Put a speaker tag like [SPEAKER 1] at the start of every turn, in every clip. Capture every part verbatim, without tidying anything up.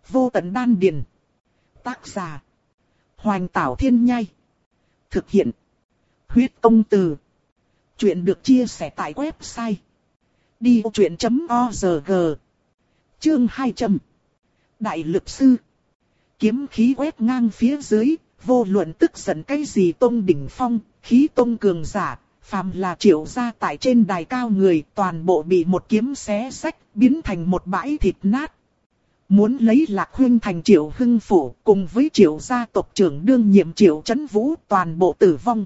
[SPEAKER 1] vô tận đan điền. Tác giả: Hoành Tảo Thiên Nhai. Thực hiện: Huyết Công Từ. Chuyện được chia sẻ tại website đi vô chuyện chấm org. Chương hai trăm. Đại lực sư. Kiếm khí quét ngang phía dưới, vô luận tức giận cái gì tông đỉnh phong, khí tông cường giả, phàm là Triệu gia tại trên đài cao người, toàn bộ bị một kiếm xé rách, biến thành một bãi thịt nát. Muốn lấy Lạc Huyên thành Triệu Hưng Phủ, cùng với Triệu gia tộc trưởng đương nhiệm Triệu Chấn Vũ, toàn bộ tử vong.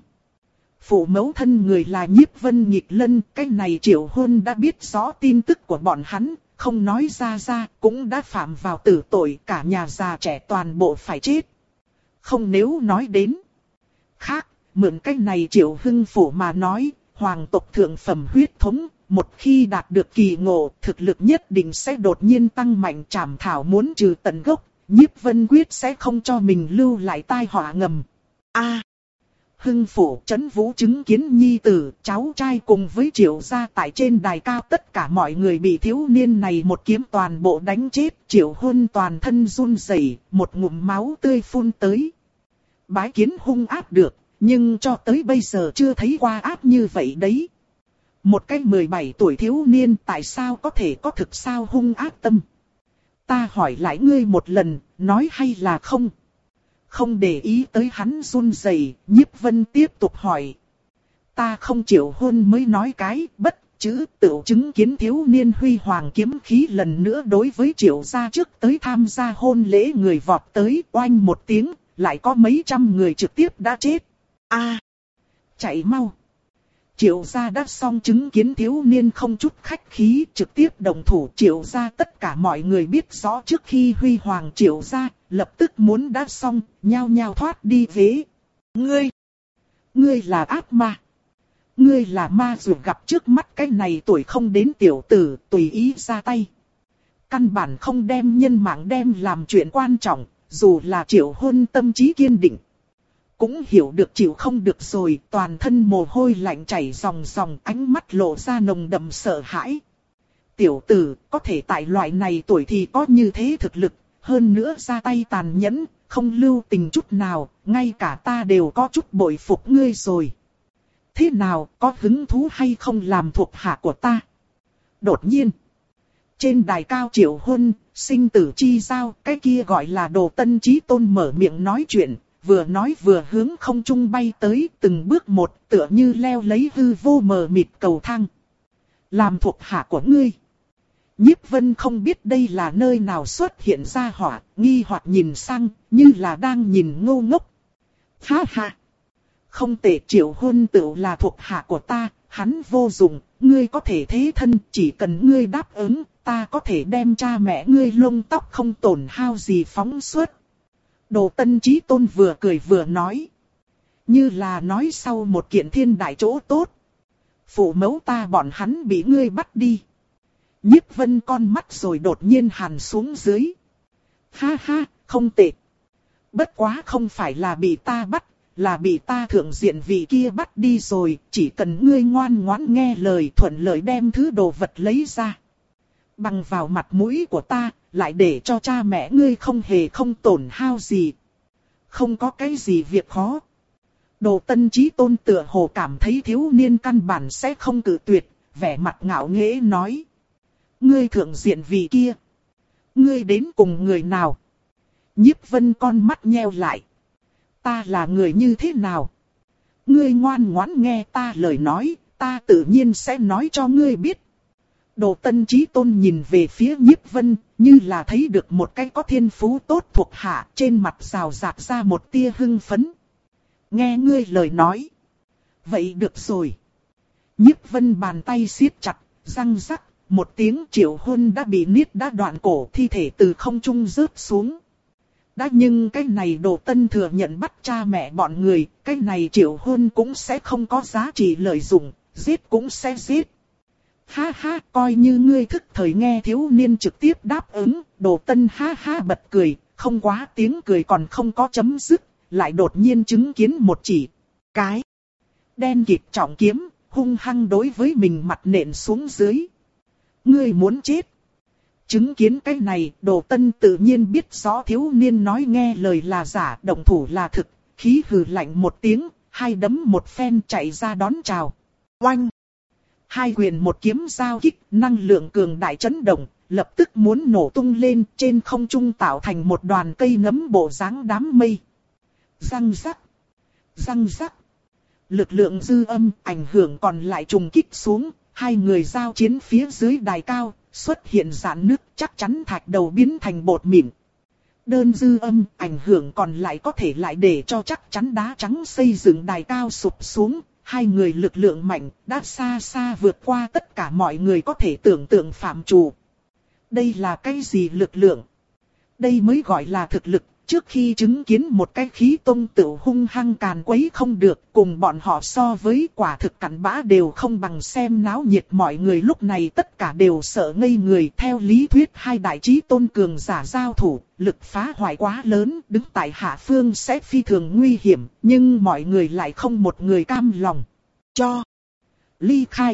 [SPEAKER 1] Phụ mẫu thân người là Nhiếp Vân Nhịch Lân, cái này Triệu Hôn đã biết rõ tin tức của bọn hắn, không nói ra ra, cũng đã phạm vào tử tội, cả nhà già trẻ toàn bộ phải chết. Không nếu nói đến khác, mượn cái này Triệu Hưng Phủ mà nói, hoàng tộc thượng phẩm huyết thống, một khi đạt được kỳ ngộ, thực lực nhất định sẽ đột nhiên tăng mạnh. Trảm thảo muốn trừ tận gốc, Nhiếp Vân quyết sẽ không cho mình lưu lại tai họa ngầm. A. Hưng Phủ Chấn Vũ chứng kiến nhi tử, cháu trai cùng với Triệu gia tại trên đài cao, tất cả mọi người bị thiếu niên này một kiếm toàn bộ đánh chết. Triệu Hôn toàn thân run rẩy, một ngụm máu tươi phun tới. Bái kiến hung ác được, nhưng cho tới bây giờ chưa thấy qua ác như vậy đấy. Một cái mười bảy tuổi thiếu niên tại sao có thể có thực sao hung ác tâm? Ta hỏi lại ngươi một lần, nói hay là không? Không để ý tới hắn run rẩy, Nhiếp Vân tiếp tục hỏi. Ta không Triệu Hôn mới nói cái bất chữ tự chứng kiến thiếu niên huy hoàng kiếm khí lần nữa đối với Triệu gia trước tới tham gia hôn lễ người vọt tới, oanh một tiếng, lại có mấy trăm người trực tiếp đã chết. A, chạy mau. Triệu gia đã xong chứng kiến thiếu niên không chút khách khí, trực tiếp đồng thủ. Triệu gia tất cả mọi người biết rõ trước khi huy hoàng Triệu gia, lập tức muốn đã xong, nhao nhao thoát đi vế. Ngươi, ngươi là ác ma. Ngươi là ma dù gặp trước mắt cái này tuổi không đến tiểu tử, tùy ý ra tay. Căn bản không đem nhân mạng đem làm chuyện quan trọng, dù là Triệu Hôn tâm trí kiên định. Cũng hiểu được chịu không được rồi, toàn thân mồ hôi lạnh chảy ròng ròng, ánh mắt lộ ra nồng đậm sợ hãi. Tiểu tử, có thể tại loại này tuổi thì có như thế thực lực, hơn nữa ra tay tàn nhẫn, không lưu tình chút nào, ngay cả ta đều có chút bội phục ngươi rồi. Thế nào, có hứng thú hay không làm thuộc hạ của ta? Đột nhiên, trên đài cao Triệu Hôn, sinh tử chi giao, cái kia gọi là Đồ Tân Chí Tôn mở miệng nói chuyện. Vừa nói vừa hướng không trung bay tới, từng bước một, tựa như leo lấy hư vô mờ mịt cầu thang. Làm thuộc hạ của ngươi. Nhiếp Vân không biết đây là nơi nào xuất hiện ra hỏa, nghi hoặc nhìn sang, như là đang nhìn ngô ngốc. Ha ha! Không tệ, Triệu Hôn tự là thuộc hạ của ta, hắn vô dụng, ngươi có thể thế thân, chỉ cần ngươi đáp ứng, ta có thể đem cha mẹ ngươi lông tóc không tổn hao gì phóng xuất. Đồ Tân Chí Tôn vừa cười vừa nói. Như là nói sau một kiện thiên đại chỗ tốt. Phụ mẫu ta bọn hắn bị ngươi bắt đi. Nhiếp Vân con mắt rồi đột nhiên hằn xuống dưới. Ha ha, không tệ. Bất quá không phải là bị ta bắt, là bị ta thượng diện vị kia bắt đi rồi. Chỉ cần ngươi ngoan ngoãn nghe lời, thuận lợi đem thứ đồ vật lấy ra. Bằng vào mặt mũi của ta, lại để cho cha mẹ ngươi không hề không tổn hao gì. Không có cái gì việc khó. Đồ Tân Chí Tôn tựa hồ cảm thấy thiếu niên căn bản sẽ không cự tuyệt, vẻ mặt ngạo nghễ nói. Ngươi thượng diện vì kia. Ngươi đến cùng người nào? Nhiếp Vân con mắt nheo lại. Ta là người như thế nào? Ngươi ngoan ngoãn nghe ta lời nói, ta tự nhiên sẽ nói cho ngươi biết. Đồ Tân Chí Tôn nhìn về phía Nhiếp Vân, như là thấy được một cái có thiên phú tốt thuộc hạ, trên mặt rào rạc ra một tia hưng phấn. Nghe ngươi lời nói. Vậy được rồi. Nhiếp Vân bàn tay siết chặt, răng rắc, một tiếng Triệu Hôn đã bị niết đã đoạn cổ, thi thể từ không trung rớt xuống. Đã nhưng cái này Đồ Tân thừa nhận bắt cha mẹ bọn người, cái này Triệu Hôn cũng sẽ không có giá trị lợi dụng, giết cũng sẽ giết. Ha ha, coi như ngươi thức thời nghe thiếu niên trực tiếp đáp ứng. Đồ Tân ha ha bật cười, không quá tiếng cười còn không có chấm dứt, lại đột nhiên chứng kiến một chỉ cái đen kịt trọng kiếm, hung hăng đối với mình mặt nện xuống dưới. Ngươi muốn chết. Chứng kiến cái này, Đồ Tân tự nhiên biết rõ thiếu niên nói nghe lời là giả, động thủ là thực, khí hừ lạnh một tiếng, hai đấm một phen chạy ra đón chào. Oanh! Hai quyền một kiếm giao kích, năng lượng cường đại chấn động, lập tức muốn nổ tung lên, trên không trung tạo thành một đoàn cây nấm bộ dáng đám mây. Răng rắc! Răng rắc! Lực lượng dư âm ảnh hưởng còn lại trùng kích xuống, hai người giao chiến phía dưới đài cao, xuất hiện rạn nứt, chắc chắn thạch đầu biến thành bột mịn. Đơn dư âm ảnh hưởng còn lại có thể lại để cho chắc chắn đá trắng xây dựng đài cao sụp xuống. Hai người lực lượng mạnh đã xa xa vượt qua tất cả mọi người có thể tưởng tượng phạm trù. Đây là cái gì lực lượng? Đây mới gọi là thực lực. Trước khi chứng kiến một cái khí tông tự hung hăng càn quấy không được, cùng bọn họ so với quả thực cặn bã đều không bằng xem náo nhiệt. Mọi người lúc này tất cả đều sợ ngây người. Theo lý thuyết hai đại chí tôn cường giả giao thủ, lực phá hoại quá lớn, đứng tại hạ phương sẽ phi thường nguy hiểm, nhưng mọi người lại không một người cam lòng. Cho ly khai.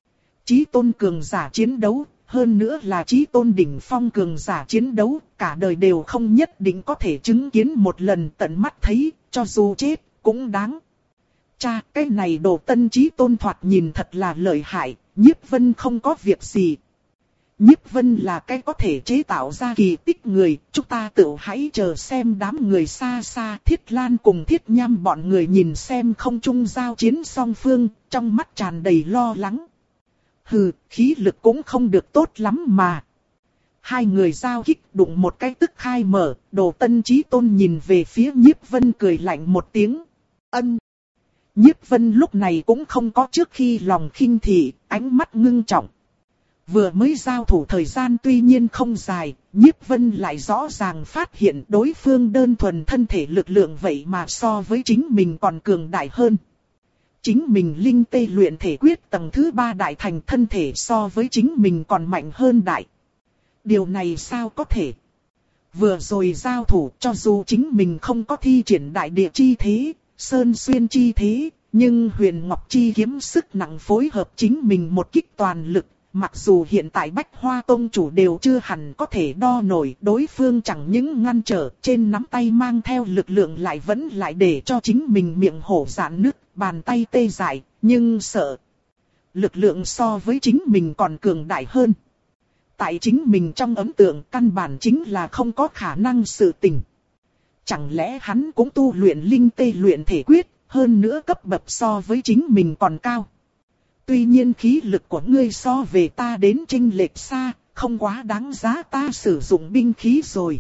[SPEAKER 1] Chí tôn cường giả chiến đấu. Hơn nữa là chí tôn đỉnh phong cường giả chiến đấu, cả đời đều không nhất định có thể chứng kiến một lần tận mắt thấy, cho dù chết, cũng đáng. Cha, cái này Đồ Tân chí tôn thoạt nhìn thật là lợi hại, Nhiếp Vân không có việc gì. Nhiếp Vân là cái có thể chế tạo ra kỳ tích người, chúng ta tự hãy chờ xem đám người xa xa. Thiết Lan cùng Thiết Nham bọn người nhìn xem không trung giao chiến song phương, trong mắt tràn đầy lo lắng. Hừ, khí lực cũng không được tốt lắm mà. Hai người giao kích đụng một cái tức khai mở, Đồ Tân chí tôn nhìn về phía Nhiếp Vân cười lạnh một tiếng. Ân. Nhiếp Vân lúc này cũng không có trước khi lòng khinh thị, ánh mắt ngưng trọng. Vừa mới giao thủ thời gian tuy nhiên không dài, Nhiếp Vân lại rõ ràng phát hiện đối phương đơn thuần thân thể lực lượng vậy mà so với chính mình còn cường đại hơn. Chính mình linh tê luyện thể quyết tầng thứ ba đại thành thân thể so với chính mình còn mạnh hơn đại. Điều này sao có thể? Vừa rồi giao thủ cho dù chính mình không có thi triển đại địa chi thế, sơn xuyên chi thế, nhưng huyền ngọc chi kiếm sức nặng phối hợp chính mình một kích toàn lực. Mặc dù hiện tại Bách Hoa Tông chủ đều chưa hẳn có thể đo nổi, đối phương chẳng những ngăn trở, trên nắm tay mang theo lực lượng lại vẫn lại để cho chính mình miệng hổ rạn nứt, bàn tay tê dại, nhưng sợ. Lực lượng so với chính mình còn cường đại hơn. Tại chính mình trong ấn tượng căn bản chính là không có khả năng sự tình. Chẳng lẽ hắn cũng tu luyện linh tê luyện thể quyết, hơn nữa cấp bậc so với chính mình còn cao. Tuy nhiên khí lực của ngươi so về ta đến chênh lệch xa, không quá đáng giá ta sử dụng binh khí rồi.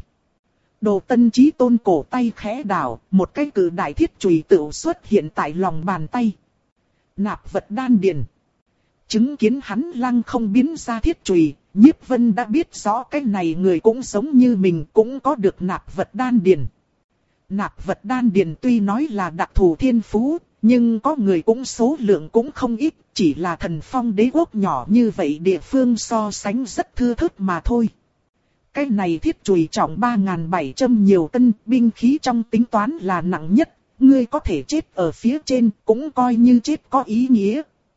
[SPEAKER 1] Đồ Tân chí tôn cổ tay khẽ đảo, một cái cự đại thiết chùy tựu xuất hiện tại lòng bàn tay. Nạp vật đan điền. Chứng kiến hắn lăng không biến ra thiết chùy, Nhiếp Vân đã biết rõ cái này người cũng giống như mình cũng có được nạp vật đan điền. Nạp vật đan điền tuy nói là đặc thù thiên phú, nhưng có người cũng số lượng cũng không ít, chỉ là Thần Phong đế quốc nhỏ như vậy địa phương so sánh rất thưa thớt mà thôi. Cái này thiết chùy trọng ba nghìn bảy trăm nhiều cân, binh khí trong tính toán là nặng nhất, ngươi có thể chết ở phía trên cũng coi như chết có ý nghĩa.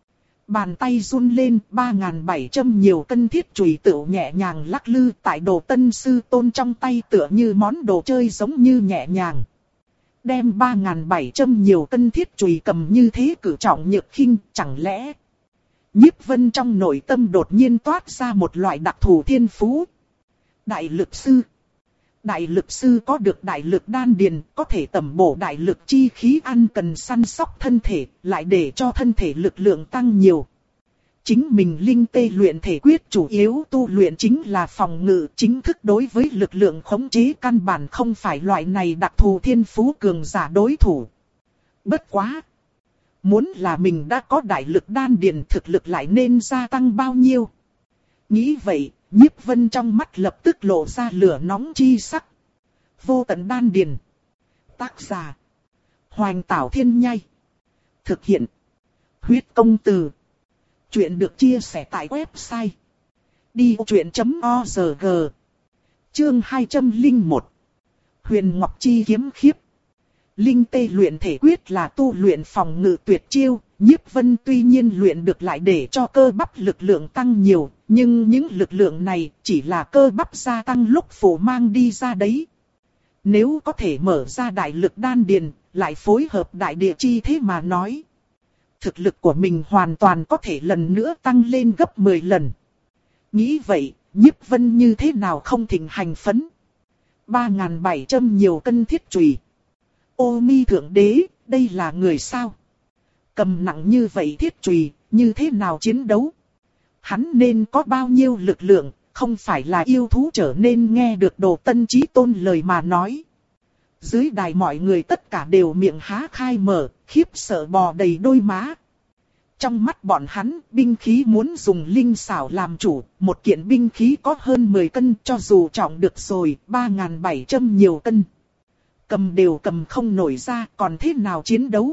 [SPEAKER 1] Bàn tay run lên, ba nghìn bảy trăm nhiều cân thiết chùy tựu nhẹ nhàng lắc lư tại Đồ Tân sư tôn trong tay tựa như món đồ chơi giống như nhẹ nhàng. Đem ba nghìn bảy trăm nhiều cân thiết chùy cầm như thế cử trọng nhược khinh, chẳng lẽ? Nhiếp Vân trong nội tâm đột nhiên toát ra một loại đặc thù thiên phú. Đại lực sư. Đại lực sư có được đại lực đan điền, có thể tẩm bổ đại lực chi khí, ăn cần săn sóc thân thể, lại để cho thân thể lực lượng tăng nhiều. Chính mình linh tê luyện thể quyết chủ yếu tu luyện chính là phòng ngự, chính thức đối với lực lượng khống chế căn bản không phải loại này đặc thù thiên phú cường giả đối thủ. Bất quá! Muốn là mình đã có đại lực đan điền, thực lực lại nên gia tăng bao nhiêu? Nghĩ vậy, Nhiếp Vân trong mắt lập tức lộ ra lửa nóng chi sắc. Vô tận đan điền. Tác giả: Hoành Tảo Thiên Nhai. Thực hiện: Huyết Công Từ. Chuyện được chia sẻ tại website đi o chuyện chấm org. Chương hai trăm lẻ một. Huyền Ngọc Chi kiếm khiếp. Linh tê luyện thể quyết là tu luyện phòng ngự tuyệt chiêu, Nhiếp Vân tuy nhiên luyện được lại để cho cơ bắp lực lượng tăng nhiều, nhưng những lực lượng này chỉ là cơ bắp gia tăng lúc phủ mang đi ra đấy. Nếu có thể mở ra đại lực đan điền, lại phối hợp đại địa chi thế mà nói, thực lực của mình hoàn toàn có thể lần nữa tăng lên gấp mười lần. Nghĩ vậy, Nhiếp Vân như thế nào không thịnh hành phấn. ba nghìn bảy trăm nhiều cân thiết chùy. Ô mi thượng đế, đây là người sao? Cầm nặng như vậy thiết chùy, như thế nào chiến đấu? Hắn nên có bao nhiêu lực lượng, không phải là yêu thú trở nên nghe được Đồ Tân Chí Tôn lời mà nói. Dưới đài mọi người tất cả đều miệng há khai mở, khiếp sợ bò đầy đôi má. Trong mắt bọn hắn, binh khí muốn dùng linh xảo làm chủ, một kiện binh khí có hơn mười cân cho dù trọng được rồi, ba nghìn bảy trăm nhiều cân. Cầm đều cầm không nổi ra, còn thế nào chiến đấu?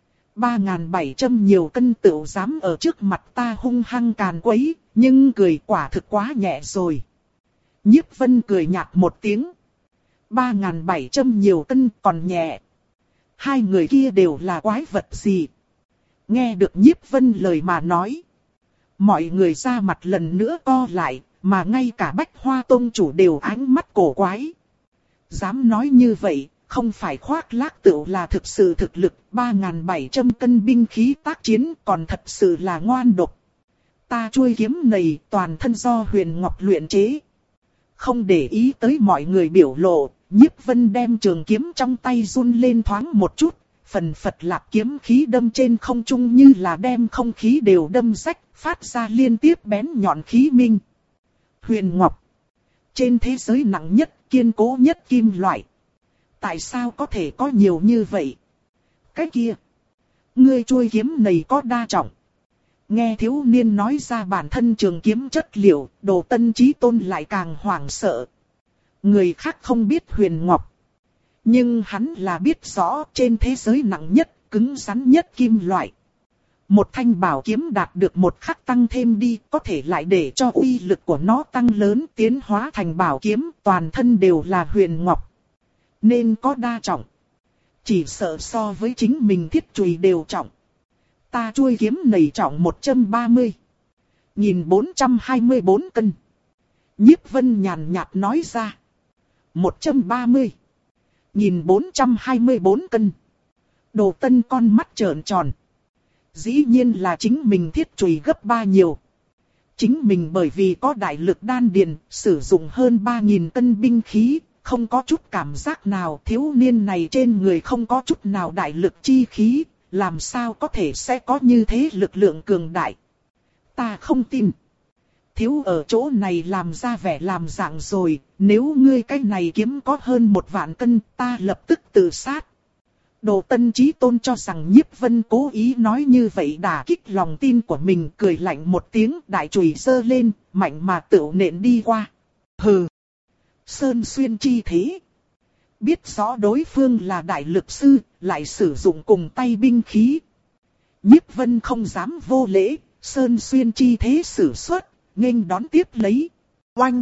[SPEAKER 1] ba nghìn bảy trăm nhiều cân tựu dám ở trước mặt ta hung hăng càn quấy, nhưng cười quả thực quá nhẹ rồi. Nhiếp Vân cười nhạt một tiếng. ba nghìn bảy trăm nhiều cân còn nhẹ. Hai người kia đều là quái vật gì? Nghe được Nhiếp Vân lời mà nói, mọi người ra mặt lần nữa co lại, mà ngay cả Bách Hoa Tông chủ đều ánh mắt cổ quái. Dám nói như vậy, không phải khoác lác tựu là thực sự thực lực, ba nghìn bảy trăm cân binh khí tác chiến còn thật sự là ngoan độc. Ta chuôi kiếm này toàn thân do Huyền Ngọc luyện chế. Không để ý tới mọi người biểu lộ, Nhiếp Vân đem trường kiếm trong tay run lên thoáng một chút, phần phật lạc kiếm khí đâm trên không trung như là đem không khí đều đâm rách, phát ra liên tiếp bén nhọn khí minh. Huyền Ngọc, trên thế giới nặng nhất, kiên cố nhất kim loại. Tại sao có thể có nhiều như vậy? Cái kia, ngươi chuôi kiếm này có đa trọng. Nghe thiếu niên nói ra bản thân trường kiếm chất liệu, Đồ Tân Chí Tôn lại càng hoảng sợ. Người khác không biết Huyền Ngọc, nhưng hắn là biết rõ trên thế giới nặng nhất, cứng rắn nhất kim loại. Một thanh bảo kiếm đạt được một khắc tăng thêm đi, có thể lại để cho uy lực của nó tăng lớn, tiến hóa thành bảo kiếm, toàn thân đều là Huyền Ngọc. Nên có đa trọng. Chỉ sợ so với chính mình thiết chùy đều trọng. Ta chuôi kiếm này trọng một trăm ba mươi nghìn bốn trăm hai mươi bốn cân. Nhiếp Vân nhàn nhạt nói ra. một trăm ba mươi nghìn bốn trăm hai mươi bốn cân. Đồ Tân con mắt trợn tròn. Dĩ nhiên là chính mình thiết chùy gấp ba nhiều. Chính mình bởi vì có đại lực đan điền, sử dụng hơn ba nghìn cân binh khí, không có chút cảm giác nào. Thiếu niên này trên người không có chút nào đại lực chi khí, làm sao có thể sẽ có như thế lực lượng cường đại. Ta không tin. Thiếu ở chỗ này làm ra vẻ làm dạng rồi, nếu ngươi cái này kiếm có hơn một vạn cân, ta lập tức tự sát. Đồ Tân Chí Tôn cho rằng Nhiếp Vân cố ý nói như vậy đả kích lòng tin của mình, cười lạnh một tiếng, đại chùy giơ lên, mạnh mà tựu nện đi qua. Hừ! Sơn xuyên chi thế. Biết rõ đối phương là đại lực sư, lại sử dụng cùng tay binh khí. Nhiếp Vân không dám vô lễ, sơn xuyên chi thế sử xuất, nghênh đón tiếp lấy. Oanh!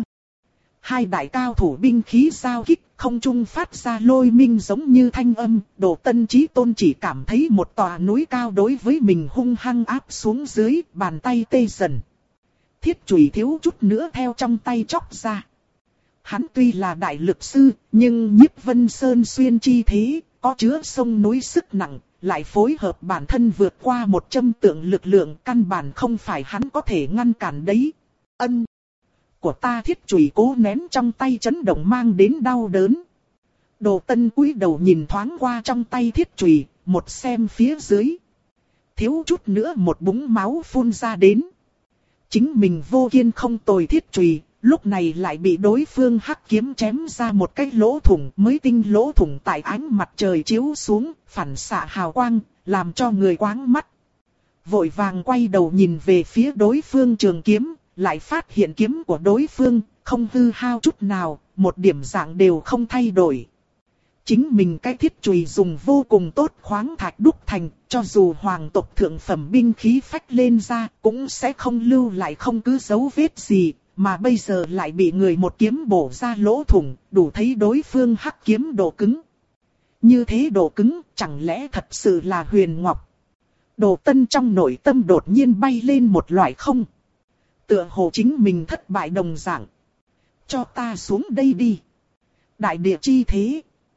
[SPEAKER 1] Hai đại cao thủ binh khí giao kích, không trung phát ra lôi minh giống như thanh âm. Đồ Tân Chí Tôn chỉ cảm thấy một tòa núi cao đối với mình hung hăng áp xuống dưới, bàn tay tê dần. Thiết chùy thiếu chút nữa theo trong tay chóc ra. Hắn tuy là đại lực sư, nhưng Nhiếp Vân sơn xuyên chi thế, có chứa sông núi sức nặng, lại phối hợp bản thân vượt qua một trăm tượng lực lượng, căn bản không phải hắn có thể ngăn cản đấy. Ân của ta thiết chùy cố nén trong tay chấn động mang đến đau đớn. Đồ Tân cúi đầu nhìn thoáng qua trong tay thiết chùy, một xem phía dưới. Thiếu chút nữa một búng máu phun ra đến. Chính mình vô kiên không tồi thiết chùy, lúc này lại bị đối phương hắc kiếm chém ra một cái lỗ thủng, mới tinh lỗ thủng tại ánh mặt trời chiếu xuống, phản xạ hào quang, làm cho người quáng mắt. Vội vàng quay đầu nhìn về phía đối phương trường kiếm, lại phát hiện kiếm của đối phương không hư hao chút nào, một điểm dạng đều không thay đổi. Chính mình cái thiết chùy dùng vô cùng tốt khoáng thạch đúc thành, cho dù hoàng tộc thượng phẩm binh khí phách lên ra, cũng sẽ không lưu lại không cứ dấu vết gì. Mà bây giờ lại bị người một kiếm bổ ra lỗ thủng, đủ thấy đối phương hắc kiếm độ cứng. Như thế độ cứng, chẳng lẽ thật sự là Huyền Ngọc? Đồ Tân trong nội tâm đột nhiên bay lên một loại không. Tựa hồ chính mình thất bại đồng dạng. Cho ta xuống đây đi. Đại địa chi thế.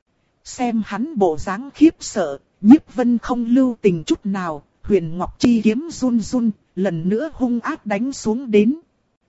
[SPEAKER 1] Xem hắn bộ dáng khiếp sợ, Nhiếp Vân không lưu tình chút nào, Huyền Ngọc chi kiếm run run, lần nữa hung ác đánh xuống đến.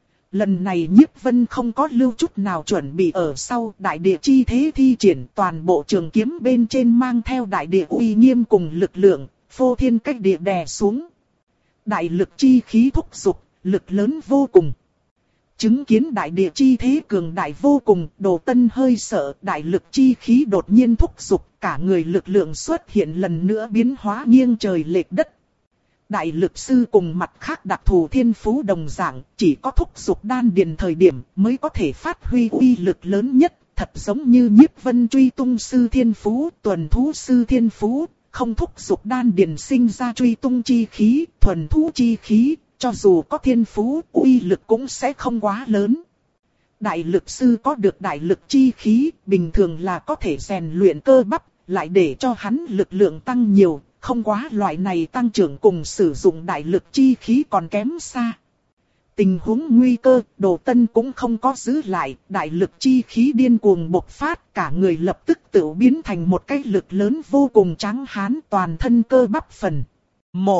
[SPEAKER 1] Lần này Nhiếp Vân không có lưu chút nào chuẩn bị ở sau, đại địa chi thế thi triển, toàn bộ trường kiếm bên trên mang theo đại địa uy nghiêm cùng lực lượng, phô thiên cách địa đè xuống. Đại lực chi khí thúc giục, lực lớn vô cùng. Chứng kiến đại địa chi thế cường đại vô cùng, Đồ Tân hơi sợ, đại lực chi khí đột nhiên thúc giục, cả người lực lượng xuất hiện lần nữa biến hóa nghiêng trời lệch đất. Đại lực sư cùng mặt khác đặc thù thiên phú đồng dạng, chỉ có thúc giục đan điền thời điểm mới có thể phát huy uy lực lớn nhất, thật giống như Nhiếp Vân truy tung sư thiên phú, tuần thú sư thiên phú, không thúc giục đan điền sinh ra truy tung chi khí, thuần thú chi khí, cho dù có thiên phú, uy lực cũng sẽ không quá lớn. Đại lực sư có được đại lực chi khí, bình thường là có thể rèn luyện cơ bắp, lại để cho hắn lực lượng tăng nhiều. Không quá loại này tăng trưởng cùng sử dụng đại lực chi khí còn kém xa. Tình huống nguy cơ, Đồ Tân cũng không có giữ lại, đại lực chi khí điên cuồng bộc phát, cả người lập tức tự biến thành một cái lực lớn vô cùng trắng hán, toàn thân cơ bắp phần. Mộ.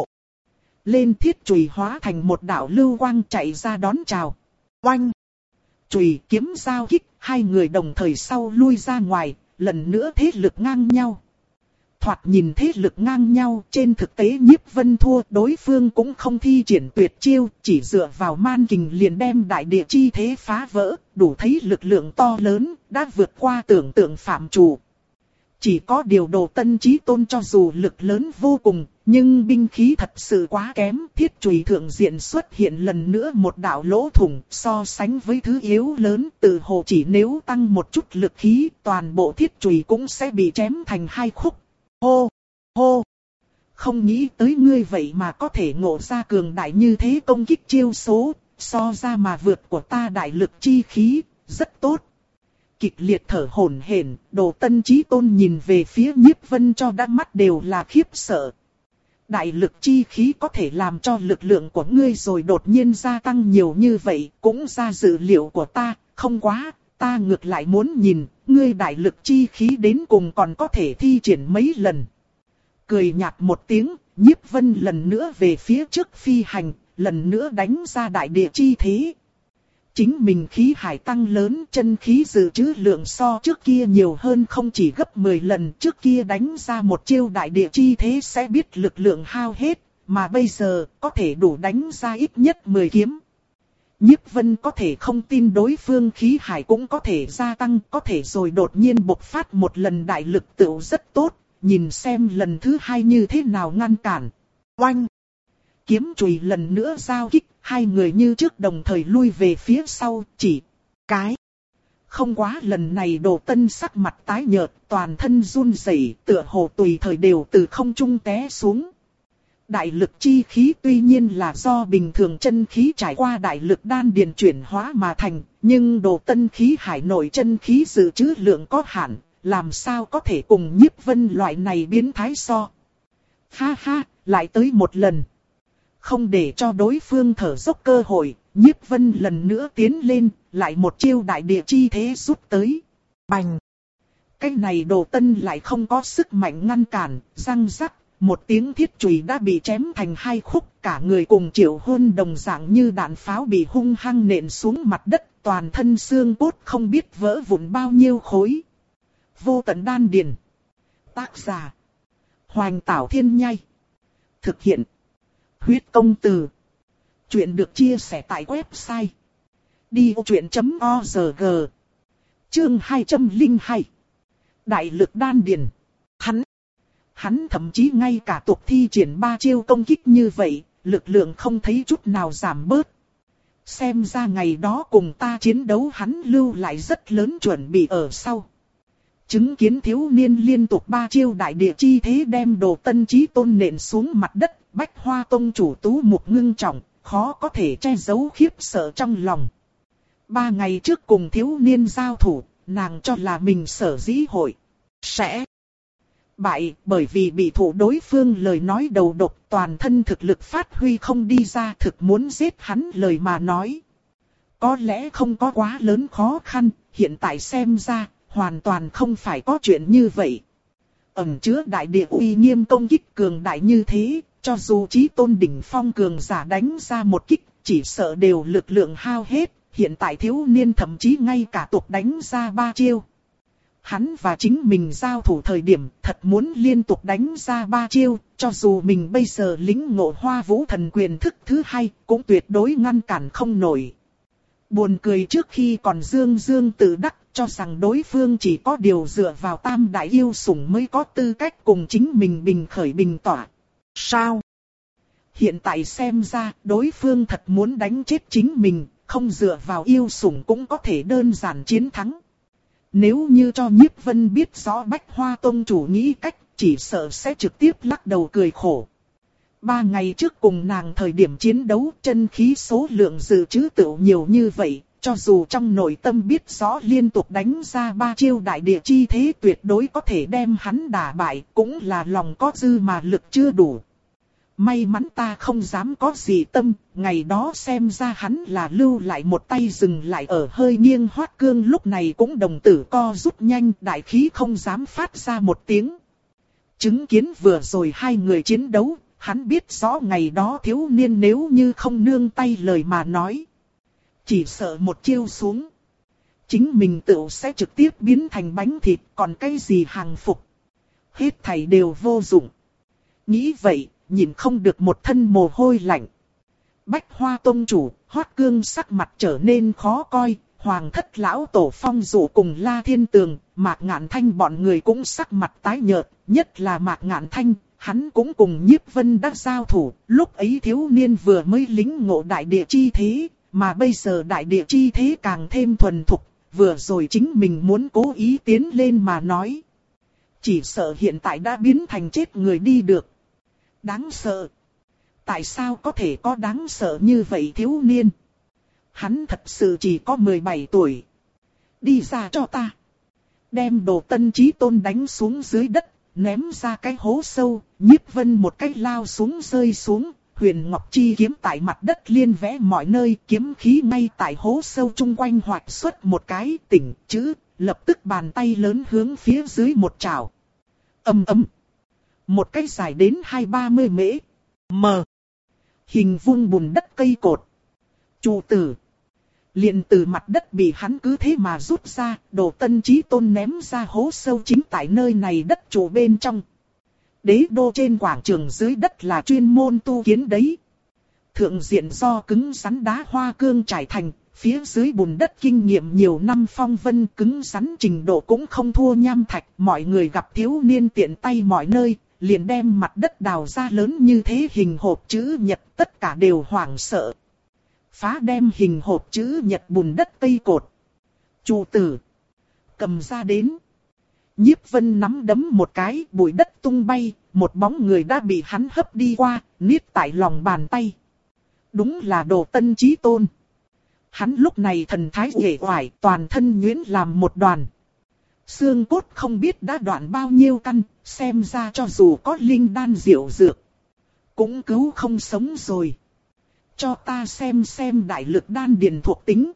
[SPEAKER 1] Lên thiết chùy hóa thành một đạo lưu quang chạy ra đón chào. Oanh. Chùy kiếm giao kích, hai người đồng thời sau lui ra ngoài, lần nữa thế lực ngang nhau. Thoạt nhìn thế lực ngang nhau, trên thực tế Nhiếp Vân thua, đối phương cũng không thi triển tuyệt chiêu, chỉ dựa vào man kình liền đem đại địa chi thế phá vỡ, đủ thấy lực lượng to lớn, đã vượt qua tưởng tượng phạm trù. Chỉ có điều Đồ Tân Chí Tôn cho dù lực lớn vô cùng, nhưng binh khí thật sự quá kém, thiết chùy thượng diện xuất hiện lần nữa một đạo lỗ thủng, so sánh với thứ yếu lớn, tự hồ chỉ nếu tăng một chút lực khí, toàn bộ thiết chùy cũng sẽ bị chém thành hai khúc. Hô, hô, không nghĩ tới ngươi vậy mà có thể ngộ ra cường đại như thế công kích chiêu số, so ra mà vượt của ta đại lực chi khí, rất tốt. Kịch liệt thở hổn hển, Đồ Tân Chí Tôn nhìn về phía Nhiếp Vân cho đá mắt đều là khiếp sợ. Đại lực chi khí có thể làm cho lực lượng của ngươi rồi đột nhiên gia tăng nhiều như vậy, cũng ra dự liệu của ta, không quá, ta ngược lại muốn nhìn, ngươi đại lực chi khí đến cùng còn có thể thi triển mấy lần. Cười nhạt một tiếng, Nhiếp Vân lần nữa về phía trước phi hành, lần nữa đánh ra đại địa chi thế. Chính mình khí hải tăng lớn, chân khí dự trữ lượng so trước kia nhiều hơn không chỉ gấp mười lần, trước kia đánh ra một chiêu đại địa chi thế sẽ biết lực lượng hao hết, mà bây giờ có thể đủ đánh ra ít nhất mười kiếm. Nhiếp Vân có thể không tin đối phương khí hải cũng có thể gia tăng, có thể rồi đột nhiên bộc phát một lần đại lực tựu rất tốt, nhìn xem lần thứ hai như thế nào ngăn cản. Oanh! Kiếm chùy lần nữa giao kích, hai người như trước đồng thời lui về phía sau, chỉ cái. Không quá lần này Đồ Tân sắc mặt tái nhợt, toàn thân run rẩy, tựa hồ tùy thời đều từ không trung té xuống. Đại lực chi khí tuy nhiên là do bình thường chân khí trải qua đại lực đan điền chuyển hóa mà thành, nhưng Đồ Tân khí hải nội chân khí dự trữ lượng có hạn, làm sao có thể cùng Nhiếp Vân loại này biến thái so. Ha ha, lại tới một lần. Không để cho đối phương thở dốc cơ hội, Nhiếp Vân lần nữa tiến lên, lại một chiêu đại địa chi thế rút tới. Bành! Cái này Đồ Tân lại không có sức mạnh ngăn cản, răng rắc, một tiếng thiết chùy đã bị chém thành hai khúc, cả người cùng Triệu Huân đồng dạng như đạn pháo bị hung hăng nện xuống mặt đất, toàn thân xương cốt không biết vỡ vụn bao nhiêu khối. Vô tận đan điền. Tác giả: Hoành Tảo Thiên Nhai. Thực hiện: Huyết Công Từ. Chuyện được chia sẻ tại website đi vô chuyện chấm org. Chương hai trăm lẻ hai. Đại lực đan điền. Hắn Hắn thậm chí ngay cả tục thi triển ba chiêu công kích như vậy, lực lượng không thấy chút nào giảm bớt. Xem ra ngày đó cùng ta chiến đấu hắn lưu lại rất lớn chuẩn bị ở sau. Chứng kiến thiếu niên liên tục ba chiêu đại địa chi thế đem Đồ Tân Chí Tôn nện xuống mặt đất, Bách Hoa Tông chủ Tú Mục ngưng trọng, khó có thể che giấu khiếp sợ trong lòng. Ba ngày trước cùng thiếu niên giao thủ, nàng cho là mình sở dĩ hội sẽ bại, bởi vì bị thủ đối phương lời nói đầu độc, toàn thân thực lực phát huy không đi ra, thực muốn giết hắn lời mà nói. Có lẽ không có quá lớn khó khăn, hiện tại xem ra, hoàn toàn không phải có chuyện như vậy. Ẩn chứa đại địa uy nghiêm công kích cường đại như thế, cho dù chí tôn đỉnh phong cường giả đánh ra một kích, chỉ sợ đều lực lượng hao hết, hiện tại thiếu niên thậm chí ngay cả tục đánh ra ba chiêu. Hắn và chính mình giao thủ thời điểm thật muốn liên tục đánh ra ba chiêu, cho dù mình bây giờ lĩnh ngộ Hoa Vũ Thần Quyền thức thứ hai, cũng tuyệt đối ngăn cản không nổi. Buồn cười trước khi còn dương dương tự đắc, cho rằng đối phương chỉ có điều dựa vào tam đại yêu sủng mới có tư cách cùng chính mình bình khởi bình tỏa. Sao? Hiện tại xem ra, đối phương thật muốn đánh chết chính mình, không dựa vào yêu sủng cũng có thể đơn giản chiến thắng. Nếu như cho Nhiếp Vân biết rõ Bách Hoa Tông chủ nghĩ cách, chỉ sợ sẽ trực tiếp lắc đầu cười khổ. Ba ngày trước cùng nàng thời điểm chiến đấu, chân khí số lượng dự trữ tựu nhiều như vậy, cho dù trong nội tâm biết rõ liên tục đánh ra ba chiêu đại địa chi thế tuyệt đối có thể đem hắn đả bại, cũng là lòng có dư mà lực chưa đủ. May mắn ta không dám có gì tâm, ngày đó xem ra hắn là lưu lại một tay dừng lại ở hơi nghiêng Hoát Cương, lúc này cũng đồng tử co rút nhanh, đại khí không dám phát ra một tiếng. Chứng kiến vừa rồi hai người chiến đấu, hắn biết rõ ngày đó thiếu niên nếu như không nương tay lời mà nói. Chỉ sợ một chiêu xuống, chính mình tự sẽ trực tiếp biến thành bánh thịt, còn cái gì hàng phục. Hết thảy đều vô dụng. Nghĩ vậy, nhìn không được một thân mồ hôi lạnh. Bách Hoa Tông chủ, Hoát Cương sắc mặt trở nên khó coi, Hoàng thất lão tổ Phong Dụ cùng La Thiên Tường, Mạc Ngạn Thanh bọn người cũng sắc mặt tái nhợt, nhất là Mạc Ngạn Thanh, hắn cũng cùng Nhiếp Vân đã giao thủ, lúc ấy thiếu niên vừa mới lĩnh ngộ đại địa chi thế, mà bây giờ đại địa chi thế càng thêm thuần thục, vừa rồi chính mình muốn cố ý tiến lên mà nói. Chỉ sợ hiện tại đã biến thành chết người đi được. Đáng sợ. Tại sao có thể có đáng sợ như vậy thiếu niên? Hắn thật sự chỉ có mười bảy tuổi. Đi ra cho ta. Đem Đồ Tân Chí Tôn đánh xuống dưới đất, ném ra cái hố sâu, Nhiếp Vân một cái lao xuống rơi xuống, Huyền Ngọc Chi kiếm tại mặt đất liên vẽ mọi nơi, kiếm khí ngay tại hố sâu chung quanh hoạch xuất một cái tỉnh chữ, lập tức bàn tay lớn hướng phía dưới một trảo. Ầm ầm. Một cái dài đến hai ba mươi mễ. M. Hình vuông bùn đất cây cột. Chủ tử. Liền từ mặt đất bị hắn cứ thế mà rút ra, Đồ Tân Chí Tôn ném ra hố sâu chính tại nơi này đất trụ bên trong. Đế đô trên quảng trường dưới đất là chuyên môn tu kiến đấy. Thượng diện do cứng rắn đá hoa cương trải thành, phía dưới bùn đất kinh nghiệm nhiều năm phong vân cứng rắn trình độ cũng không thua nham thạch. Mọi người gặp thiếu niên tiện tay mọi nơi, liền đem mặt đất đào ra lớn như thế hình hộp chữ nhật, tất cả đều hoảng sợ. Phá đem hình hộp chữ nhật bùn đất cây cột. Chủ tử. Cầm ra đến. Nhiếp Vân nắm đấm một cái, bụi đất tung bay, một bóng người đã bị hắn hấp đi qua, niết tại lòng bàn tay. Đúng là Đồ Tân Chí Tôn. Hắn lúc này thần thái uể oải, toàn thân nhuyễn làm một đoàn. Xương cốt không biết đã đoạn bao nhiêu căn, xem ra cho dù có linh đan diệu dược, cũng cứu không sống rồi. Cho ta xem xem đại lực đan điền thuộc tính.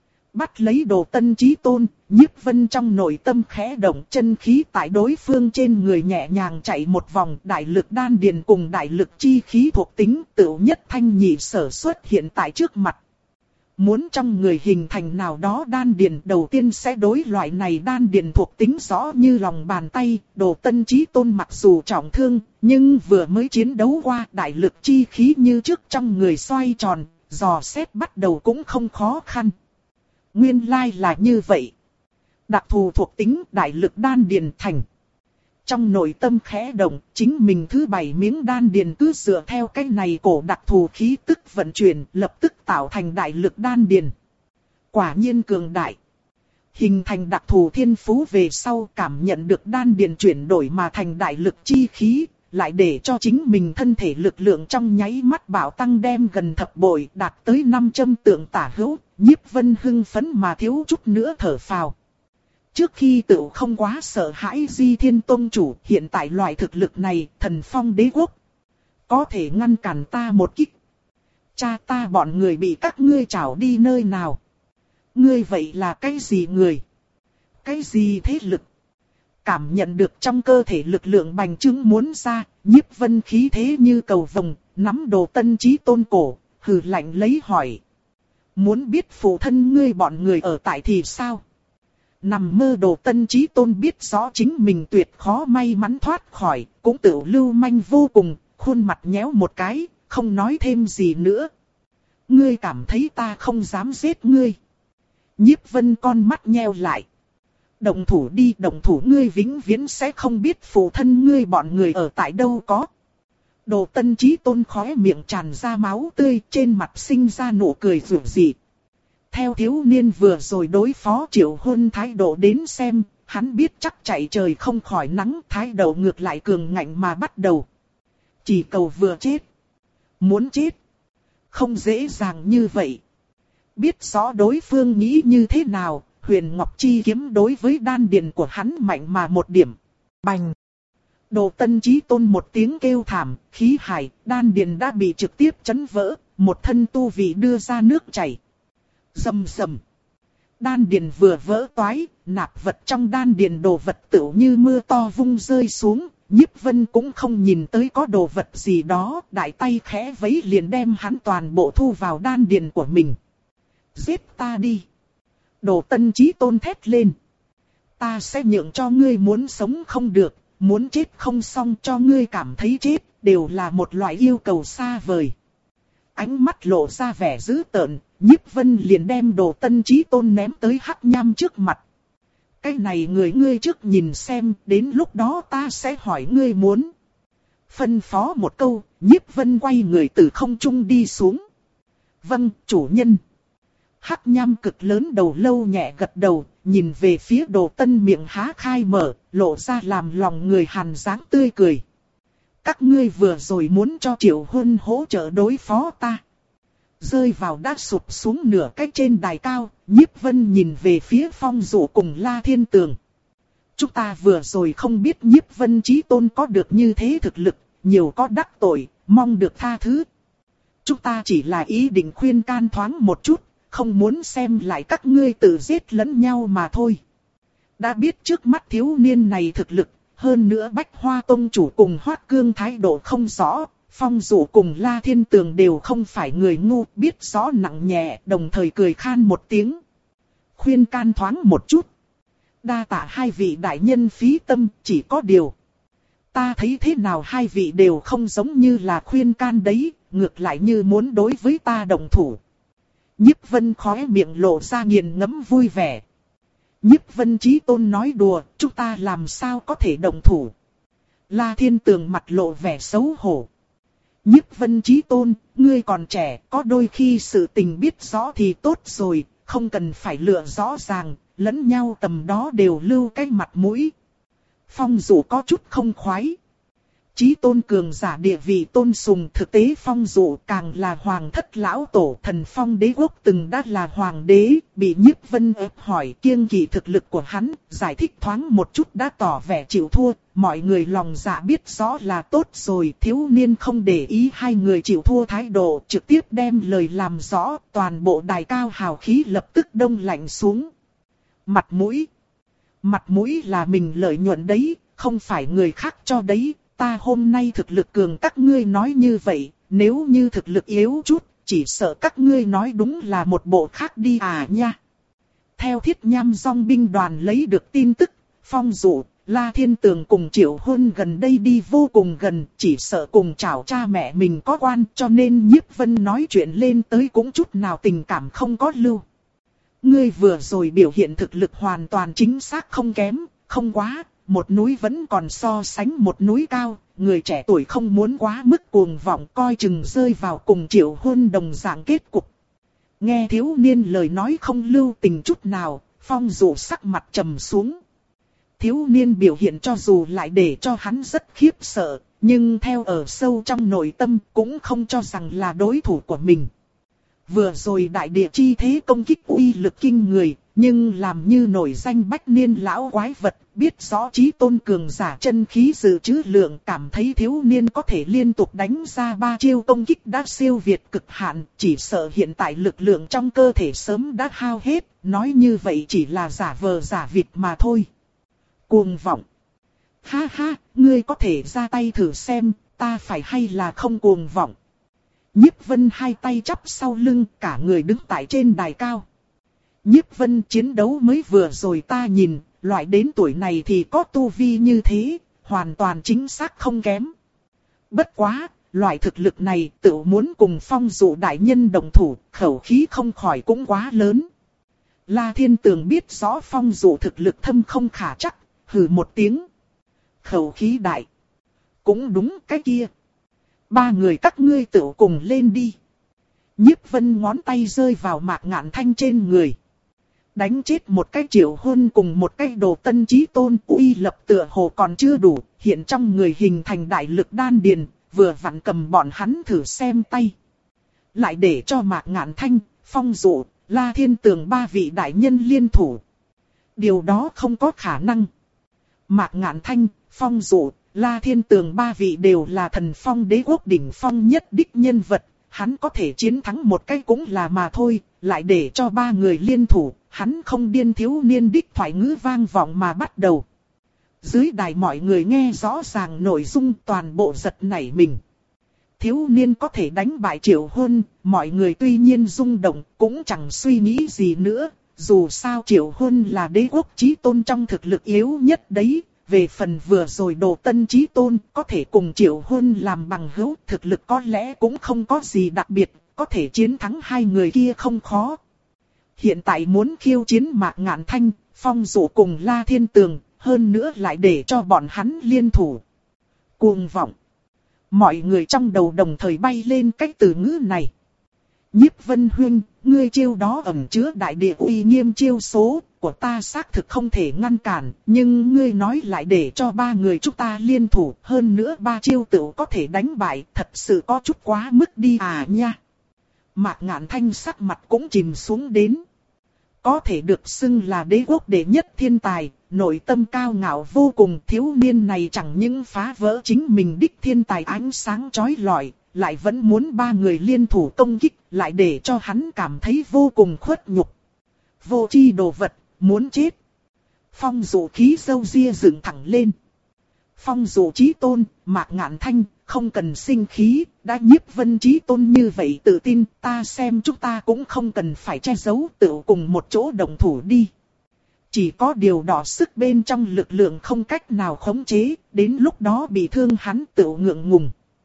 [SPEAKER 1] Bắt lấy Đồ Tân Chí Tôn, Nhiếp Vân trong nội tâm khẽ động, chân khí tại đối phương trên người nhẹ nhàng chạy một vòng, đại lực đan điền cùng đại lực chi khí thuộc tính tựu nhất thanh nhị sở xuất hiện tại trước mặt. Muốn trong người hình thành nào đó đan điền, đầu tiên sẽ đối loại này đan điền thuộc tính rõ như lòng bàn tay. Đồ Tân Chí Tôn mặc dù trọng thương, nhưng vừa mới chiến đấu qua, đại lực chi khí như trước trong người xoay tròn, dò xét bắt đầu cũng không khó khăn. Nguyên lai là như vậy. Đặc thù thuộc tính đại lực đan điền thành. Trong nội tâm khẽ động, chính mình thứ bảy miếng đan điền cứ dựa theo cái này cổ đặc thù khí tức vận chuyển, lập tức tạo thành đại lực đan điền. Quả nhiên cường đại. Hình thành đặc thù thiên phú về sau, cảm nhận được đan điền chuyển đổi mà thành đại lực chi khí, lại để cho chính mình thân thể lực lượng trong nháy mắt bạo tăng đem gần thập bội, đạt tới năm trăm tượng tả hữu. Nhiếp Vân hưng phấn mà thiếu chút nữa thở phào. Trước khi tự không quá sợ hãi Di Thiên Tông chủ, hiện tại loại thực lực này, Thần Phong đế quốc có thể ngăn cản ta một kích. Cha ta bọn người bị các ngươi trảo đi nơi nào? Ngươi vậy là cái gì người? Cái gì thế lực? Cảm nhận được trong cơ thể lực lượng bành trướng muốn ra, Nhiếp Vân khí thế như cầu vồng, nắm Đồ Tân Chí Tôn cổ, hừ lạnh lấy hỏi. Muốn biết phụ thân ngươi bọn người ở tại thì sao? Nằm mơ. Đồ Tân Chí Tôn biết rõ chính mình tuyệt khó may mắn thoát khỏi, cũng tự lưu manh vô cùng, khuôn mặt nhéo một cái, không nói thêm gì nữa. Ngươi cảm thấy ta không dám giết ngươi? Nhiếp Vân con mắt nheo lại. Động thủ đi, động thủ, ngươi vĩnh viễn sẽ không biết phụ thân ngươi bọn người ở tại đâu có. Đồ Tân Chí Tôn khóe miệng tràn ra máu tươi, trên mặt sinh ra nụ cười rủ rỉ. Theo thiếu niên vừa rồi đối phó Triệu Huân thái độ đến xem, hắn biết chắc chạy trời không khỏi nắng, thái độ ngược lại cường ngạnh mà bắt đầu. Chỉ cầu vừa chết. Muốn chết. Không dễ dàng như vậy. Biết rõ đối phương nghĩ như thế nào, Huyền Ngọc Chi kiếm đối với đan điền của hắn mạnh mà một điểm. Bành! Đồ Tân Chí Tôn một tiếng kêu thảm, khí hải, đan điền đã bị trực tiếp chấn vỡ, một thân tu vị đưa ra nước chảy. Rầm rầm! Đan điền vừa vỡ toái, nạp vật trong đan điền đồ vật tựu như mưa to vung rơi xuống. Nhiếp Vân cũng không nhìn tới có đồ vật gì đó, đại tay khẽ vẫy liền đem hắn toàn bộ thu vào đan điền của mình. Giết ta đi! Đồ Tân Chí Tôn thét lên. Ta sẽ nhượng cho ngươi, muốn sống không được, muốn chết không xong, cho ngươi cảm thấy chết, đều là một loại yêu cầu xa vời. Ánh mắt lộ ra vẻ dữ tợn, Nhiếp Vân liền đem Đồ Tân Chí Tôn ném tới Hắc Nham trước mặt. Cái này người ngươi trước nhìn xem, đến lúc đó ta sẽ hỏi ngươi muốn. Phân phó một câu, Nhiếp Vân quay người từ không trung đi xuống. Vâng, chủ nhân. Hắc Nham cực lớn đầu lâu nhẹ gật đầu, nhìn về phía Đồ Tân, miệng há khai mở, lộ ra làm lòng người hàn dáng tươi cười. Các ngươi vừa rồi muốn cho Triệu Huân hỗ trợ đối phó ta. Rơi vào đã sụp xuống nửa cách trên đài cao, Nhiếp Vân nhìn về phía Phong Dụ cùng La Thiên Tường. Chúng ta vừa rồi không biết Nhiếp Vân Chí Tôn có được như thế thực lực, nhiều có đắc tội, mong được tha thứ. Chúng ta chỉ là ý định khuyên can thoáng một chút, không muốn xem lại các ngươi tự giết lẫn nhau mà thôi. Đã biết trước mắt thiếu niên này thực lực, hơn nữa Bách Hoa Tông chủ cùng Hoát Cương thái độ không rõ, Phong Dụ cùng La Thiên Tường đều không phải người ngu, biết rõ nặng nhẹ, đồng thời cười khan một tiếng. Khuyên can thoáng một chút. Đa tạ hai vị đại nhân phí tâm, chỉ có điều. Ta thấy thế nào hai vị đều không giống như là khuyên can đấy, ngược lại như muốn đối với ta đồng thủ. Nhiếp Vân khóe miệng lộ ra nghiền ngẫm vui vẻ. Nhiếp Vân Chí Tôn nói đùa, chúng ta làm sao có thể đồng thủ. La Thiên Tường mặt lộ vẻ xấu hổ. Nhiếp Vân Chí Tôn, ngươi còn trẻ, có đôi khi sự tình biết rõ thì tốt rồi, không cần phải lựa rõ ràng, lẫn nhau tầm đó đều lưu cái mặt mũi. Phong Dụ có chút không khoái. Chí Tôn cường giả địa vị tôn sùng, thực tế Phong Dụ càng là hoàng thất lão tổ, Thần Phong đế quốc từng đã là hoàng đế, bị Nhiếp Vân ép hỏi kiêng kỵ thực lực của hắn, giải thích thoáng một chút đã tỏ vẻ chịu thua, mọi người lòng dạ biết rõ là tốt rồi, thiếu niên không để ý hai người chịu thua thái độ, trực tiếp đem lời làm rõ, toàn bộ đài cao hào khí lập tức đông lạnh xuống. Mặt mũi, mặt mũi là mình lợi nhuận đấy, không phải người khác cho đấy. Ta hôm nay thực lực cường các ngươi nói như vậy, nếu như thực lực yếu chút, chỉ sợ các ngươi nói đúng là một bộ khác đi à nha. Theo Thiết Nham Dòng binh đoàn lấy được tin tức, Phong Dụ, La Thiên Tường cùng Triệu Huân gần đây đi vô cùng gần, chỉ sợ cùng chào cha mẹ mình có quan, cho nên Nhiếp Vân nói chuyện lên tới cũng chút nào tình cảm không có lưu. Ngươi vừa rồi biểu hiện thực lực hoàn toàn chính xác không kém, không quá. Một núi vẫn còn so sánh một núi cao, người trẻ tuổi không muốn quá mức cuồng vọng, coi chừng rơi vào cùng Triệu Huân đồng dạng kết cục. Nghe thiếu niên lời nói không lưu tình chút nào, Phong Dụ sắc mặt trầm xuống. Thiếu niên biểu hiện cho dù lại để cho hắn rất khiếp sợ, nhưng theo ở sâu trong nội tâm cũng không cho rằng là đối thủ của mình. Vừa rồi đại địa chi thế công kích uy lực kinh người, nhưng làm như nổi danh bách niên lão quái vật, biết rõ chí tôn cường giả chân khí dự trữ lượng, cảm thấy thiếu niên có thể liên tục đánh ra ba chiêu công kích đã siêu việt cực hạn, chỉ sợ hiện tại lực lượng trong cơ thể sớm đã hao hết, nói như vậy chỉ là giả vờ giả vịt mà thôi. Cuồng vọng. Ha ha, ngươi có thể ra tay thử xem, ta phải hay là không cuồng vọng. Nhiếp Vân hai tay chắp sau lưng, cả người đứng tại trên đài cao. Nhiếp Vân chiến đấu mới vừa rồi ta nhìn, loại đến tuổi này thì có tu vi như thế, hoàn toàn chính xác không kém. Bất quá, loại thực lực này tự muốn cùng Phong Dụ đại nhân đồng thủ, khẩu khí không khỏi cũng quá lớn. La Thiên Tường biết rõ Phong Dụ thực lực thâm không khả chắc, hừ một tiếng. Khẩu khí đại. Cũng đúng cái kia. Ba người các ngươi tự cùng lên đi. Nhiếp Vân ngón tay rơi vào Mạc Ngạn Thanh trên người. Đánh chết một cái Triệu Huân cùng một cái Đồ Tân Chí Tôn, uy lập tựa hồ còn chưa đủ, hiện trong người hình thành đại lực đan điền, vừa vặn cầm bọn hắn thử xem tay. Lại để cho Mạc Ngạn Thanh, Phong Dụ, La Thiên Tường ba vị đại nhân liên thủ. Điều đó không có khả năng. Mạc Ngạn Thanh, Phong Dụ, La Thiên Tường ba vị đều là thần phong đế quốc đỉnh phong nhất đích nhân vật, hắn có thể chiến thắng một cái cũng là mà thôi, lại để cho ba người liên thủ, hắn không điên. Thiếu niên đích thoại ngữ vang vọng mà bắt đầu. Dưới đài mọi người nghe rõ ràng nội dung, toàn bộ giật nảy mình. Thiếu niên có thể đánh bại Triệu Huân, mọi người tuy nhiên rung động, cũng chẳng suy nghĩ gì nữa, dù sao Triệu Huân là đế quốc chí tôn trong thực lực yếu nhất đấy. Về phần vừa rồi Đồ Tân Chí Tôn, có thể cùng Triệu Huân làm bằng hữu, thực lực có lẽ cũng không có gì đặc biệt, có thể chiến thắng hai người kia không khó. Hiện tại muốn khiêu chiến Mạc Ngạn Thanh, Phong Dụ cùng La Thiên Tường, hơn nữa lại để cho bọn hắn liên thủ. Cuồng vọng. Mọi người trong đầu đồng thời bay lên cái từ ngữ này. Nhiếp Vân huynh, ngươi chiêu đó ẩn chứa đại địa uy nghiêm chiêu số của ta xác thực không thể ngăn cản, nhưng ngươi nói lại để cho ba người chúng ta liên thủ, hơn nữa ba chiêu tựu có thể đánh bại, thật sự có chút quá mức đi à nha. Mạc Ngạn Thanh sắc mặt cũng chìm xuống đến. Có thể được xưng là đế quốc đệ nhất thiên tài, nội tâm cao ngạo vô cùng, thiếu niên này chẳng những phá vỡ chính mình đích thiên tài ánh sáng chói lọi, lại vẫn muốn ba người liên thủ công kích, lại để cho hắn cảm thấy vô cùng khuất nhục. Vô chi đồ vật, muốn chết. Phong Dụ khí râu ria dựng thẳng lên. Phong Dụ Chí Tôn, Mạc Ngạn Thanh, không cần sinh khí, đã Nhiếp Vân Chí Tôn như vậy tự tin, ta xem chúng ta cũng không cần phải che giấu, tự cùng một chỗ đồng thủ đi. Chỉ có điều đỏ sức bên trong lực lượng không cách nào khống chế, đến lúc đó bị thương hắn tự ngượng ngùng.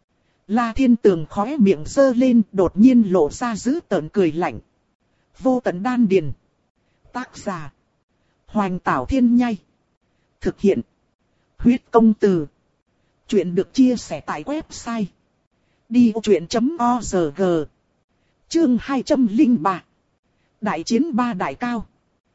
[SPEAKER 1] La Thiên Tường khóe miệng giơ lên, đột nhiên lộ ra dữ tợn cười lạnh. Vô tận đan điền. Tác giả. Hoành Tảo Thiên Nhai. Thực hiện. Huyết công từ. Chuyện được chia sẻ tại website. đi ô chuyện chấm o rờ giê. Chương hai trăm lẻ ba. Đại chiến ba đại cao.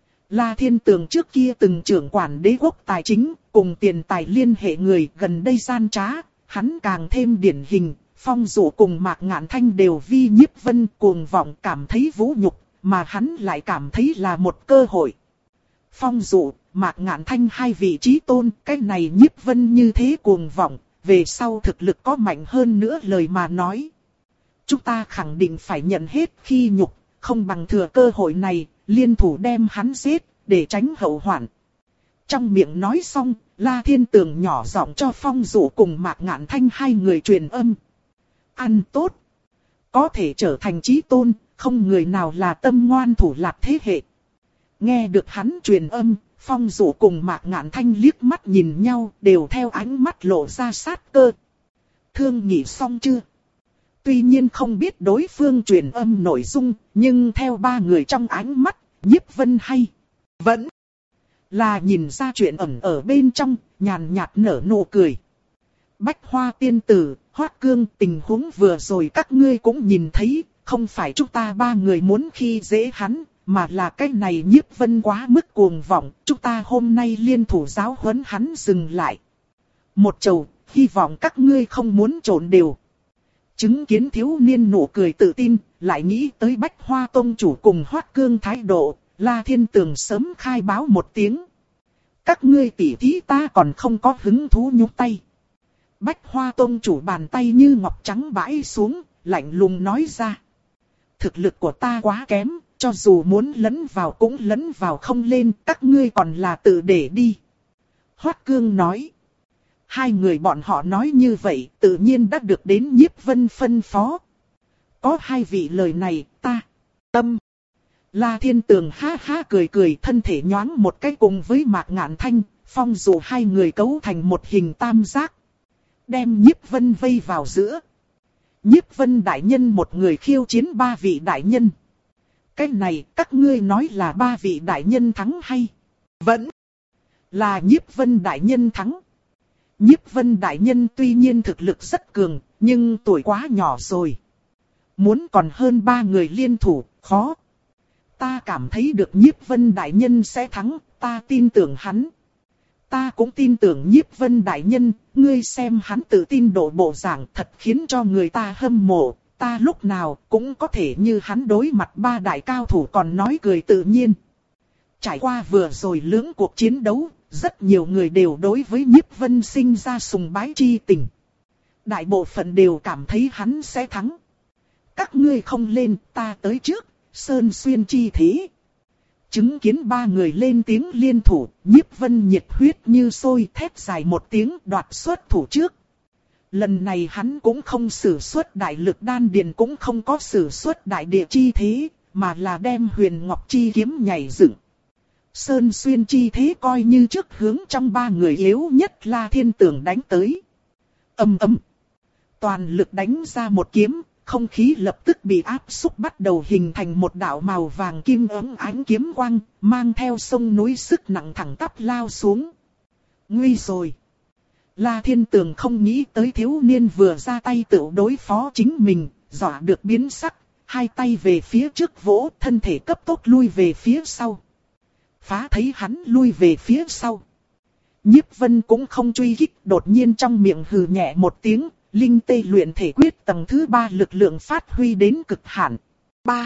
[SPEAKER 1] La Thiên Tường trước kia từng trưởng quản đế quốc tài chính, cùng tiền tài liên hệ người, gần đây gian trá, hắn càng thêm điển hình. Phong Dụ cùng Mạc Ngạn Thanh đều vi Nhiếp Vân cuồng vọng cảm thấy vũ nhục, mà hắn lại cảm thấy là một cơ hội. Phong Dụ, Mạc Ngạn Thanh hai vị chí tôn, cái này Nhiếp Vân như thế cuồng vọng, về sau thực lực có mạnh hơn nữa lời mà nói. Chúng ta khẳng định phải nhận hết khi nhục, không bằng thừa cơ hội này, liên thủ đem hắn giết, để tránh hậu hoạn. Trong miệng nói xong, La Thiên Tường nhỏ giọng cho Phong Dụ cùng Mạc Ngạn Thanh hai người truyền âm. Ăn tốt. Có thể trở thành chí tôn, không người nào là tâm ngoan thủ lạt thế hệ. Nghe được hắn truyền âm, Phong Dụ cùng Mạc Ngạn Thanh liếc mắt nhìn nhau, đều theo ánh mắt lộ ra sát cơ. Thương nghị xong chưa? Tuy nhiên không biết đối phương truyền âm nội dung, nhưng theo ba người trong ánh mắt, Nhiếp Vân hay vẫn là nhìn ra chuyện ẩn ở bên trong, nhàn nhạt nở nụ cười. Bách Hoa tiên tử, Hoắc Cương, tình huống vừa rồi các ngươi cũng nhìn thấy, không phải chúng ta ba người muốn khi dễ hắn, mà là cái này Nhiếp Vân quá mức cuồng vọng, chúng ta hôm nay liên thủ giáo huấn hắn dừng lại. Một chầu, hy vọng các ngươi không muốn trộn đều. Chứng kiến thiếu niên nụ cười tự tin, lại nghĩ tới Bách Hoa tông chủ cùng Hoắc Cương thái độ, La Thiên Tường sớm khai báo một tiếng. Các ngươi tỉ thí ta còn không có hứng thú nhúc tay. Bách Hoa Tông chủ bàn tay như ngọc trắng bãi xuống, lạnh lùng nói ra. Thực lực của ta quá kém, cho dù muốn lấn vào cũng lấn vào không lên, các ngươi còn là tự để đi. Hoắc Cương nói. Hai người bọn họ nói như vậy, tự nhiên đã được đến Nhiếp Vân phân phó. Có hai vị lời này, ta, tâm. La Thiên Tường ha ha cười cười, thân thể nhoáng một cái cùng với Mạc Ngạn Thanh, phong dụ hai người cấu thành một hình tam giác. Đem Nhiếp Vân vây vào giữa. Nhiếp Vân đại nhân một người khiêu chiến ba vị đại nhân. Cái này các ngươi nói là ba vị đại nhân thắng hay? Vẫn là Nhiếp Vân đại nhân thắng. Nhiếp Vân đại nhân tuy nhiên thực lực rất cường, nhưng tuổi quá nhỏ rồi. Muốn còn hơn ba người liên thủ, khó. Ta cảm thấy được Nhiếp Vân đại nhân sẽ thắng, ta tin tưởng hắn. Ta cũng tin tưởng Nhiếp Vân đại nhân, ngươi xem hắn tự tin độ bộ dạng thật khiến cho người ta hâm mộ. Ta lúc nào cũng có thể như hắn đối mặt ba đại cao thủ còn nói cười tự nhiên. Trải qua vừa rồi lưỡng cuộc chiến đấu, rất nhiều người đều đối với Nhiếp Vân sinh ra sùng bái chi tình. Đại bộ phận đều cảm thấy hắn sẽ thắng. Các ngươi không lên, ta tới trước, Sơn Xuyên chi thế. Chứng kiến ba người lên tiếng liên thủ, Nhiếp Vân nhiệt huyết như sôi, thét dài một tiếng đoạt xuất thủ trước. Lần này hắn cũng không sử xuất đại lực đan điền, cũng không có sử xuất đại địa chi thế, mà là đem Huyền Ngọc chi kiếm nhảy dựng. Sơn Xuyên chi thế coi như trước hướng trong ba người yếu nhất La Thiên Tường đánh tới. Ầm ầm. Toàn lực đánh ra một kiếm, không khí lập tức bị áp xúc, bắt đầu hình thành một đạo màu vàng kim ấm ánh kiếm quang, mang theo sông núi sức nặng thẳng tắp lao xuống. Nguy rồi. La Thiên Tường không nghĩ tới thiếu niên vừa ra tay tự đối phó chính mình, dọa được biến sắc, hai tay về phía trước vỗ, thân thể cấp tốc lui về phía sau. Phá thấy hắn lui về phía sau. Nhiếp Vân cũng không truy kích, đột nhiên trong miệng hừ nhẹ một tiếng, linh tê luyện thể quyết tầng thứ ba lực lượng phát huy đến cực hạn. ba.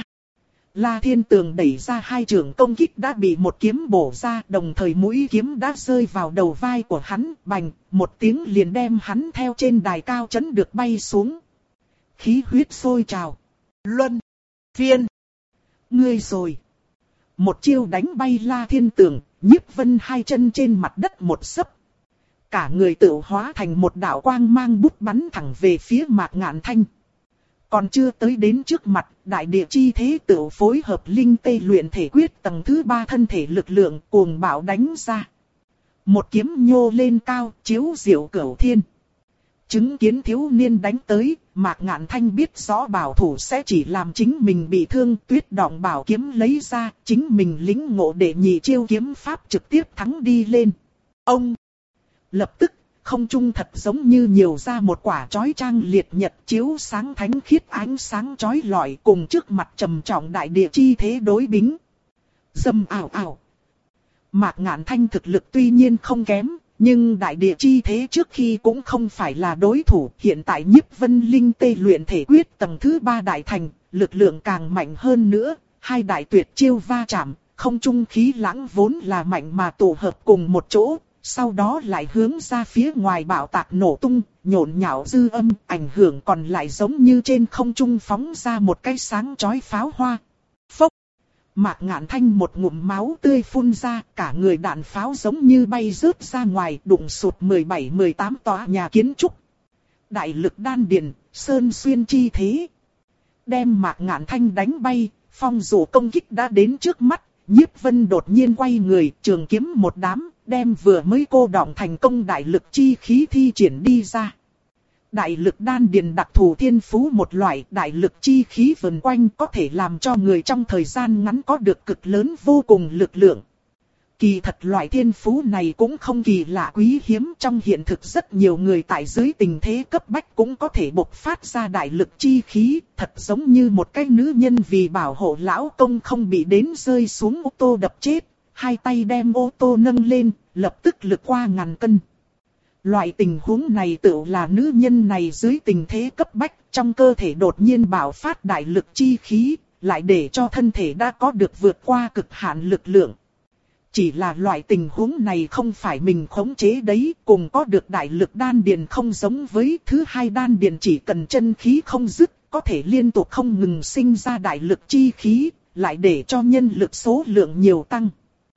[SPEAKER 1] La Thiên Tường đẩy ra hai trường công kích đã bị một kiếm bổ ra, đồng thời mũi kiếm đã rơi vào đầu vai của hắn, bành, một tiếng liền đem hắn theo trên đài cao chấn được bay xuống. Khí huyết sôi trào. Luân, phiên, ngươi rồi. Một chiêu đánh bay La Thiên Tường, Nhiếp Vân hai chân trên mặt đất một xấp. Cả người tự hóa thành một đạo quang mang bút bắn thẳng về phía Mạc Ngạn Thanh. Còn chưa tới đến trước mặt, đại địa chi thế tự phối hợp linh tê luyện thể quyết tầng thứ ba thân thể lực lượng cuồng bạo đánh ra. Một kiếm nhô lên cao, chiếu diệu cửu thiên. Chứng kiến thiếu niên đánh tới, Mạc Ngạn Thanh biết rõ bảo thủ sẽ chỉ làm chính mình bị thương, Tuyết Đọng bảo kiếm lấy ra, chính mình lĩnh ngộ để nhị chiêu kiếm pháp trực tiếp thắng đi lên. Ông! Lập tức, không trung thật giống như nhiều ra một quả chói chang liệt nhật chiếu sáng thánh khiết ánh sáng chói lọi cùng trước mặt trầm trọng đại địa chi thế đối bính. Dầm ảo ảo! Mạc Ngạn Thanh thực lực tuy nhiên không kém, nhưng đại địa chi thế trước khi cũng không phải là đối thủ. Hiện tại Nhiếp Vân linh tê luyện thể quyết tầng thứ ba đại thành, lực lượng càng mạnh hơn nữa, hai đại tuyệt chiêu va chạm, không trung khí lãng vốn là mạnh mà tụ hợp cùng một chỗ, sau đó lại hướng ra phía ngoài bạo tạc nổ tung, nhộn nhạo dư âm, ảnh hưởng còn lại giống như trên không trung phóng ra một cái sáng chói pháo hoa. Phốc! Mạc Ngạn Thanh một ngụm máu tươi phun ra, cả người đạn pháo giống như bay rớt ra ngoài, đụng sụt mười bảy mười tám tòa nhà kiến trúc. Đại lực đan điền, Sơn Xuyên chi thế. Đem Mạc Ngạn Thanh đánh bay, phong dụ công kích đã đến trước mắt, Nhiếp Vân đột nhiên quay người, trường kiếm một đám, đem vừa mới cô đọng thành công đại lực chi khí thi triển đi ra. Đại lực đan điền đặc thù thiên phú một loại đại lực chi khí vần quanh có thể làm cho người trong thời gian ngắn có được cực lớn vô cùng lực lượng. Kỳ thật loại thiên phú này cũng không kỳ lạ quý hiếm, trong hiện thực rất nhiều người tại dưới tình thế cấp bách cũng có thể bộc phát ra đại lực chi khí, thật giống như một cái nữ nhân vì bảo hộ lão công không bị đến rơi xuống ô tô đập chết, hai tay đem ô tô nâng lên, lập tức lực qua ngàn cân. Loại tình huống này tự là nữ nhân này dưới tình thế cấp bách, trong cơ thể đột nhiên bạo phát đại lực chi khí, lại để cho thân thể đã có được vượt qua cực hạn lực lượng. Chỉ là loại tình huống này không phải mình khống chế đấy, cùng có được đại lực đan điền không giống với thứ hai đan điền chỉ cần chân khí không dứt, có thể liên tục không ngừng sinh ra đại lực chi khí, lại để cho nhân lực số lượng nhiều tăng.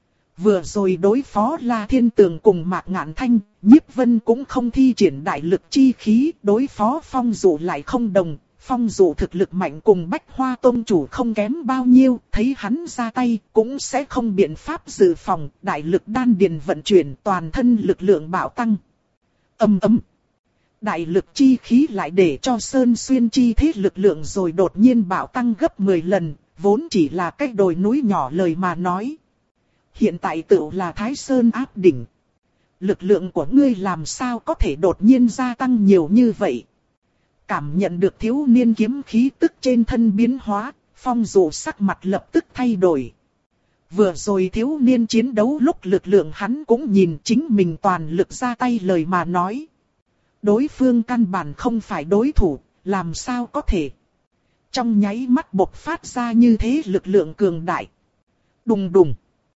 [SPEAKER 1] Vừa rồi đối phó La Thiên Tường cùng Mạc Ngạn Thanh, Nhiếp Vân cũng không thi triển đại lực chi khí, đối phó Phong Dụ lại không đồng. Phong Dụ thực lực mạnh cùng Bách Hoa Tông chủ không kém bao nhiêu, thấy hắn ra tay cũng sẽ không biện pháp dự phòng, đại lực đan điền vận chuyển toàn thân lực lượng bạo tăng. Âm ầm. Đại lực chi khí lại để cho Sơn Xuyên chi thế lực lượng rồi đột nhiên bạo tăng gấp mười lần, vốn chỉ là cái đồi núi nhỏ lời mà nói. Hiện tại tựu là Thái Sơn áp đỉnh. Lực lượng của ngươi làm sao có thể đột nhiên gia tăng nhiều như vậy? Cảm nhận được thiếu niên kiếm khí tức trên thân biến hóa, Phong Dụ sắc mặt lập tức thay đổi. Vừa rồi thiếu niên chiến đấu lúc lực lượng hắn cũng nhìn chính mình toàn lực ra tay lời mà nói. Đối phương căn bản không phải đối thủ, làm sao có thể? Trong nháy mắt bộc phát ra như thế lực lượng cường đại. Đùng đùng.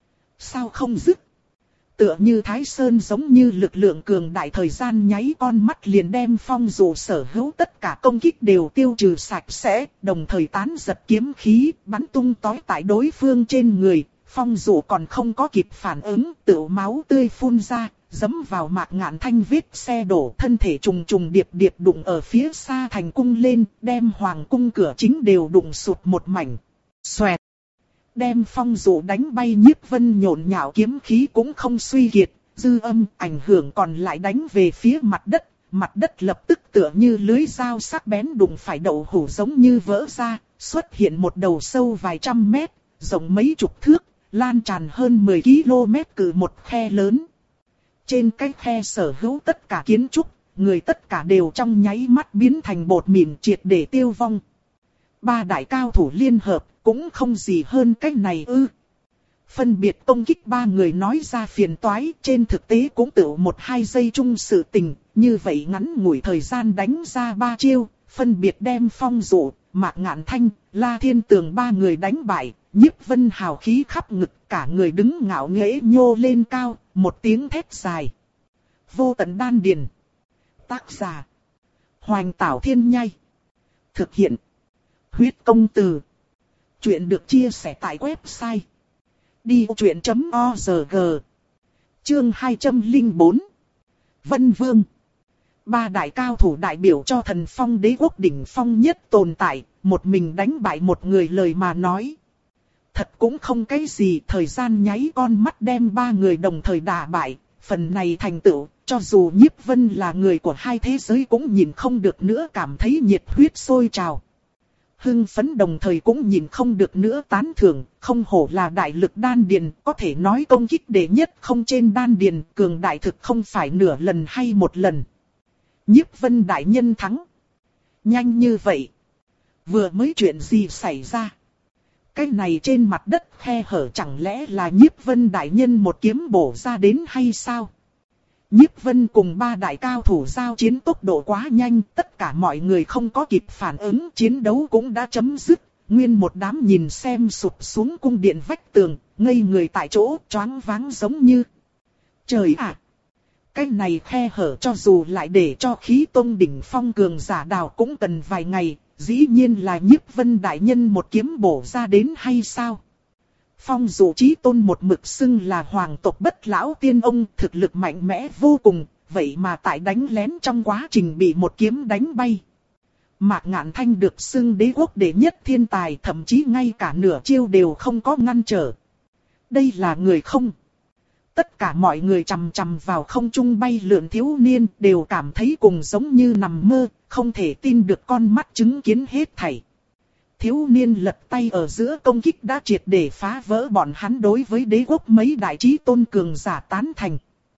[SPEAKER 1] Sao không dứt? Tựa như Thái Sơn giống như lực lượng cường đại thời gian nháy con mắt liền đem Phong Dụ sở hữu tất cả công kích đều tiêu trừ sạch sẽ, đồng thời tán giật kiếm khí, bắn tung tói tại đối phương trên người. Phong Dụ còn không có kịp phản ứng, tựu máu tươi phun ra, giẫm vào Mạc Ngạn Thanh vết xe đổ, thân thể trùng trùng điệp điệp đụng ở phía xa thành cung lên, đem hoàng cung cửa chính đều đụng sụt một mảnh. Xoẹt. Đem Phong Dụ đánh bay, Nhiếp Vân nhộn nhạo kiếm khí cũng không suy kiệt, dư âm ảnh hưởng còn lại đánh về phía mặt đất, mặt đất lập tức tựa như lưới dao sắc bén đụng phải đậu hũ giống như vỡ ra, xuất hiện một đầu sâu vài trăm mét, rộng mấy chục thước, lan tràn hơn mười ki lô mét cự một khe lớn. Trên cái khe sở hữu tất cả kiến trúc, người tất cả đều trong nháy mắt biến thành bột mịn triệt để tiêu vong. Ba đại cao thủ liên hợp, cũng không gì hơn cách này ư. Phân biệt công kích ba người nói ra phiền toái, trên thực tế cũng tự một hai giây chung sự tình, như vậy ngắn ngủi thời gian đánh ra ba chiêu, phân biệt đem Phong Dụ, Mạc Ngạn Thanh, La Thiên Tường ba người đánh bại. Nhiếp Vân hào khí khắp ngực, cả người đứng ngạo nghễ nhô lên cao, một tiếng thét dài. Vô tận đan điền. Tác giả: Hoành Tảo Thiên Nhai. Thực hiện: Huyết Công Từ. Chuyện được chia sẻ tại website đi vô chuyện chấm org. Chương hai trăm lẻ bốn. Vân Vương. Ba đại cao thủ đại biểu cho Thần Phong đế quốc đỉnh phong nhất tồn tại, một mình đánh bại một người lời mà nói. Thật cũng không cái gì, thời gian nháy con mắt đem ba người đồng thời đả bại, phần này thành tựu, cho dù Nhiếp Vân là người của hai thế giới cũng nhìn không được nữa, cảm thấy nhiệt huyết sôi trào. Hưng phấn đồng thời cũng nhìn không được nữa tán thưởng, không hổ là đại lực đan điền, có thể nói công kích đệ nhất không trên đan điền, cường đại thực không phải nửa lần hay một lần. Nhiếp Vân đại nhân thắng. Nhanh như vậy. Vừa mới chuyện gì xảy ra? Cái này trên mặt đất khe hở chẳng lẽ là Nhiếp Vân đại nhân một kiếm bổ ra đến hay sao? Nhiếp Vân cùng ba đại cao thủ giao chiến tốc độ quá nhanh, tất cả mọi người không có kịp phản ứng, chiến đấu cũng đã chấm dứt. Nguyên một đám nhìn xem sụp xuống cung điện vách tường, ngây người tại chỗ, choáng váng giống như. Trời ạ! Cái này khe hở cho dù lại để cho khí tông đỉnh phong cường giả đào cũng cần vài ngày, dĩ nhiên là Nhiếp Vân đại nhân một kiếm bổ ra đến hay sao? Phong Dụ chí tôn một mực xưng là hoàng tộc bất lão tiên ông, thực lực mạnh mẽ vô cùng, vậy mà tại đánh lén trong quá trình bị một kiếm đánh bay. Mạc Ngạn Thanh được xưng đế quốc đệ nhất thiên tài, thậm chí ngay cả nửa chiêu đều không có ngăn trở. Đây là người không? Tất cả mọi người chằm chằm vào không trung bay lượn thiếu niên đều cảm thấy cùng giống như nằm mơ, không thể tin được con mắt chứng kiến hết thảy. Thiếu niên lật tay ở giữa công kích đã triệt để phá vỡ bọn hắn đối với đế quốc mấy đại chí tôn cường giả tán thành.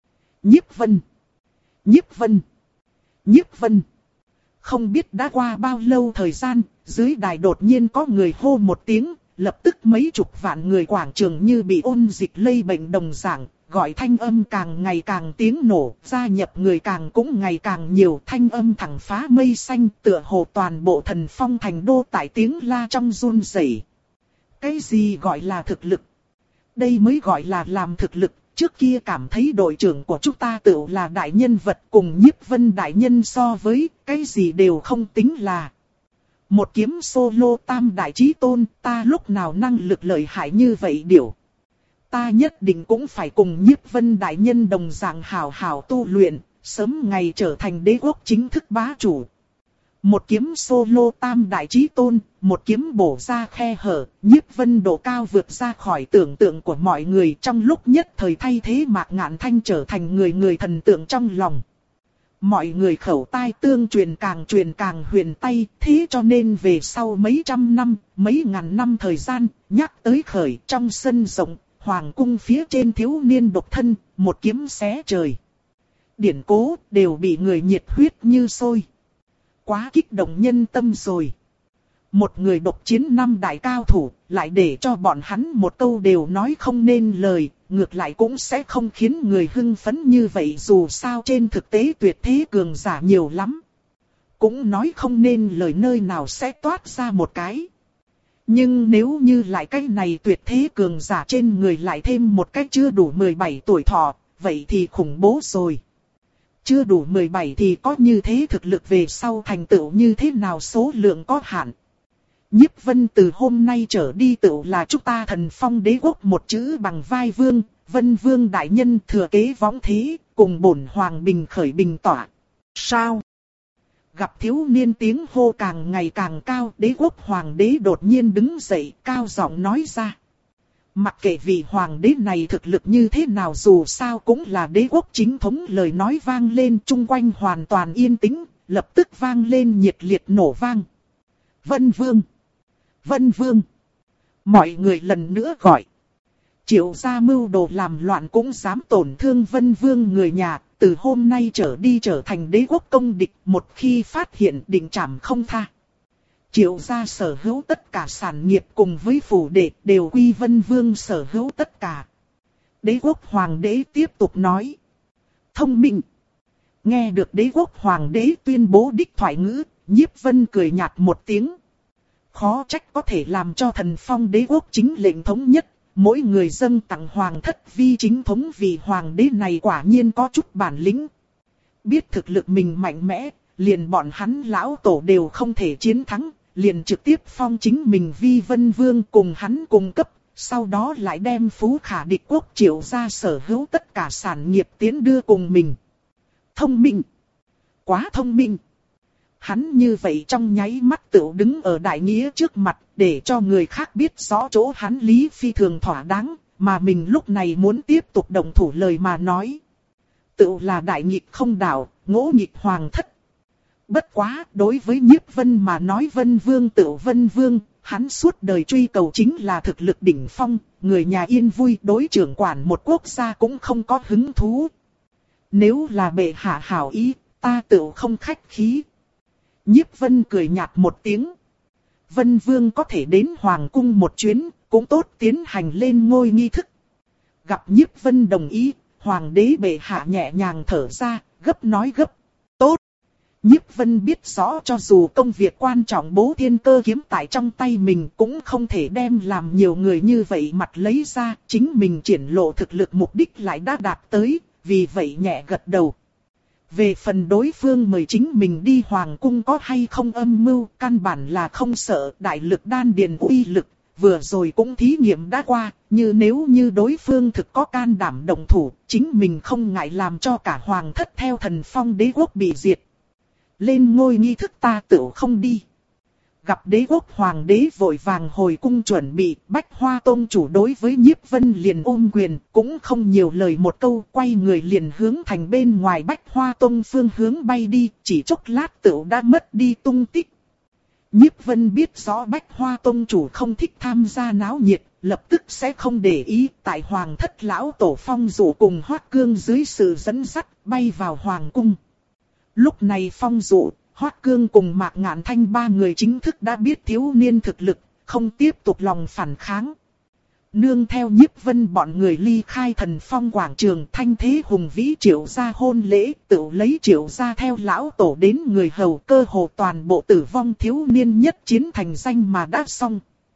[SPEAKER 1] Nhiếp Vân! Nhiếp Vân! Nhiếp Vân! Không biết đã qua bao lâu thời gian, dưới đài đột nhiên có người hô một tiếng, lập tức mấy chục vạn người quảng trường như bị ôn dịch lây bệnh đồng dạng, gọi thanh âm càng ngày càng tiếng nổ, gia nhập người càng cũng ngày càng nhiều, thanh âm thẳng phá mây xanh, tựa hồ toàn bộ Thần Phong thành đô tại tiếng la trong run rẩy. Cái gì gọi là thực lực? Đây mới gọi là làm thực lực. Trước kia cảm thấy đội trưởng của chúng ta tự là đại nhân vật, cùng Nhiếp Vân đại nhân so với, cái gì đều không tính là. Một kiếm solo tam đại chí tôn, ta lúc nào năng lực lợi hại như vậy điều. Ta nhất định cũng phải cùng Nhiếp Vân đại nhân đồng dạng hào hào tu luyện, sớm ngày trở thành đế quốc chính thức bá chủ. Một kiếm solo tam đại chí tôn, một kiếm bổ ra khe hở, Nhiếp Vân độ cao vượt ra khỏi tưởng tượng của mọi người, trong lúc nhất thời thay thế Mạc Ngạn Thanh trở thành người người thần tượng trong lòng. Mọi người khẩu tai tương truyền càng truyền càng huyền tay, thế cho nên về sau mấy trăm năm, mấy ngàn năm thời gian, nhắc tới khởi trong sân rộng, hoàng cung phía trên thiếu niên độc thân, một kiếm xé trời. Điển cố đều bị người nhiệt huyết như sôi. Quá kích động nhân tâm rồi. Một người độc chiến năm đại cao thủ, lại để cho bọn hắn một câu đều nói không nên lời, ngược lại cũng sẽ không khiến người hưng phấn như vậy, dù sao trên thực tế tuyệt thế cường giả nhiều lắm. Cũng nói không nên lời nơi nào sẽ toát ra một cái. Nhưng nếu như lại cái này tuyệt thế cường giả trên người lại thêm một cái chưa đủ mười bảy tuổi thọ, vậy thì khủng bố rồi. Chưa đủ mười bảy thì có như thế thực lực về sau thành tựu như thế nào số lượng có hạn. Nhiếp Vân từ hôm nay trở đi tựu là chúng ta Thần Phong đế quốc một chữ bằng vai vương, Vân Vương đại nhân thừa kế võng thế, cùng bổn hoàng bình khởi bình tỏa. Sao? Gặp thiếu niên tiếng hô càng ngày càng cao, đế quốc hoàng đế đột nhiên đứng dậy, cao giọng nói ra. Mặc kệ vị hoàng đế này thực lực như thế nào, dù sao cũng là đế quốc chính thống, lời nói vang lên chung quanh hoàn toàn yên tĩnh, lập tức vang lên nhiệt liệt nổ vang. Vân Vương! Vân Vương! Mọi người lần nữa gọi. Triệu gia mưu đồ làm loạn cũng dám tổn thương Vân Vương người nhà, từ hôm nay trở đi trở thành đế quốc công địch, một khi phát hiện định trảm không tha. Triệu gia sở hữu tất cả sản nghiệp cùng với phủ đệ đều quy Vân Vương sở hữu tất cả. Đế quốc hoàng đế tiếp tục nói. Thông minh. Nghe được đế quốc hoàng đế tuyên bố đích thoại ngữ, Nhiếp Vân cười nhạt một tiếng. Khó trách có thể làm cho Thần Phong đế quốc chính lệnh thống nhất, mỗi người dâng tặng hoàng thất vi chính thống, vì hoàng đế này quả nhiên có chút bản lĩnh. Biết thực lực mình mạnh mẽ, liền bọn hắn lão tổ đều không thể chiến thắng, liền trực tiếp phong chính mình vi Vân Vương cùng hắn cùng cấp, sau đó lại đem Phú Khả địch quốc Triệu gia sở hữu tất cả sản nghiệp tiến đưa cùng mình. Thông minh! Quá thông minh! Hắn như vậy trong nháy mắt tựu đứng ở đại nghĩa trước mặt, để cho người khác biết rõ chỗ hắn lý phi thường thỏa đáng, mà mình lúc này muốn tiếp tục động thủ lời mà nói. Tựu là đại nghịch không đạo, ngỗ nghịch hoàng thất. Bất quá, đối với Nhiếp Vân mà nói Vân Vương tựu Vân Vương, hắn suốt đời truy cầu chính là thực lực đỉnh phong, người nhà yên vui, đối trưởng quản một quốc gia cũng không có hứng thú. Nếu là bệ hạ hảo ý, ta tựu không khách khí. Nhiếp Vân cười nhạt một tiếng. Vân Vương có thể đến Hoàng cung một chuyến, cũng tốt tiến hành lên ngôi nghi thức. Gặp Nhiếp Vân đồng ý, Hoàng đế bệ hạ nhẹ nhàng thở ra, gấp nói gấp. Tốt. Nhiếp Vân biết rõ cho dù công việc quan trọng bố thiên cơ kiếm tại trong tay mình cũng không thể đem làm nhiều người như vậy mặt lấy ra, chính mình triển lộ thực lực mục đích lại đã đạt tới, vì vậy nhẹ gật đầu. Về phần đối phương mời chính mình đi hoàng cung có hay không âm mưu, căn bản là không sợ, đại lực đan điền uy lực, vừa rồi cũng thí nghiệm đã qua, như nếu như đối phương thực có can đảm động thủ, chính mình không ngại làm cho cả hoàng thất theo Thần Phong đế quốc bị diệt. Lên ngôi nghi thức ta tự không đi. Gặp đế quốc hoàng đế vội vàng hồi cung chuẩn bị, Bách Hoa Tông chủ đối với Nhiếp Vân liền ôm quyền, cũng không nhiều lời một câu, quay người liền hướng thành bên ngoài Bách Hoa Tông phương hướng bay đi, chỉ chốc lát tựu đã mất đi tung tích. Nhiếp Vân biết rõ Bách Hoa Tông chủ không thích tham gia náo nhiệt, lập tức sẽ không để ý, tại hoàng thất lão tổ Phong Dụ cùng Hoắc Cương dưới sự dẫn dắt, bay vào hoàng cung. Lúc này Phong Dụ, Hoắc Cương cùng Mạc Ngạn Thanh ba người chính thức đã biết thiếu niên thực lực, không tiếp tục lòng phản kháng. Nương theo Nhiếp Vân bọn người ly khai Thần Phong quảng trường, thanh thế hùng vĩ Triệu gia hôn lễ, tự lấy Triệu gia theo lão tổ đến người hầu, cơ hồ toàn bộ tử vong thiếu niên nhất chiến thành danh mà đã xong.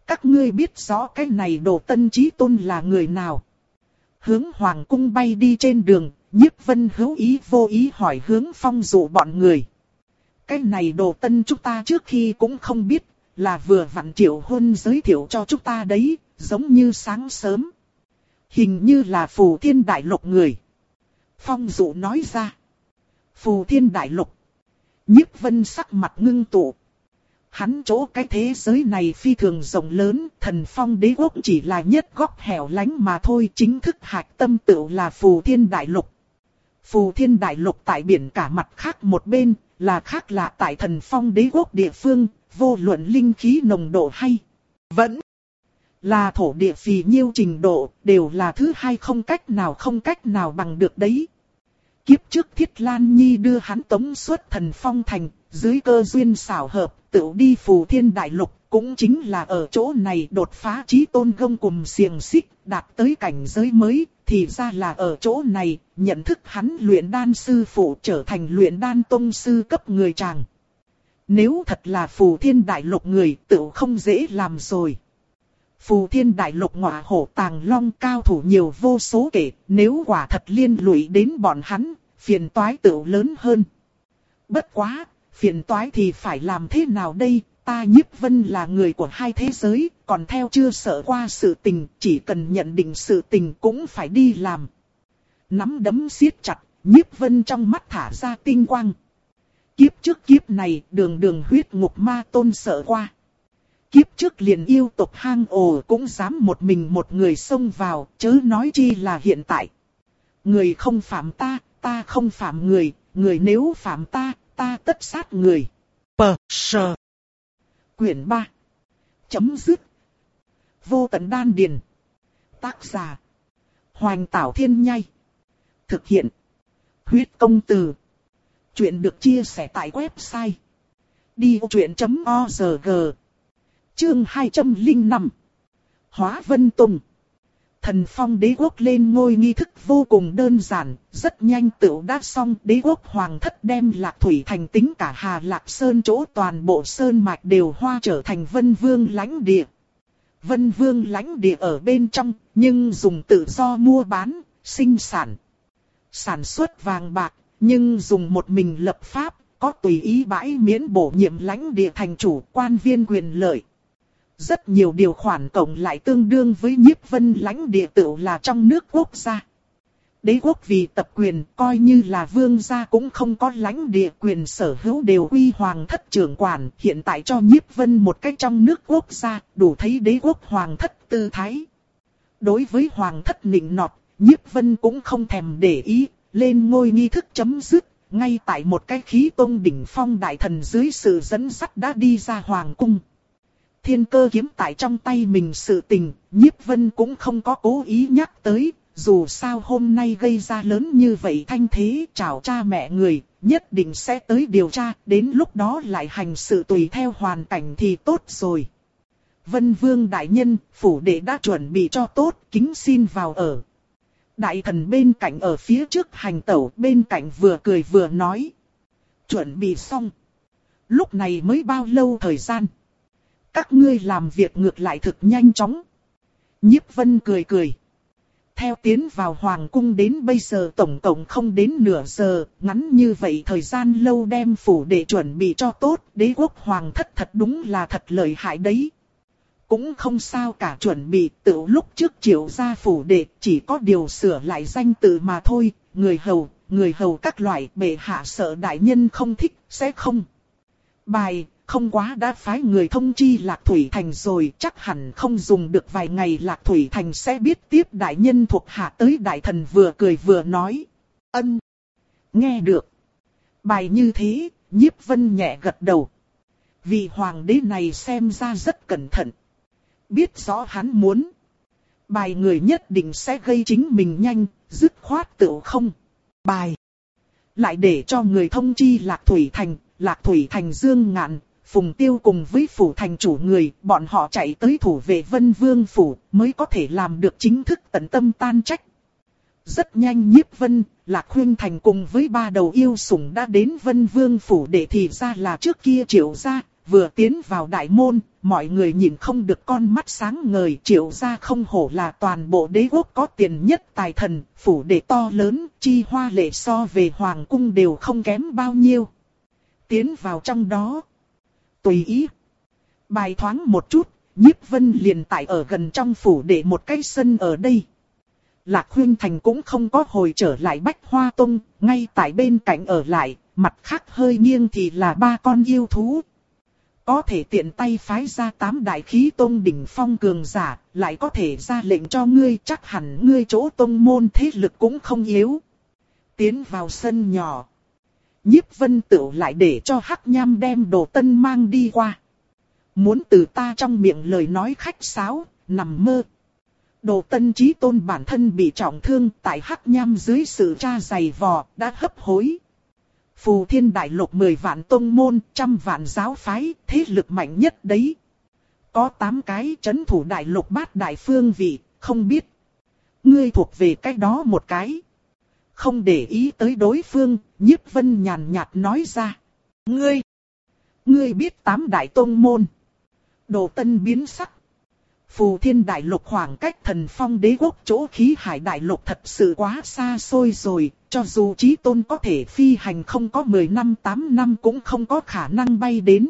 [SPEAKER 1] Các ngươi biết rõ cái này Đồ Tân Chí Tôn là người nào? Hướng hoàng cung bay đi trên đường, Nhiếp Vân hữu ý vô ý hỏi Hướng Phong dụ bọn người. Cái này Đồ Tân chúng ta trước khi cũng không biết, là vừa vặn Triệu Huân giới thiệu cho chúng ta đấy, giống như sáng sớm. Hình như là Phù Thiên Đại Lục người. Phong dụ nói ra. Phù Thiên Đại Lục. Nhiếp Vân sắc mặt ngưng tụ. Hắn chỗ cái thế giới này phi thường rộng lớn, Thần Phong Đế Quốc chỉ là nhất góc hẻo lánh mà thôi, chính thức hạch tâm tựu là Phù Thiên Đại Lục. Phù Thiên Đại Lục tại biển cả mặt khác một bên, là khác lạ tại Thần Phong Đế Quốc địa phương, vô luận linh khí nồng độ hay vẫn là thổ địa phì nhiêu trình độ, đều là thứ hai không cách nào không cách nào bằng được đấy. Kiếp trước Thiết Lan Nhi đưa hắn tống xuất Thần Phong Thành, dưới cơ duyên xảo hợp, tự đi Phù Thiên Đại Lục, cũng chính là ở chỗ này đột phá chí tôn gông cùng xiềng xích, đạt tới cảnh giới mới, thì ra là ở chỗ này, nhận thức hắn luyện đan sư phụ trở thành luyện đan tông sư cấp người chàng. Nếu thật là Phù Thiên Đại Lục người, tự không dễ làm rồi. Phù Thiên Đại Lục ngọa hổ tàng long cao thủ nhiều vô số kể, nếu quả thật liên lụy đến bọn hắn, phiền toái tự lớn hơn. Bất quá, phiền toái thì phải làm thế nào đây, ta Nhiếp Vân là người của hai thế giới, còn theo chưa sợ qua sự tình, chỉ cần nhận định sự tình cũng phải đi làm. Nắm đấm siết chặt, Nhiếp Vân trong mắt thả ra tinh quang. Kiếp trước kiếp này, đường đường huyết ngục ma tôn sợ qua. Kiếp trước liền yêu tộc hang ổ cũng dám một mình một người xông vào, chớ nói chi là hiện tại. Người không phạm ta, ta không phạm người, người nếu phạm ta, ta tất sát người. Pờ sờ. Quyển ba. Chấm dứt. Vô tận đan điền. Tác giả. Hoành Tảo Thiên Nhai. Thực hiện. Huyết công từ. Chuyện được chia sẻ tại website. đi ô chuyện chấm org. Chương hai trăm lẻ năm. Hóa Vân Tùng. Thần Phong Đế Quốc lên ngôi nghi thức vô cùng đơn giản, rất nhanh tựu đã xong. Đế Quốc Hoàng thất đem Lạc Thủy Thành tính cả Hà Lạc Sơn chỗ toàn bộ sơn mạch đều hoa trở thành Vân Vương lãnh địa. Vân Vương lãnh địa ở bên trong, nhưng dùng tự do mua bán, sinh sản, sản xuất vàng bạc, nhưng dùng một mình lập pháp, có tùy ý bãi miễn bổ nhiệm lãnh địa thành chủ, quan viên quyền lợi. Rất nhiều điều khoản cộng lại tương đương với Nhiếp Vân lãnh địa tựu là trong nước quốc gia. Đế quốc vì tập quyền, coi như là vương gia cũng không có lãnh địa, quyền sở hữu đều quy hoàng thất trưởng quản. Hiện tại cho Nhiếp Vân một cách trong nước quốc gia, đủ thấy đế quốc hoàng thất tư thái. Đối với hoàng thất nịnh nọt, Nhiếp Vân cũng không thèm để ý, lên ngôi nghi thức chấm dứt. Ngay tại một cái khí tôn đỉnh phong đại thần dưới sự dẫn dắt đã đi ra hoàng cung. Thiên Cơ kiếm tại trong tay mình sự tình, Nhiếp Vân cũng không có cố ý nhắc tới, dù sao hôm nay gây ra lớn như vậy thanh thế, chào cha mẹ người, nhất định sẽ tới điều tra, đến lúc đó lại hành sự tùy theo hoàn cảnh thì tốt rồi. Vân Vương đại nhân, phủ đệ đã chuẩn bị cho tốt, kính xin vào ở. Đại thần bên cạnh ở phía trước hành tẩu, bên cạnh vừa cười vừa nói. Chuẩn bị xong. Lúc này mới bao lâu thời gian? Các ngươi làm việc ngược lại thực nhanh chóng. Nhiếp Vân cười cười. Theo tiến vào hoàng cung đến bây giờ tổng cộng không đến nửa giờ, ngắn như vậy thời gian lâu đem phủ để chuẩn bị cho tốt, đế quốc hoàng thất thật đúng là thật lợi hại đấy. Cũng không sao cả, chuẩn bị từ lúc trước triệu ra phủ đệ, chỉ có điều sửa lại danh tự mà thôi, người hầu, người hầu các loại, bệ hạ sợ đại nhân không thích, sẽ không. Bài, không quá đã phái người thông chi Lạc Thủy Thành rồi, chắc hẳn không dùng được vài ngày Lạc Thủy Thành sẽ biết tiếp đại nhân thuộc hạ tới. Đại thần vừa cười vừa nói. Ân. Nghe được. Bài như thế, Nhiếp Vân nhẹ gật đầu. Vị hoàng đế này xem ra rất cẩn thận. Biết rõ hắn muốn. Bài người nhất định sẽ gây chính mình nhanh, dứt khoát tự không. Bài. Lại để cho người thông chi Lạc Thủy Thành, Lạc Thủy Thành Dương Ngạn, Phùng Tiêu cùng với phủ thành chủ người, bọn họ chạy tới thủ vệ Vân Vương phủ, mới có thể làm được chính thức tận tâm tan trách. Rất nhanh Nhiếp Vân, Lạc Huyên Thành cùng với ba đầu yêu sủng đã đến Vân Vương phủ, để thì ra là trước kia triệu ra, vừa tiến vào đại môn, mọi người nhìn không được con mắt sáng ngời. Triệu gia không hổ là toàn bộ đế quốc có tiền nhất tài thần, phủ đệ to lớn, chi hoa lệ so về hoàng cung đều không kém bao nhiêu. Tiến vào trong đó, tùy ý bài thoáng một chút, Nhiếp Vân liền tại ở gần trong phủ đệ một cái sân ở đây. Lạc Huyên Thành cũng không có hồi trở lại Bách Hoa Tông, ngay tại bên cạnh ở lại, mặt khác hơi nghiêng thì là ba con yêu thú. Có thể tiện tay phái ra tám đại khí tông đỉnh phong cường giả, lại có thể ra lệnh cho ngươi, chắc hẳn ngươi chỗ tông môn thế lực cũng không yếu. Tiến vào sân nhỏ, Nhiếp Vân Tửu lại để cho Hắc Nham đem Đồ Tân mang đi qua. Muốn từ ta trong miệng lời nói khách sáo, nằm mơ. Đồ Tân Chí Tôn bản thân bị trọng thương, tại Hắc Nham dưới sự tra giày vò, đã hấp hối. Phù Thiên Đại Lục mười vạn tông môn, trăm vạn giáo phái, thế lực mạnh nhất đấy. Có tám cái trấn thủ đại lục bát đại phương vị, không biết. Ngươi thuộc về cái đó một cái. Không để ý tới đối phương, Nhiếp Vân nhàn nhạt nói ra. Ngươi, ngươi biết tám đại tông môn. Đồ Tân biến sắc. Phù Thiên Đại Lục khoảng cách Thần Phong Đế Quốc chỗ Khí Hải Đại Lục thật sự quá xa xôi rồi, cho dù Chí Tôn có thể phi hành không có mười năm tám năm cũng không có khả năng bay đến.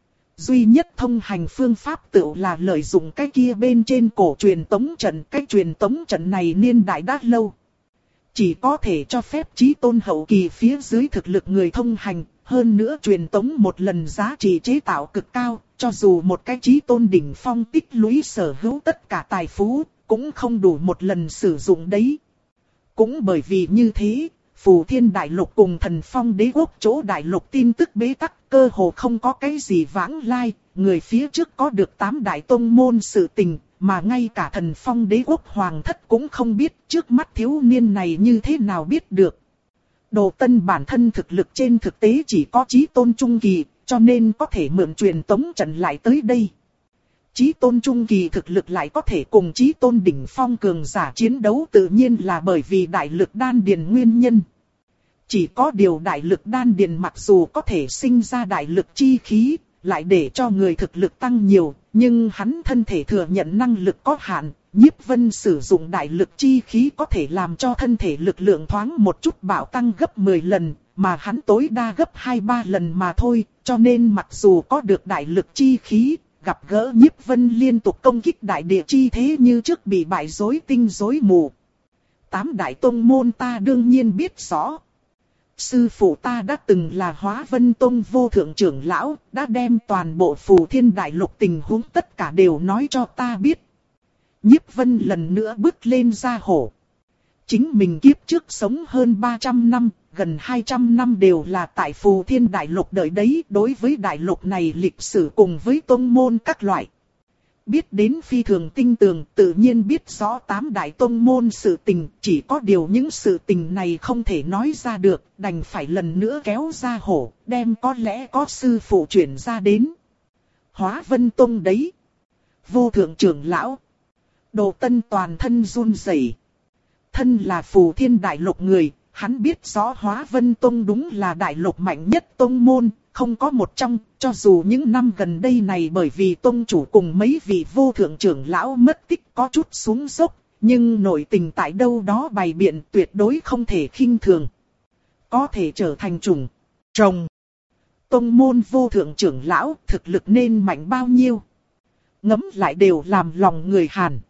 [SPEAKER 1] Duy nhất thông hành phương pháp tựu là lợi dụng cái kia bên trên cổ truyền tống trận, cái truyền tống trận này niên đại đã lâu. Chỉ có thể cho phép Chí Tôn hậu kỳ phía dưới thực lực người thông hành, hơn nữa truyền tống một lần giá trị chế tạo cực cao. Cho dù một cái Chí Tôn đỉnh phong tích lũy sở hữu tất cả tài phú, cũng không đủ một lần sử dụng đấy. Cũng bởi vì như thế, Phù Thiên Đại Lục cùng Thần Phong Đế Quốc chỗ Đại Lục tin tức bế tắc, cơ hồ không có cái gì vãng lai, người phía trước có được tám đại tông môn sự tình, mà ngay cả Thần Phong Đế Quốc Hoàng thất cũng không biết trước mắt thiếu niên này như thế nào biết được. Đồ Tân bản thân thực lực trên thực tế chỉ có Chí Tôn trung kỳ, cho nên có thể mượn truyền tống trận lại tới đây. Chí Tôn trung kỳ thực lực lại có thể cùng Chí Tôn đỉnh phong cường giả chiến đấu tự nhiên là bởi vì đại lực đan điền nguyên nhân. Chỉ có điều đại lực đan điền mặc dù có thể sinh ra đại lực chi khí, lại để cho người thực lực tăng nhiều, nhưng hắn thân thể thừa nhận năng lực có hạn. Nhiếp Vân sử dụng đại lực chi khí có thể làm cho thân thể lực lượng thoáng một chút bạo tăng gấp mười lần, mà hắn tối đa gấp hai ba lần mà thôi, cho nên mặc dù có được đại lực chi khí, gặp gỡ Nhiếp Vân liên tục công kích đại địa chi thế như trước bị bại rối tinh rối mù. Tám đại tông môn ta đương nhiên biết rõ. Sư phụ ta đã từng là Hóa Vân Tông vô thượng trưởng lão, đã đem toàn bộ Phù Thiên Đại Lục tình huống tất cả đều nói cho ta biết. Nhiếp Vân lần nữa bước lên ra hổ. Chính mình kiếp trước sống hơn ba trăm năm, gần hai trăm năm đều là tại Phù Thiên Đại Lục đợi đấy, đối với đại lục này lịch sử cùng với tông môn các loại. Biết đến phi thường tinh tường, tự nhiên biết rõ tám đại tông môn sự tình, chỉ có điều những sự tình này không thể nói ra được, đành phải lần nữa kéo ra hổ, đem có lẽ có sư phụ chuyển ra đến. Hóa Vân Tông đấy. Vô thượng trưởng lão. Đồ Tân toàn thân run rẩy. Thân là Phù Thiên Đại Lục người, hắn biết rõ Hóa Vân Tông đúng là đại lục mạnh nhất tông môn, không có một trong, cho dù những năm gần đây này bởi vì tông chủ cùng mấy vị vô thượng trưởng lão mất tích có chút xuống dốc, nhưng nội tình tại đâu đó bày biện tuyệt đối không thể khinh thường. Có thể trở thành chủng, trồng. Tông môn vô thượng trưởng lão thực lực nên mạnh bao nhiêu. Ngẫm lại đều làm lòng người Hàn.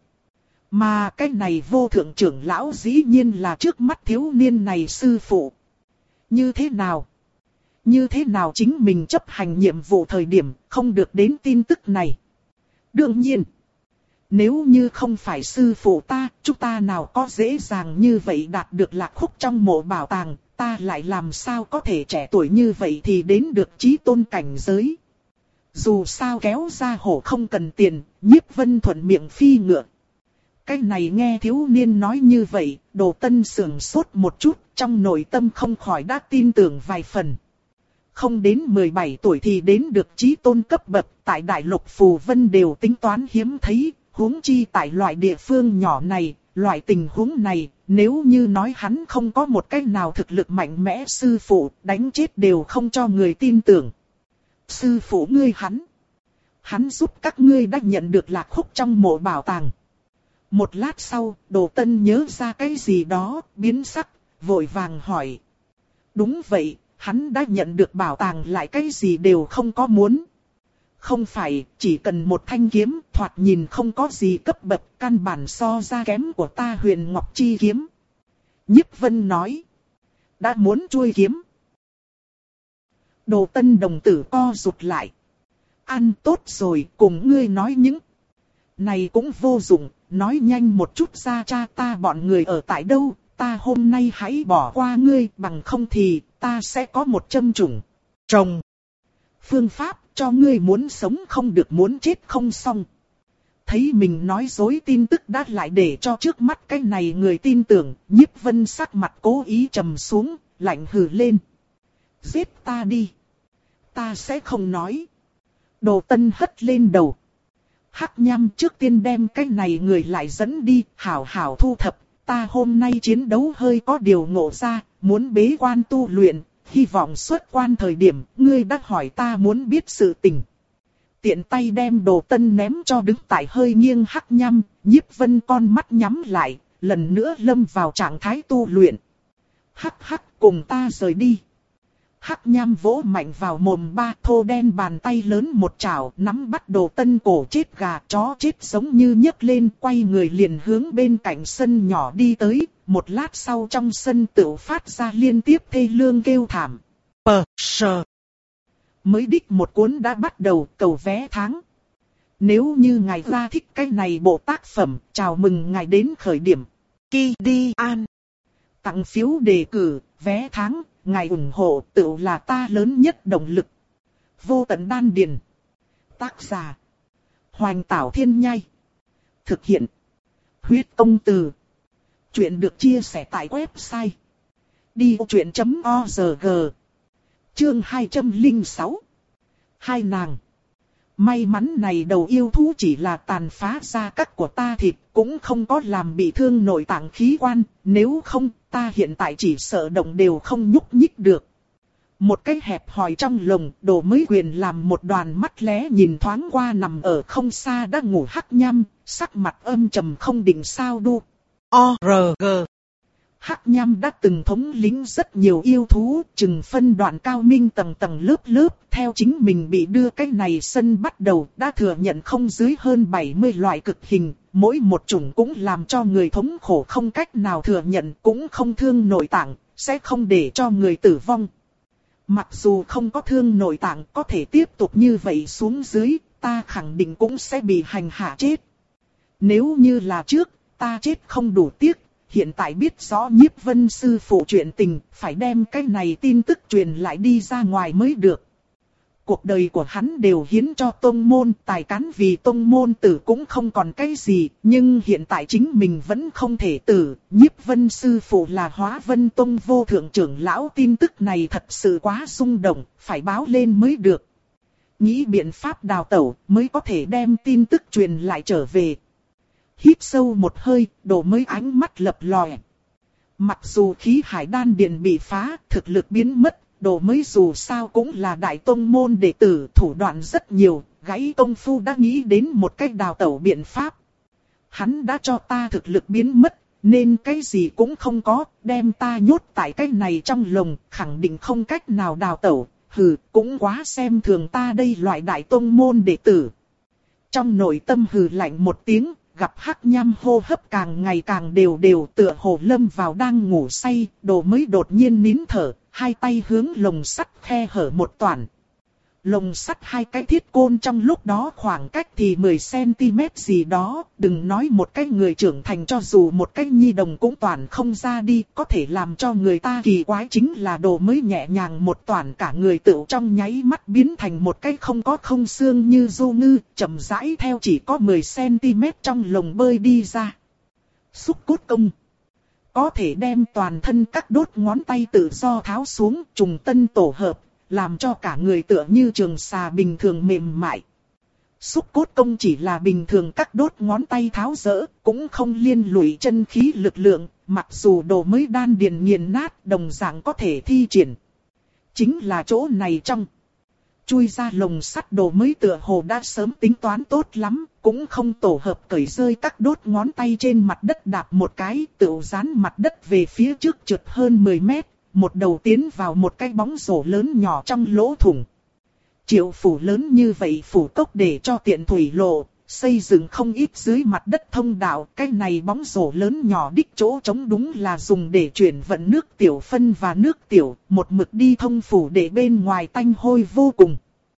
[SPEAKER 1] Mà cái này vô thượng trưởng lão dĩ nhiên là trước mắt thiếu niên này sư phụ. Như thế nào? Như thế nào chính mình chấp hành nhiệm vụ thời điểm không được đến tin tức này? Đương nhiên, nếu như không phải sư phụ ta, chúng ta nào có dễ dàng như vậy đạt được lạc khúc trong mộ bảo tàng, ta lại làm sao có thể trẻ tuổi như vậy thì đến được chí tôn cảnh giới. Dù sao kéo ra hổ không cần tiền, Nhiếp Vân thuận miệng phi ngựa. Cái này nghe thiếu niên nói như vậy, Đồ Tân sưởng sốt một chút, trong nội tâm không khỏi đã tin tưởng vài phần. Không đến mười bảy tuổi thì đến được chí tôn cấp bậc, tại đại lục Phù Vân đều tính toán hiếm thấy, huống chi tại loại địa phương nhỏ này, loại tình huống này, nếu như nói hắn không có một cách nào thực lực mạnh mẽ sư phụ, đánh chết đều không cho người tin tưởng. Sư phụ ngươi hắn. Hắn giúp các ngươi đã nhận được lạc khúc trong mộ bảo tàng. Một lát sau, Đồ Tân nhớ ra cái gì đó, biến sắc, vội vàng hỏi. Đúng vậy, hắn đã nhận được bảo tàng lại cái gì đều không có muốn. Không phải, chỉ cần một thanh kiếm, thoạt nhìn không có gì cấp bậc, căn bản so ra kém của ta Huyền Ngọc Chi kiếm. Nhiếp Vân nói. Đã muốn chui kiếm. Đồ Tân đồng tử co rụt lại. Ăn tốt rồi, cùng ngươi nói những này cũng vô dụng, nói nhanh một chút ra cha ta bọn người ở tại đâu, ta hôm nay hãy bỏ qua ngươi, bằng không thì ta sẽ có một châm chủng. Trồng. Phương pháp cho ngươi muốn sống không được muốn chết không xong. Thấy mình nói dối tin tức đã lại để cho trước mắt cái này người tin tưởng, Nhiếp Vân sắc mặt cố ý trầm xuống, lạnh hừ lên. Giết ta đi. Ta sẽ không nói. Đồ Tân hất lên đầu. Hắc Nham trước tiên đem cái này người lại dẫn đi, hảo hảo thu thập. Ta hôm nay chiến đấu hơi có điều ngộ ra, muốn bế quan tu luyện, hy vọng xuất quan thời điểm, ngươi đã hỏi ta muốn biết sự tình. Tiện tay đem Đồ Tân ném cho đứng tại hơi nghiêng Hắc Nham, Nhiếp Vân con mắt nhắm lại, lần nữa lâm vào trạng thái tu luyện. Hắc hắc cùng ta rời đi. Hắc Nham vỗ mạnh vào mồm ba thô đen bàn tay lớn một chảo nắm bắt Đồ Tân cổ chết gà chó chết giống như nhấc lên quay người liền hướng bên cạnh sân nhỏ đi tới. Một lát sau trong sân tự phát ra liên tiếp thê lương kêu thảm. Pờ sờ. Mới đích một cuốn đã bắt đầu cầu vé tháng. Nếu như ngài ra thích cái này bộ tác phẩm, chào mừng ngài đến khởi điểm. Ki đi an. Tặng phiếu đề cử, vé tháng. Ngài ủng hộ tự là ta lớn nhất động lực. Vô tận đan điền. Tác giả. Hoành Tảo Thiên Nhai. Thực hiện. Huyết Công Từ. Chuyện được chia sẻ tại website. đi vô chuyện chấm org. Chương hai trăm lẻ sáu. Hai nàng. May mắn này đầu yêu thú chỉ là tàn phá gia các của ta thịt, cũng không có làm bị thương nội tạng khí quan, nếu không, ta hiện tại chỉ sợ động đều không nhúc nhích được. Một cái hẹp hòi trong lồng, Đồ Mới Quyền làm một đoàn mắt lé nhìn thoáng qua nằm ở không xa đã ngủ Hắc Nham, sắc mặt âm trầm không định sao đu. O R G. Hắc Nham đã từng thống lĩnh rất nhiều yêu thú, chừng phân đoạn cao minh tầng tầng lớp lớp, theo chính mình bị đưa cái này sân bắt đầu, đã thừa nhận không dưới hơn bảy mươi loại cực hình, mỗi một chủng cũng làm cho người thống khổ không cách nào thừa nhận, cũng không thương nội tạng, sẽ không để cho người tử vong. Mặc dù không có thương nội tạng, có thể tiếp tục như vậy xuống dưới, ta khẳng định cũng sẽ bị hành hạ chết. Nếu như là trước, ta chết không đủ tiếc. Hiện tại biết rõ Nhiếp Vân sư phụ chuyện tình, phải đem cái này tin tức truyền lại đi ra ngoài mới được. Cuộc đời của hắn đều hiến cho tông môn, tài cán vì tông môn tử cũng không còn cái gì, nhưng hiện tại chính mình vẫn không thể tử. Nhiếp Vân sư phụ là Hóa Vân Tông vô thượng trưởng lão, tin tức này thật sự quá rung động, phải báo lên mới được. Nghĩ biện pháp đào tẩu mới có thể đem tin tức truyền lại trở về. Hít sâu một hơi, Đồ Mới ánh mắt lập lòe. Mặc dù khí hải đan điền bị phá, thực lực biến mất, Đồ Mới dù sao cũng là đại tông môn đệ tử, thủ đoạn rất nhiều, gãy công phu đã nghĩ đến một cách đào tẩu biện pháp. Hắn đã cho ta thực lực biến mất, nên cái gì cũng không có, đem ta nhốt tại cái này trong lồng, khẳng định không cách nào đào tẩu, hừ, cũng quá xem thường ta đây loại đại tông môn đệ tử. Trong nội tâm hừ lạnh một tiếng. Gặp Hắc Nham hô hấp càng ngày càng đều đều tựa hồ lâm vào đang ngủ say, Đồ Mới đột nhiên nín thở, hai tay hướng lồng sắt khe hở một toản. Lồng sắt hai cái thiết côn trong lúc đó khoảng cách thì mười xăng-ti-mét gì đó, đừng nói một cái người trưởng thành cho dù một cái nhi đồng cũng toàn không ra đi, có thể làm cho người ta kỳ quái chính là Đồ Mới nhẹ nhàng một toản cả người tựu trong nháy mắt biến thành một cái không có không xương như du ngư, chậm rãi theo chỉ có mười xăng-ti-mét trong lồng bơi đi ra. Xúc cốt công. Có thể đem toàn thân các đốt ngón tay tự do tháo xuống, trùng tân tổ hợp. Làm cho cả người tựa như trường xà bình thường mềm mại. Xúc cốt công chỉ là bình thường cắt đốt ngón tay tháo dỡ, cũng không liên lụy chân khí lực lượng, mặc dù Đồ Mới đan điền nghiền nát đồng dạng có thể thi triển. Chính là chỗ này trong. chui ra lồng sắt đồ mới tựa hồ đã sớm tính toán tốt lắm, cũng không tổ hợp cởi rơi các đốt ngón tay trên mặt đất đạp một cái, tựu dán mặt đất về phía trước trượt hơn mười mét, một đầu tiến vào một cái bóng rổ lớn nhỏ trong lỗ thủng. Triệu phủ lớn như vậy phủ cốc để cho tiện thủy lộ, xây dựng không ít dưới mặt đất thông đạo, cái này bóng rổ lớn nhỏ đích chỗ trống đúng là dùng để chuyển vận nước tiểu phân và nước tiểu, một mực đi thông phủ để bên ngoài tanh hôi vô cùng.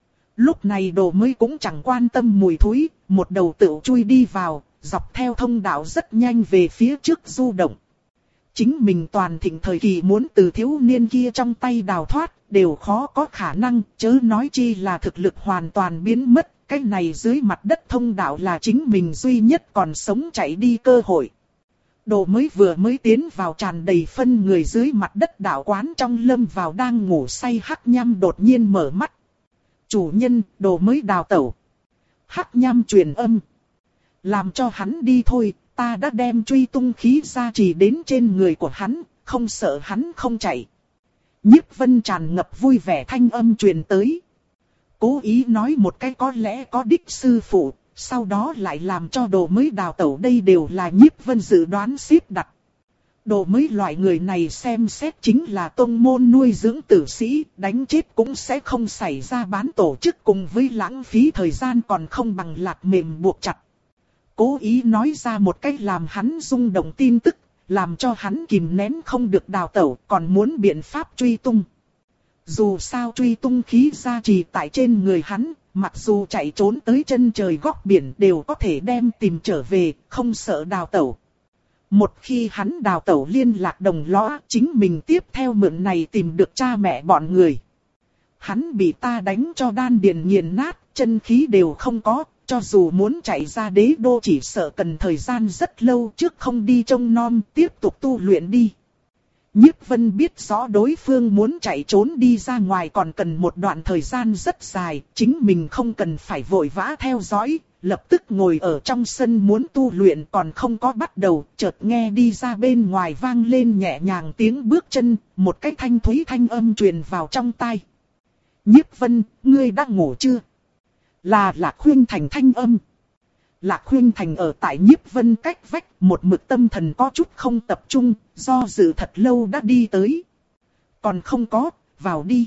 [SPEAKER 1] Lúc này đồ mới cũng chẳng quan tâm mùi thối, một đầu tựu chui đi vào, dọc theo thông đạo rất nhanh về phía trước du động. Chính mình toàn thịnh thời kỳ muốn từ thiếu niên kia trong tay đào thoát, đều khó có khả năng, chớ nói chi là thực lực hoàn toàn biến mất. Cái này dưới mặt đất thông đạo là chính mình duy nhất còn sống chạy đi cơ hội. Đồ mới vừa mới tiến vào tràn đầy phân người dưới mặt đất đạo quán trong lâm vào đang ngủ say Hắc Nham đột nhiên mở mắt. Chủ nhân, đồ mới đào tẩu. Hắc Nham truyền âm. Làm cho hắn đi thôi, ta đã đem truy tung khí gia trì đến trên người của hắn, không sợ hắn không chạy. Nhiếp Vân tràn ngập vui vẻ thanh âm truyền tới. Cố ý nói một cái có lẽ có đích sư phụ, sau đó lại làm cho đồ mới đào tẩu, đây đều là Nhiếp Vân dự đoán xếp đặt. Đồ mới loại người này xem xét chính là tông môn nuôi dưỡng tử sĩ, đánh chết cũng sẽ không xảy ra bán tổ chức cùng với lãng phí thời gian còn không bằng lạc mềm buộc chặt. Cố ý nói ra một cách làm hắn rung động tin tức, làm cho hắn kìm nén không được đào tẩu, còn muốn biện pháp truy tung. Dù sao truy tung khí gia trì tại trên người hắn, mặc dù chạy trốn tới chân trời góc biển đều có thể đem tìm trở về, không sợ đào tẩu. Một khi hắn đào tẩu liên lạc đồng lõa, chính mình tiếp theo mượn này tìm được cha mẹ bọn người. Hắn bị ta đánh cho đan điền nghiền nát, chân khí đều không có, cho dù muốn chạy ra đế đô chỉ sợ cần thời gian rất lâu, trước không đi trông nom, tiếp tục tu luyện đi. Nhiếp Vân biết rõ đối phương muốn chạy trốn đi ra ngoài còn cần một đoạn thời gian rất dài, chính mình không cần phải vội vã theo dõi, lập tức ngồi ở trong sân muốn tu luyện còn không có bắt đầu, chợt nghe đi ra bên ngoài vang lên nhẹ nhàng tiếng bước chân, một cái thanh thúy thanh âm truyền vào trong tai. Nhiếp Vân, ngươi đã ngủ chưa? Là Lạc Khuynh Thành thanh âm. Lạc Khuynh Thành ở tại Nhiếp Vân cách vách, một mực tâm thần có chút không tập trung, do dự thật lâu đã đi tới. Còn không có, vào đi.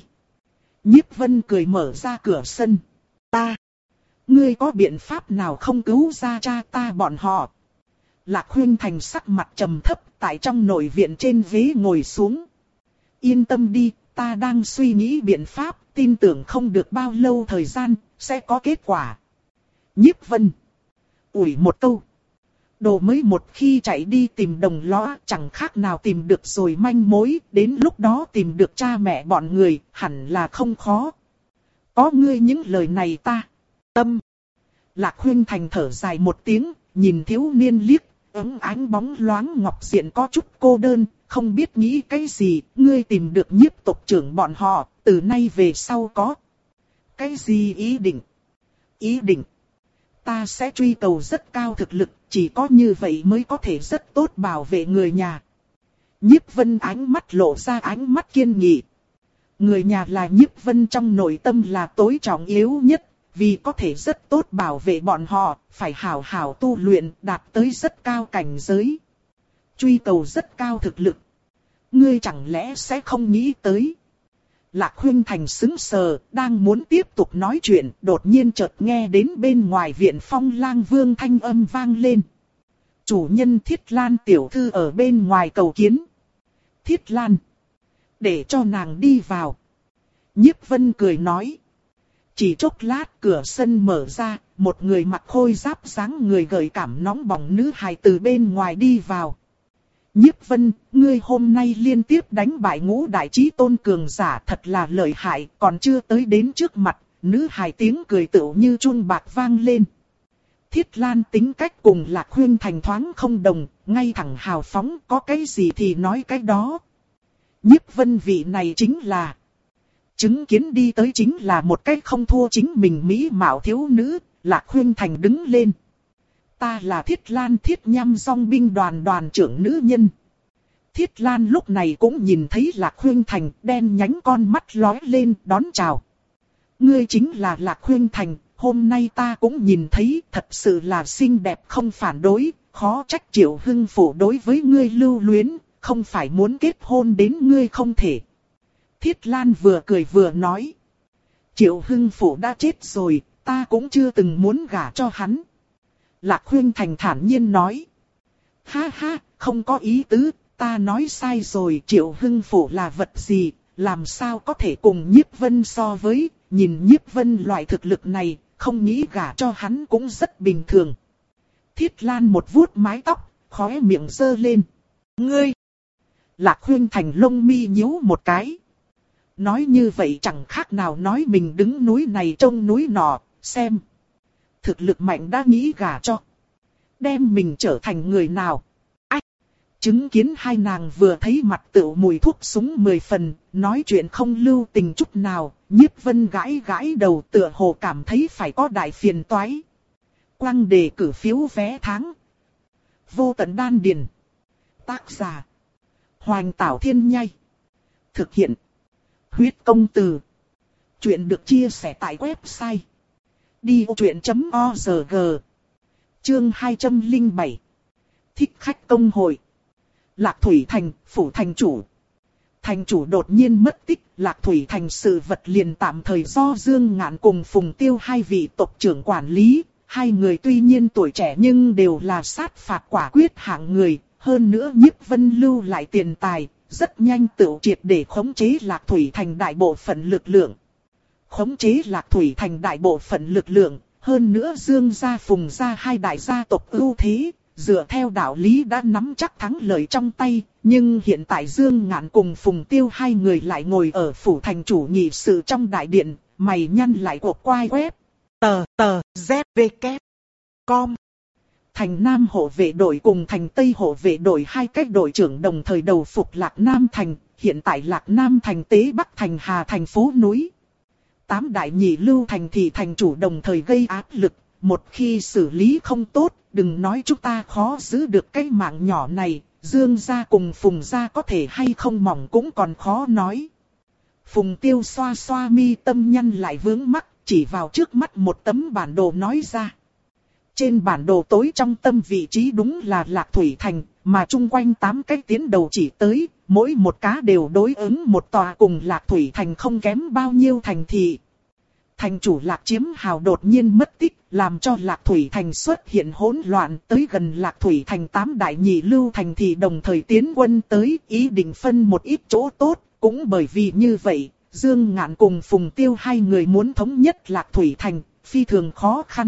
[SPEAKER 1] Nhiếp Vân cười mở ra cửa sân. Ta, ngươi có biện pháp nào không cứu ra cha ta bọn họ? Lạc Khuynh Thành sắc mặt trầm thấp tại trong nội viện trên ghế ngồi xuống. Yên tâm đi, ta đang suy nghĩ biện pháp, tin tưởng không được bao lâu thời gian, sẽ có kết quả. Nhiếp Vân ủi một câu. Đồ mới một khi chạy đi tìm đồng lõa chẳng khác nào tìm được rồi manh mối, đến lúc đó tìm được cha mẹ bọn người hẳn là không khó. Có ngươi những lời này ta tâm. Lạc Khuynh Thành thở dài một tiếng, nhìn thiếu niên liếc, ấm ánh bóng loáng ngọc diện có chút cô đơn, không biết nghĩ cái gì, ngươi tìm được Nhiếp tộc trưởng bọn họ, từ nay về sau có cái gì ý định? Ý định ta sẽ truy cầu rất cao thực lực, chỉ có như vậy mới có thể rất tốt bảo vệ người nhà. Nhiếp Vân ánh mắt lộ ra ánh mắt kiên nghị. Người nhà là Nhiếp Vân trong nội tâm là tối trọng yếu nhất, vì có thể rất tốt bảo vệ bọn họ, phải hảo hảo tu luyện, đạt tới rất cao cảnh giới. Truy cầu rất cao thực lực. Ngươi chẳng lẽ sẽ không nghĩ tới? Lạc Khuynh Thành sững sờ, đang muốn tiếp tục nói chuyện, đột nhiên chợt nghe đến bên ngoài viện Phong Lang Vương thanh âm vang lên. Chủ nhân Thiết Lan tiểu thư ở bên ngoài cầu kiến. Thiết Lan, để cho nàng đi vào. Nhiếp Vân cười nói. Chỉ chốc lát cửa sân mở ra, một người mặc khôi giáp dáng người gợi cảm nóng bỏng nữ hài từ bên ngoài đi vào. Nhiếp Vân, ngươi hôm nay liên tiếp đánh bại ngũ đại chí tôn cường giả thật là lợi hại, còn chưa tới đến trước mặt, nữ hài tiếng cười tựu như chuông bạc vang lên. Thiết Lan tính cách cùng Lạc Khuynh Thành thoáng không đồng, ngay thẳng hào phóng, có cái gì thì nói cái đó. Nhiếp Vân vị này chính là, chứng kiến đi tới chính là một cái không thua chính mình mỹ mạo thiếu nữ, Lạc Khuynh Thành đứng lên. Ta là Thiết Lan Thiết Nham dòng binh đoàn đoàn trưởng nữ nhân. Thiết Lan lúc này cũng nhìn thấy Lạc Khuynh Thành, đen nhánh con mắt lóe lên đón chào. ngươi chính là Lạc Khuynh Thành, hôm nay ta cũng nhìn thấy, thật sự là xinh đẹp không phản đối, khó trách Triệu Hưng Phủ đối với ngươi lưu luyến, không phải muốn kết hôn đến ngươi không thể. Thiết Lan vừa cười vừa nói. Triệu Hưng Phủ đã chết rồi, ta cũng chưa từng muốn gả cho hắn. Lạc Khuynh Thành thản nhiên nói. Ha ha, không có ý tứ, ta nói sai rồi, Triệu Hưng Phủ là vật gì, làm sao có thể cùng Nhiếp Vân so với, nhìn Nhiếp Vân loại thực lực này, không nghĩ gả cho hắn cũng rất bình thường. Thiết Lan một vuốt mái tóc, khóe miệng giơ lên. Ngươi! Lạc Khuynh Thành lông mi nhíu một cái. Nói như vậy chẳng khác nào nói mình đứng núi này trông núi nọ, xem. Thực lực mạnh đã nghĩ gả cho. Đem mình trở thành người nào? Ách! Chứng kiến hai nàng vừa thấy mặt tựu mùi thuốc súng mười phần, nói chuyện không lưu tình chút nào, Nhiếp Vân gãi gãi đầu tựa hồ cảm thấy phải có đại phiền toái. Quang đề cử phiếu vé tháng. Vô tận đan điền. Tác giả. Hoành Tảo Thiên Nhai. Thực hiện. Huyết công từ. Chuyện được chia sẻ tại website. đi ô chuyện chấm org. Chương hai trăm lẻ bảy. Thích khách công hội. Lạc Thủy Thành, phủ thành chủ. Thành chủ đột nhiên mất tích, Lạc Thủy Thành sự vật liền tạm thời do Dương Ngạn cùng Phùng Tiêu hai vị tộc trưởng quản lý. Hai người tuy nhiên tuổi trẻ nhưng đều là sát phạt quả quyết hạng người, hơn nữa Nhiếp Vân lưu lại tiền tài, rất nhanh tự triệt để khống chế Lạc Thủy Thành đại bộ phận lực lượng. Khống chế Lạc Thủy Thành đại bộ phận lực lượng, hơn nữa Dương gia Phùng gia hai đại gia tộc ưu thế, dựa theo đạo lý đã nắm chắc thắng lợi trong tay, nhưng hiện tại Dương Ngạn cùng Phùng Tiêu hai người lại ngồi ở phủ thành chủ nghị sự trong đại điện, mày nhăn lại cuộc quay web. Tờ tờ Z V K com. Thành Nam hộ vệ đội cùng thành Tây hộ vệ đội hai cách đội trưởng đồng thời đầu phục Lạc Nam Thành, hiện tại Lạc Nam Thành Tế Bắc Thành Hà thành phố núi. Tám đại nhị lưu thành thì thành chủ đồng thời gây áp lực, một khi xử lý không tốt, đừng nói chúng ta khó giữ được cái mạng nhỏ này, Dương gia cùng Phùng gia có thể hay không mỏng cũng còn khó nói. Phùng Tiêu xoa xoa mi tâm nhăn lại vướng mắc, chỉ vào trước mắt một tấm bản đồ nói ra. Trên bản đồ tối trong tâm vị trí đúng là Lạc Thủy Thành, mà chung quanh tám cái tiến đầu chỉ tới, mỗi một cá đều đối ứng một tòa cùng Lạc Thủy Thành không kém bao nhiêu thành thị. Thành chủ Lạc Chiếm Hào đột nhiên mất tích, làm cho Lạc Thủy Thành xuất hiện hỗn loạn, tới gần Lạc Thủy Thành tám đại nhị lưu thành thị đồng thời tiến quân tới, ý định phân một ít chỗ tốt, cũng bởi vì như vậy, Dương Ngạn cùng Phùng Tiêu hai người muốn thống nhất Lạc Thủy Thành, phi thường khó khăn.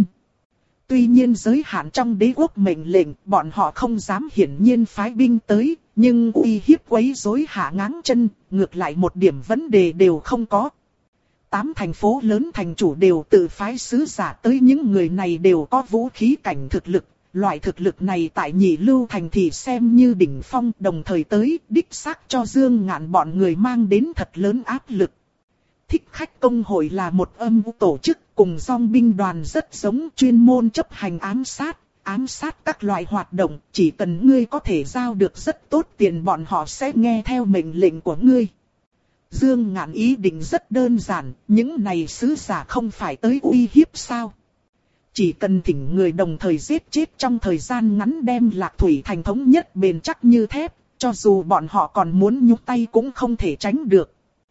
[SPEAKER 1] Tuy nhiên giới hạn trong đế quốc mệnh lệnh, bọn họ không dám hiển nhiên phái binh tới, nhưng uy hiếp quấy rối hạ ngáng chân, ngược lại một điểm vấn đề đều không có. Tám thành phố lớn thành chủ đều tự phái sứ giả tới, những người này đều có vũ khí cảnh thực lực, loại thực lực này tại nhị lưu thành thì xem như đỉnh phong, đồng thời tới đích xác cho Dương Ngạn bọn người mang đến thật lớn áp lực. Thích khách công hội là một âm u tổ chức, cùng dòng binh đoàn rất giống, chuyên môn chấp hành ám sát, ám sát các loại hoạt động, chỉ cần ngươi có thể giao được rất tốt tiền bọn họ sẽ nghe theo mệnh lệnh của ngươi. Dương Ngạn ý định rất đơn giản, những này sứ giả không phải tới uy hiếp sao. Chỉ cần thỉnh người đồng thời giết chết trong thời gian ngắn đem Lạc Thủy Thành thống nhất bền chắc như thép, cho dù bọn họ còn muốn nhúc tay cũng không thể tránh được.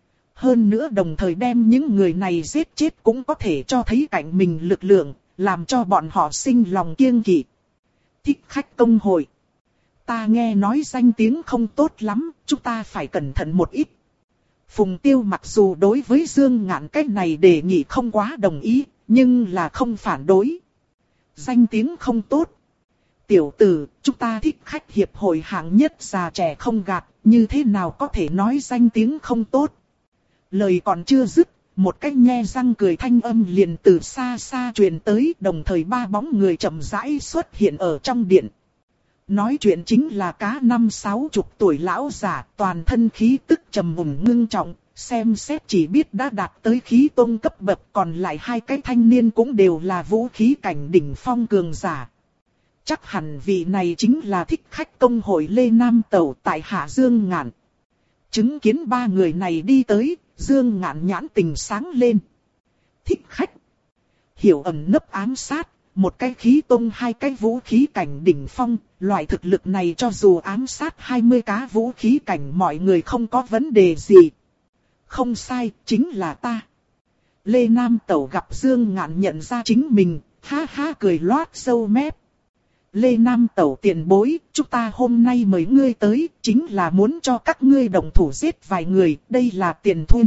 [SPEAKER 1] Hơn nữa đồng thời đem những người này giết chết cũng có thể cho thấy cạnh mình lực lượng, làm cho bọn họ sinh lòng kiêng kỵ. Thích khách công hội. Ta nghe nói danh tiếng không tốt lắm, chúng ta phải cẩn thận một ít. Phùng Tiêu mặc dù đối với Dương Ngạn cái này đề nghị không quá đồng ý, nhưng là không phản đối. Danh tiếng không tốt. Tiểu tử, chúng ta thích khách hiệp hội hạng nhất già trẻ không gạt, như thế nào có thể nói danh tiếng không tốt. Lời còn chưa dứt, một cái nhe răng cười thanh âm liền từ xa xa truyền tới, đồng thời ba bóng người chậm rãi xuất hiện ở trong điện. Nói chuyện chính là cá năm sáu chục tuổi lão giả, toàn thân khí tức trầm mùng ngưng trọng, xem xét chỉ biết đã đạt tới khí tôn cấp bậc, còn lại hai cái thanh niên cũng đều là vũ khí cảnh đỉnh phong cường giả. Chắc hẳn vị này chính là thích khách công hội Lê Nam Tẩu tại Hạ Dương Ngạn. Chứng kiến ba người này đi tới, Dương Ngạn nhãn tình sáng lên. thích khách. Hiểu ẩn nấp ám sát, một cái khí tông hai cái vũ khí cảnh đỉnh phong, loại thực lực này cho dù ám sát hai mươi cá vũ khí cảnh mọi người không có vấn đề gì. Không sai, chính là ta. Lê Nam Tẩu gặp Dương Ngạn nhận ra chính mình, ha ha cười loát sâu mép. Lê Nam Tẩu tiền bối, chúng ta hôm nay mời ngươi tới, chính là muốn cho các ngươi đồng thủ giết vài người, đây là tiền thu.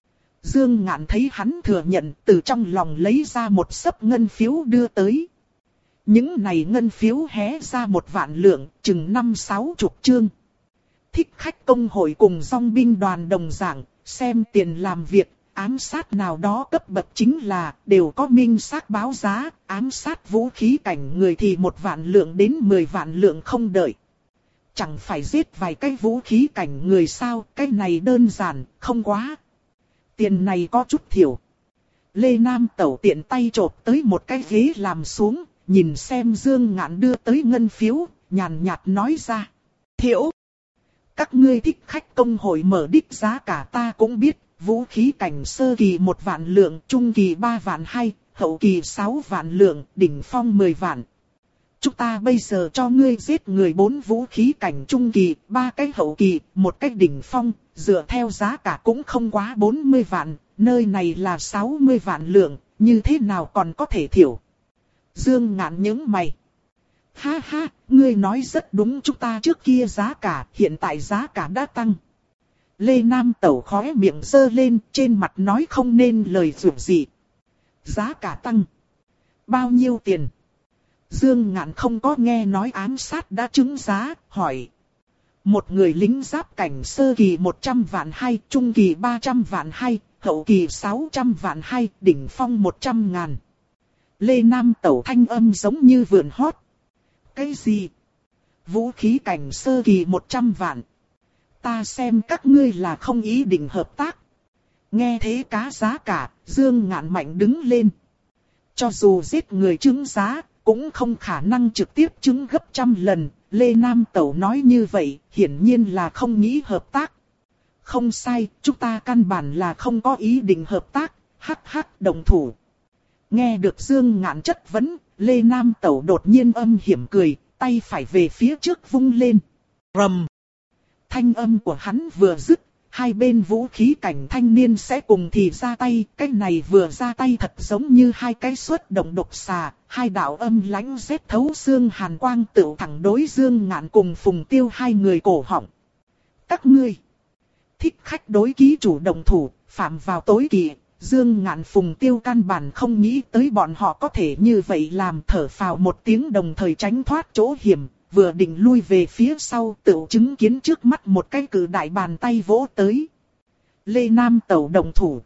[SPEAKER 1] Dương Ngạn thấy hắn thừa nhận, từ trong lòng lấy ra một xấp ngân phiếu đưa tới. Những này ngân phiếu hé ra một vạn lượng, chừng năm sáu chục chương. Thích khách công hội cùng dòng binh đoàn đồng dạng, xem tiền làm việc, ám sát nào đó cấp bậc chính là, đều có minh xác báo giá, ám sát vũ khí cảnh người thì một vạn lượng đến mười vạn lượng không đợi. Chẳng phải giết vài cái vũ khí cảnh người sao, cái này đơn giản, không quá. Tiền này có chút thiểu. Lê Nam Tẩu tiện tay chộp tới một cái ghế làm xuống, nhìn xem Dương Ngạn đưa tới ngân phiếu, nhàn nhạt nói ra. Thiểu! Các ngươi thích khách công hội mở đích giá cả ta cũng biết, vũ khí cảnh sơ kỳ một vạn lượng, trung kỳ ba vạn hai, hậu kỳ sáu vạn lượng, đỉnh phong mười vạn. Chúng ta bây giờ cho ngươi giết người bốn vũ khí cảnh trung kỳ, ba cái hậu kỳ, một cái đỉnh phong, dựa theo giá cả cũng không quá bốn mươi vạn, nơi này là sáu mươi vạn lượng, như thế nào còn có thể thiểu. Dương Ngạn nhướng mày. Ha ha, ngươi nói rất đúng, chúng ta trước kia giá cả, hiện tại giá cả đã tăng. Lê Nam Tẩu khóe miệng giơ lên, trên mặt nói không nên lời dù gì. Giá cả tăng. Bao nhiêu tiền? Dương Ngạn không có nghe nói ám sát đã trứng giá, hỏi. Một người lính giáp cảnh sơ kỳ một trăm vạn hai, trung kỳ ba trăm vạn hai, hậu kỳ sáu trăm vạn hai, đỉnh phong một trăm ngàn. Lê Nam Tẩu thanh âm giống như vườn hót. Cái gì? Vũ khí cảnh sơ kỳ một trăm vạn. Ta xem các ngươi là không ý định hợp tác. Nghe thế cá giá cả, Dương Ngạn mạnh đứng lên. Cho dù giết người trứng giá, cũng không khả năng trực tiếp trứng gấp trăm lần. Lê Nam Tẩu nói như vậy, hiển nhiên là không nghĩ hợp tác. Không sai, chúng ta căn bản là không có ý định hợp tác, hắc hắc đồng thủ. Nghe được Dương Ngạn chất vấn, Lê Nam Tẩu đột nhiên âm hiểm cười, tay phải về phía trước vung lên. Rầm. Thanh âm của hắn vừa dứt, hai bên vũ khí cảnh thanh niên sẽ cùng thì ra tay, cái này vừa ra tay thật giống như hai cái xuất động độc xà, hai đạo âm lãnh rét thấu xương hàn quang tựu thẳng đối Dương Ngạn cùng Phùng Tiêu hai người cổ họng. Các ngươi, thích khách đối ký chủ đồng thủ, phạm vào tối kỵ. Dương Ngạn Phùng Tiêu căn bản không nghĩ tới bọn họ có thể như vậy làm, thở phào một tiếng đồng thời tránh thoát chỗ hiểm, vừa định lui về phía sau tự chứng kiến trước mắt một cái cự đại bàn tay vỗ tới. Lê Nam Tẩu đồng thủ.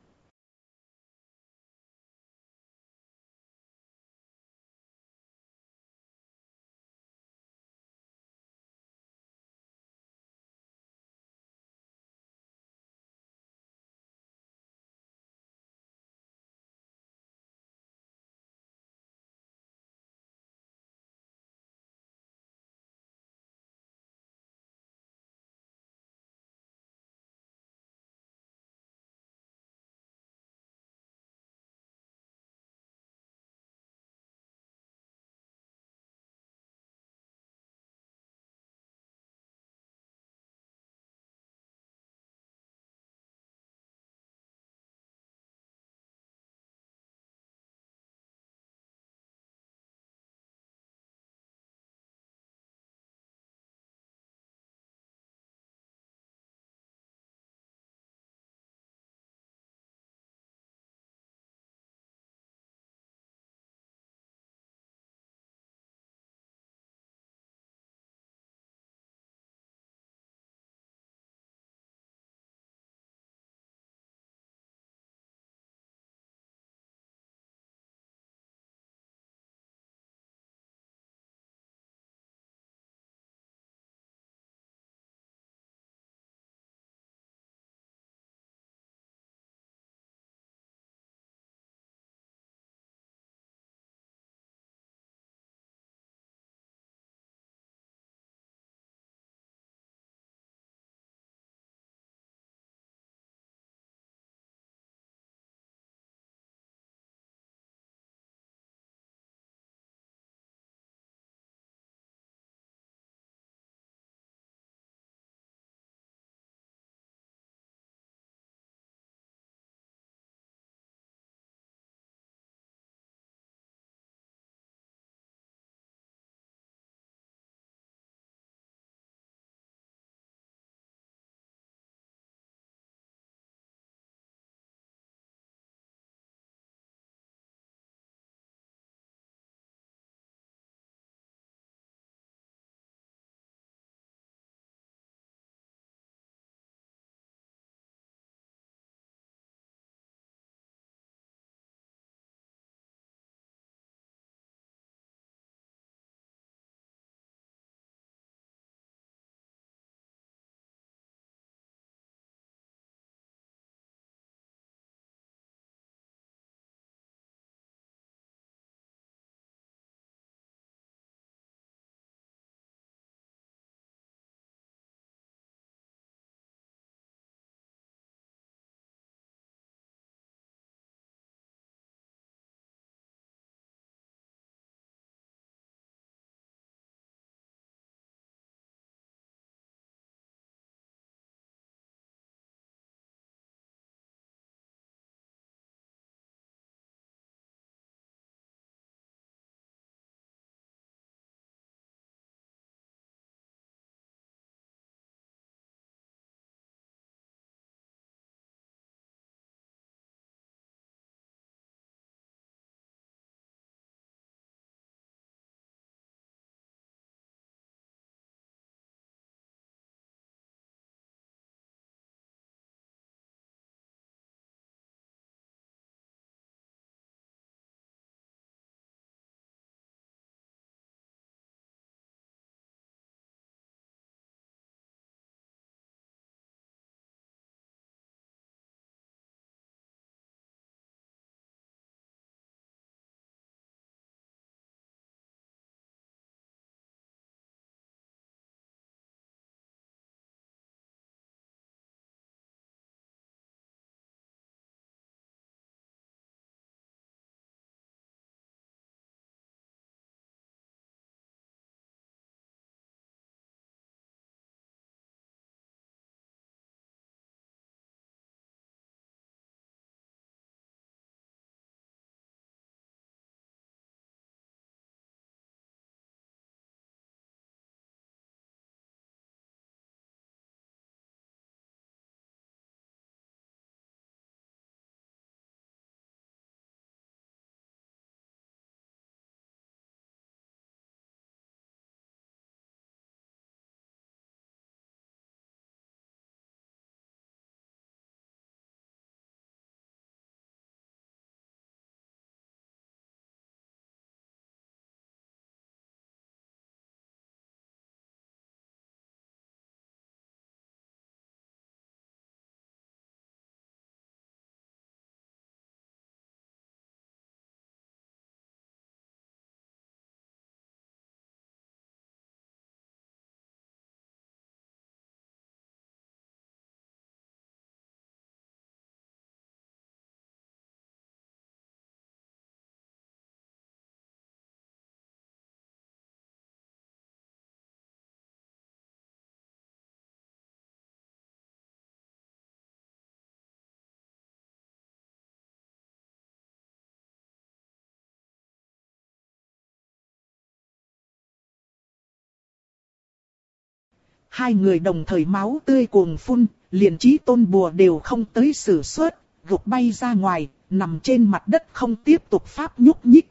[SPEAKER 1] Hai người đồng thời máu tươi cuồng phun, liền chí tôn bùa đều không tới sử xuất, gục bay ra ngoài, nằm trên mặt đất không tiếp tục pháp nhúc nhích.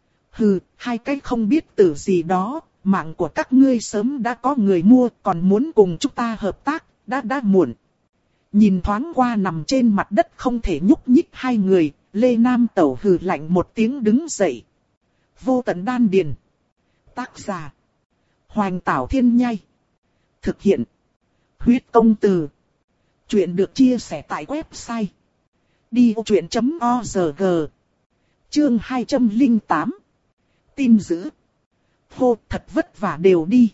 [SPEAKER 1] Hừ, hai cái không biết từ gì đó, mạng của các ngươi sớm đã có người mua, còn muốn cùng chúng ta hợp tác, đã đã muộn. Nhìn thoáng qua nằm trên mặt đất không thể nhúc nhích hai người, Lê Nam Tẩu hừ lạnh một tiếng đứng dậy. Vô tận đan điền. Tác giả. Hoành Tảo Thiên Nhai. Thực hiện. Huyết công từ. Chuyện được chia sẻ tại website. đi ô chuyện chấm o rờ giê. Chương hai trăm lẻ tám. Tin dữ. Hô, thật vất vả đều đi.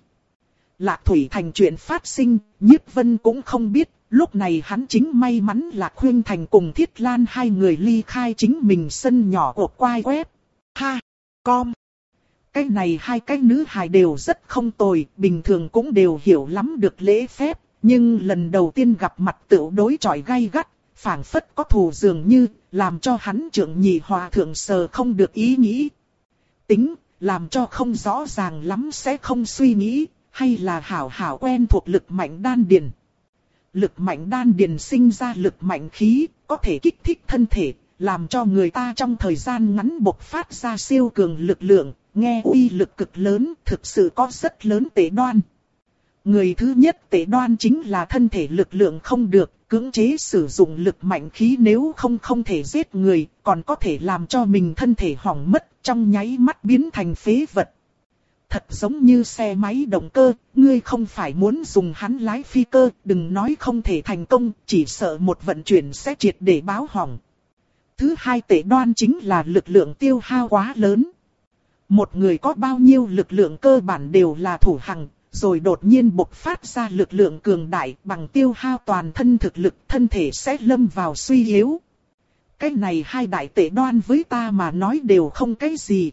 [SPEAKER 1] Lạc Thủy Thành chuyện phát sinh, Nhiếp Vân cũng không biết. Lúc này hắn chính may mắn là Khuynh Thành cùng Thiết Lan hai người ly khai chính mình sân nhỏ của quai web. Ha, com. Cái này hai cái nữ hài đều rất không tồi, bình thường cũng đều hiểu lắm được lễ phép. Nhưng lần đầu tiên gặp mặt tựu đối chọi gay gắt, phảng phất có thù dường như, làm cho hắn trưởng nhị hòa thượng sờ không được ý nghĩ. Tính, làm cho không rõ ràng lắm sẽ không suy nghĩ, hay là hảo hảo quen thuộc lực mạnh đan điền. Lực mạnh đan điền sinh ra lực mạnh khí, có thể kích thích thân thể, làm cho người ta trong thời gian ngắn bộc phát ra siêu cường lực lượng, nghe uy lực cực lớn, thực sự có rất lớn tệ đoan. Người thứ nhất tệ đoan chính là thân thể lực lượng không được, cưỡng chế sử dụng lực mạnh khí nếu không không thể giết người, còn có thể làm cho mình thân thể hỏng mất, trong nháy mắt biến thành phế vật. Thật giống như xe máy động cơ, ngươi không phải muốn dùng hắn lái phi cơ, đừng nói không thể thành công, chỉ sợ một vận chuyển sẽ triệt để báo hỏng. Thứ hai tệ đoan chính là lực lượng tiêu hao quá lớn. Một người có bao nhiêu lực lượng cơ bản đều là thủ hằng, rồi đột nhiên bộc phát ra lực lượng cường đại bằng tiêu hao toàn thân thực lực, thân thể sẽ lâm vào suy yếu. Cái này hai đại tệ đoan với ta mà nói đều không cái gì.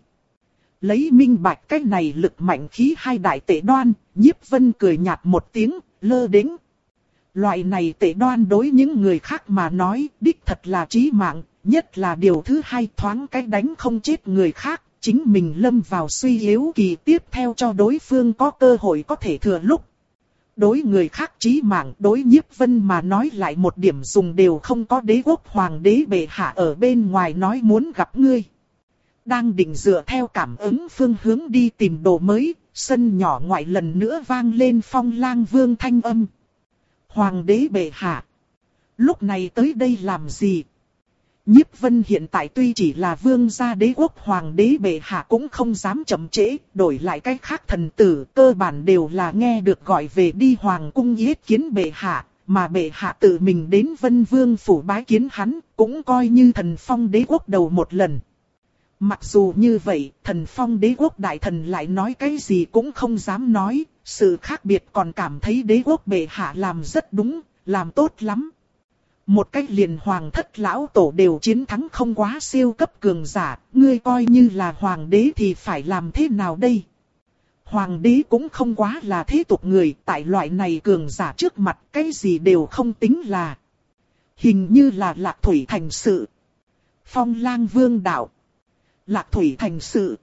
[SPEAKER 1] Lấy minh bạch cái này lực mạnh khí hai đại tệ đoan, Nhiếp Vân cười nhạt một tiếng, lơ đễnh. Loại này tệ đoan đối những người khác mà nói, đích thật là chí mạng, nhất là điều thứ hai thoáng cái đánh không chết người khác, chính mình lâm vào suy yếu kỳ tiếp theo cho đối phương có cơ hội có thể thừa lúc. Đối người khác chí mạng, đối Nhiếp Vân mà nói lại một điểm dùng đều không có. Đế quốc hoàng đế bệ hạ ở bên ngoài nói muốn gặp ngươi. Đang định dựa theo cảm ứng phương hướng đi tìm đồ mới, sân nhỏ ngoại lần nữa vang lên Phong Lang Vương thanh âm. Hoàng đế bệ hạ, lúc này tới đây làm gì? Nhiếp Vân hiện tại tuy chỉ là vương gia đế quốc hoàng đế bệ hạ cũng không dám chậm trễ, đổi lại cách khác thần tử cơ bản đều là nghe được gọi về đi hoàng cung yết kiến bệ hạ, mà bệ hạ tự mình đến Vân Vương phủ bái kiến hắn, cũng coi như thần phong đế quốc đầu một lần. Mặc dù như vậy, thần phong đế quốc đại thần lại nói cái gì cũng không dám nói, sự khác biệt còn cảm thấy đế quốc bệ hạ làm rất đúng, làm tốt lắm. Một cách liền hoàng thất lão tổ đều chiến thắng không quá siêu cấp cường giả, ngươi coi như là hoàng đế thì phải làm thế nào đây? Hoàng đế cũng không quá là thế tục người, tại loại này cường giả trước mặt cái gì đều không tính là. Hình như là Lạc Thủy Thành sự. Phong Lang Vương đạo. Lạc Thủy Thành sự.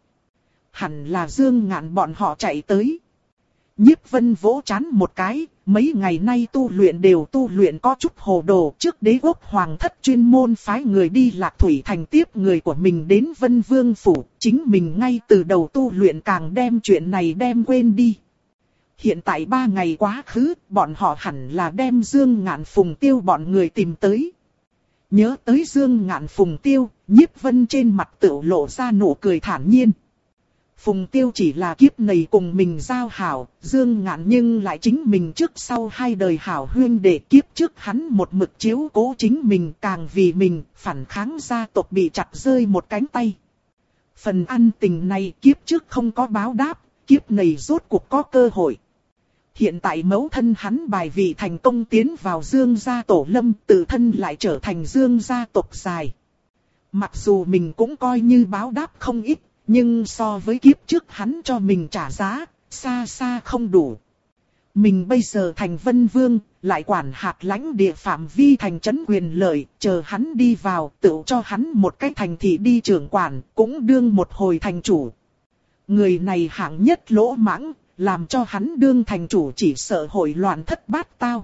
[SPEAKER 1] Hẳn là Dương Ngạn bọn họ chạy tới. Nhiếp Vân vỗ trán một cái, mấy ngày nay tu luyện đều tu luyện có chút hồ đồ. Trước đế quốc hoàng thất chuyên môn phái người đi Lạc Thủy Thành tiếp người của mình đến Vân Vương phủ. Chính mình ngay từ đầu tu luyện càng đem chuyện này đem quên đi. Hiện tại ba ngày quá khứ, bọn họ hẳn là đem Dương Ngạn Phùng Tiêu bọn người tìm tới. Nhớ tới Dương Ngạn Phùng Tiêu, Nhiếp Vân trên mặt tựu lộ ra nụ cười thản nhiên. Phùng Tiêu chỉ là kiếp này cùng mình giao hảo, Dương Ngạn nhưng lại chính mình trước sau hai đời hảo huyên để kiếp trước hắn một mực chiếu cố chính mình càng vì mình phản kháng gia tộc bị chặt rơi một cánh tay. Phần ăn tình này kiếp trước không có báo đáp, kiếp này rốt cuộc có cơ hội. Hiện tại mẫu thân hắn bài vị thành công tiến vào Dương gia tổ lâm, tự thân lại trở thành Dương gia tộc dài. Mặc dù mình cũng coi như báo đáp không ít, nhưng so với kiếp trước hắn cho mình trả giá, xa xa không đủ. Mình bây giờ thành Vân Vương, lại quản hạt lãnh địa phạm vi thành trấn quyền lợi, chờ hắn đi vào, tự cho hắn một cái thành thị đi trưởng quản, cũng đương một hồi thành chủ. Người này hạng nhất lỗ mãng, làm cho hắn đương thành chủ chỉ sợ hội loạn thất bát tao.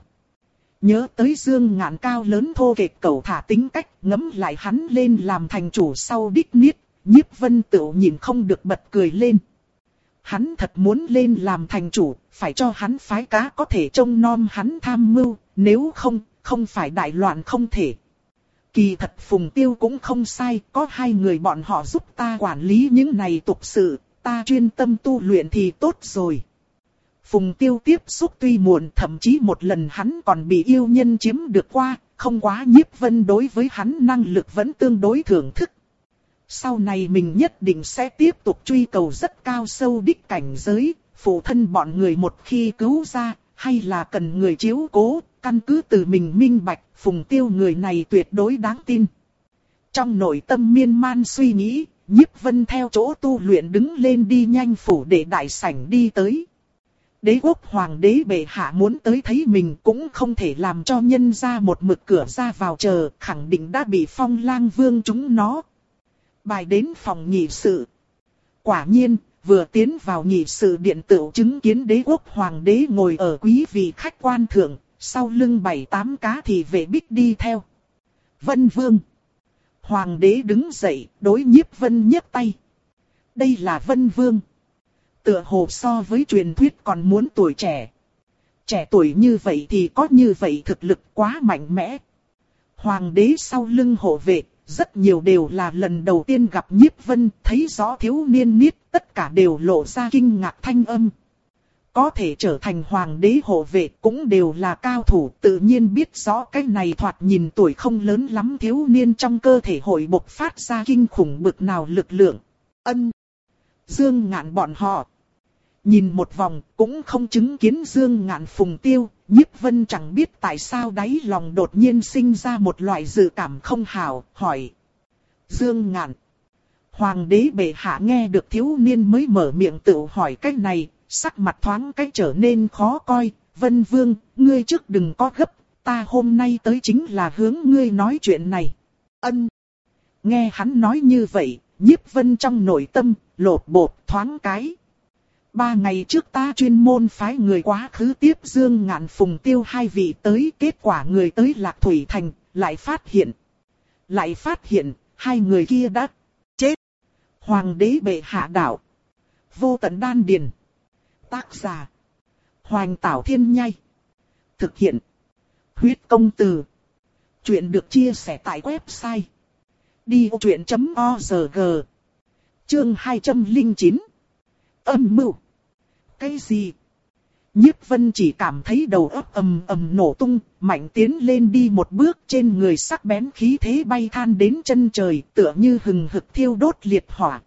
[SPEAKER 1] Nhớ tới Dương Ngạn cao lớn thô kệch cẩu thả tính cách, ngẫm lại hắn lên làm thành chủ sau đích niết, Nhiếp Vân Tửu nhìn không được bật cười lên. Hắn thật muốn lên làm thành chủ, phải cho hắn phái cá có thể trông nom hắn tham mưu, nếu không, không phải đại loạn không thể. Kỳ thật Phùng Tiêu cũng không sai, có hai người bọn họ giúp ta quản lý những này tục sự, ta chuyên tâm tu luyện thì tốt rồi. Phùng Tiêu tiếp xúc tuy muộn, thậm chí một lần hắn còn bị yêu nhân chiếm được qua, không quá Nhiếp Vân đối với hắn năng lực vẫn tương đối thưởng thức. Sau này mình nhất định sẽ tiếp tục truy cầu rất cao sâu đích cảnh giới, phụ thân bọn người một khi cứu ra, hay là cần người chiếu cố, căn cứ từ mình minh bạch, Phùng Tiêu người này tuyệt đối đáng tin. Trong nội tâm miên man suy nghĩ, Nhiếp Vân theo chỗ tu luyện đứng lên đi nhanh phủ để đại sảnh đi tới. Đế quốc hoàng đế bệ hạ muốn tới thấy mình cũng không thể làm cho nhân ra một mực cửa ra vào chờ, khẳng định đã bị Phong Lang Vương chúng nó. Bài đến phòng nghị sự. Quả nhiên, vừa tiến vào nghị sự điện tựu chứng kiến đế quốc hoàng đế ngồi ở quý vị khách quan thượng, sau lưng bảy tám cá thì vệ bích đi theo. Vân Vương. Hoàng đế đứng dậy, đối Nhiếp Vân nhấc tay. Đây là Vân Vương. Tựa hồ so với truyền thuyết còn muốn tuổi trẻ. Trẻ tuổi như vậy thì có như vậy thực lực quá mạnh mẽ. Hoàng đế sau lưng hộ vệ, rất nhiều đều là lần đầu tiên gặp Nhiếp Vân, thấy rõ thiếu niên niết, tất cả đều lộ ra kinh ngạc thanh âm. Có thể trở thành hoàng đế hộ vệ cũng đều là cao thủ, tự nhiên biết rõ cái này thoạt nhìn tuổi không lớn lắm thiếu niên trong cơ thể hội bộc phát ra kinh khủng bực nào lực lượng. Ân. Dương Ngạn bọn họ. Nhìn một vòng cũng không chứng kiến Dương Ngạn Phùng Tiêu, Nhiếp Vân chẳng biết tại sao đáy lòng đột nhiên sinh ra một loại dự cảm không hảo, hỏi. Dương Ngạn. Hoàng đế bệ hạ nghe được thiếu niên mới mở miệng tự hỏi cách này, sắc mặt thoáng cách trở nên khó coi. Vân Vương, ngươi trước đừng có gấp, ta hôm nay tới chính là hướng ngươi nói chuyện này. Ân. Nghe hắn nói như vậy, Nhiếp Vân trong nội tâm, lột bột thoáng cái. Ba ngày trước ta chuyên môn phái người quá khứ tiếp Dương Ngạn Phùng Tiêu hai vị tới, kết quả người tới Lạc Thủy Thành, lại phát hiện. Lại phát hiện, hai người kia đã chết. Hoàng đế bệ hạ đạo. Vô tận đan điền. Tác giả. Hoành Tảo Thiên Nhai. Thực hiện. Huyết công từ. Chuyện được chia sẻ tại website. đi ô chuyện chấm org. Chương hai trăm lẻ chín. Âm mưu. Cái gì? Nhiếp Vân chỉ cảm thấy đầu óc ầm ầm nổ tung, mạnh tiến lên đi một bước, trên người sắc bén khí thế bay than đến chân trời, tựa như hừng hực thiêu đốt liệt hỏa.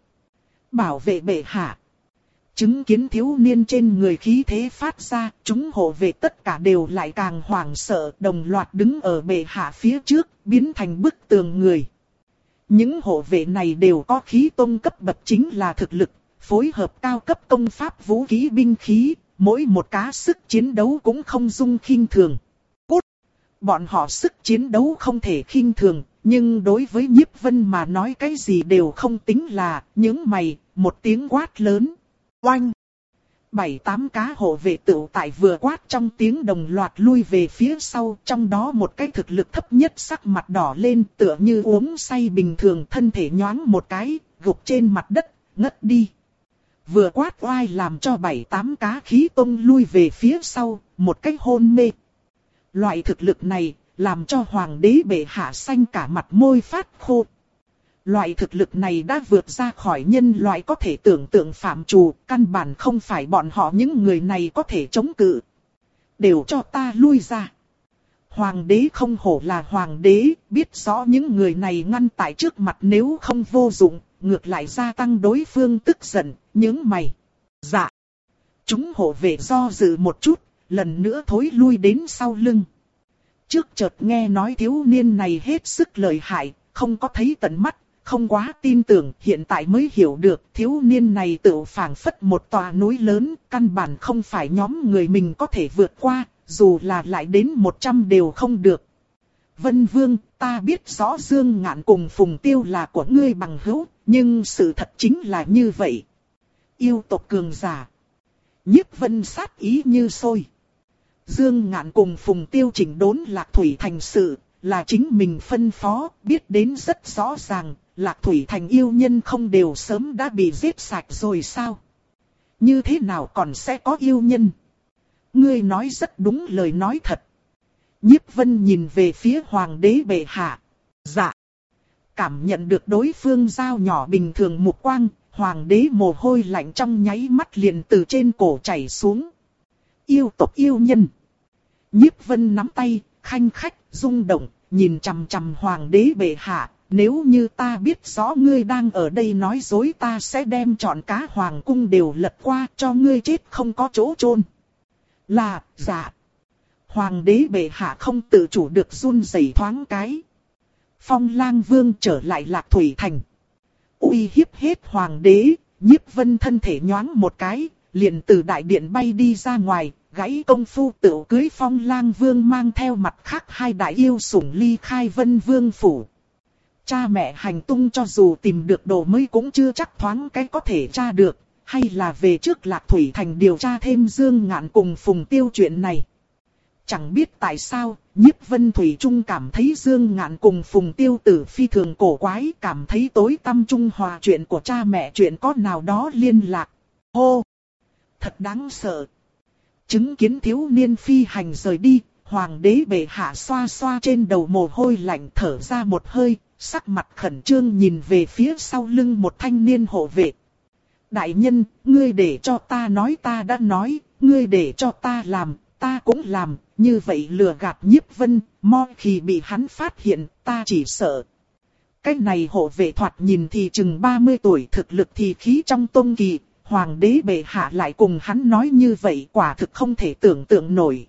[SPEAKER 1] Bảo vệ bệ hạ. Chứng kiến thiếu niên trên người khí thế phát ra, chúng hộ vệ tất cả đều lại càng hoảng sợ, đồng loạt đứng ở bệ hạ phía trước, biến thành bức tường người. Những hộ vệ này đều có khí tông cấp bậc, chính là thực lực, phối hợp cao cấp công pháp vũ khí binh khí, mỗi một cá sức chiến đấu cũng không dung khinh thường. Cút! Bọn họ sức chiến đấu không thể khinh thường, nhưng đối với Nhiếp Vân mà nói cái gì đều không tính là, những mày, một tiếng quát lớn. Oanh! Bảy tám cá hộ vệ tựu tại vừa quát trong tiếng đồng loạt lui về phía sau, trong đó một cái thực lực thấp nhất sắc mặt đỏ lên, tựa như uống say bình thường, thân thể nhoáng một cái, gục trên mặt đất, ngất đi. Vừa quát oai làm cho bảy tám cá khí tông lui về phía sau, một cái hôn mê. Loại thực lực này, làm cho hoàng đế bệ hạ xanh cả mặt môi phát khô. Loại thực lực này đã vượt ra khỏi nhân loại có thể tưởng tượng phạm trù, căn bản không phải bọn họ những người này có thể chống cự. Đều cho ta lui ra. Hoàng đế không hổ là hoàng đế, biết rõ những người này ngăn tại trước mặt nếu không vô dụng, ngược lại gia tăng đối phương tức giận, những mày. Dạ. Chúng hộ vệ do dự một chút, lần nữa thối lui đến sau lưng. Trước chợt nghe nói thiếu niên này hết sức lợi hại, không có thấy tận mắt, không quá tin tưởng, hiện tại mới hiểu được thiếu niên này tự phảng phất một tòa núi lớn, căn bản không phải nhóm người mình có thể vượt qua, dù là lại đến một trăm đều không được. Vân Vương, ta biết rõ Dương Ngạn cùng Phùng Tiêu là của ngươi bằng hữu, nhưng sự thật chính là như vậy. Yêu tộc cường giả. Nhiếp Vân sát ý như sôi. Dương Ngạn cùng Phùng Tiêu chỉnh đốn Lạc Thủy Thành sự, là chính mình phân phó, biết đến rất rõ ràng, Lạc Thủy Thành yêu nhân không đều sớm đã bị giết sạch rồi sao? Như thế nào còn sẽ có yêu nhân? Ngươi nói rất đúng lời nói thật. Nhiếp Vân nhìn về phía Hoàng đế bệ hạ. Dạ. Cảm nhận được đối phương dao nhỏ bình thường mục quang, Hoàng đế mồ hôi lạnh trong nháy mắt liền từ trên cổ chảy xuống. Yêu tộc yêu nhân. Nhiếp Vân nắm tay, khanh khách, rung động, nhìn chằm chằm Hoàng đế bệ hạ. Nếu như ta biết rõ ngươi đang ở đây nói dối, ta sẽ đem trọn cá hoàng cung đều lật qua, cho ngươi chết không có chỗ chôn. Là, dạ. Hoàng đế bệ hạ không tự chủ được run rẩy thoáng cái. Phong Lang Vương trở lại Lạc Thủy Thành. Uy hiếp hết Hoàng đế, Nhiếp Vân thân thể nhoáng một cái, liền từ đại điện bay đi ra ngoài, gãy công phu tự cưới Phong Lang Vương mang theo mặt khác hai đại yêu sủng ly khai Vân Vương phủ. Cha mẹ hành tung cho dù tìm được đồ mới cũng chưa chắc thoáng cái có thể tra được, hay là về trước Lạc Thủy Thành điều tra thêm Dương Ngạn cùng Phùng Tiêu chuyện này. Chẳng biết tại sao, Nhiếp Vân Thủy Trung cảm thấy Dương Ngạn cùng Phùng Tiêu tử phi thường cổ quái, cảm thấy tối tăm trung hòa chuyện của cha mẹ chuyện có nào đó liên lạc. Hô! Thật đáng sợ! Chứng kiến thiếu niên phi hành rời đi, Hoàng đế bệ hạ xoa xoa trên đầu mồ hôi lạnh thở ra một hơi, sắc mặt khẩn trương nhìn về phía sau lưng một thanh niên hộ vệ. Đại nhân, ngươi để cho ta nói ta đã nói, ngươi để cho ta làm, ta cũng làm, như vậy lừa gạt Nhiếp Vân, mo khi bị hắn phát hiện, ta chỉ sợ. Cái này hộ vệ thoạt nhìn thì chừng ba mươi tuổi, thực lực thì khí trong tông kỳ, Hoàng đế bệ hạ lại cùng hắn nói như vậy, quả thực không thể tưởng tượng nổi.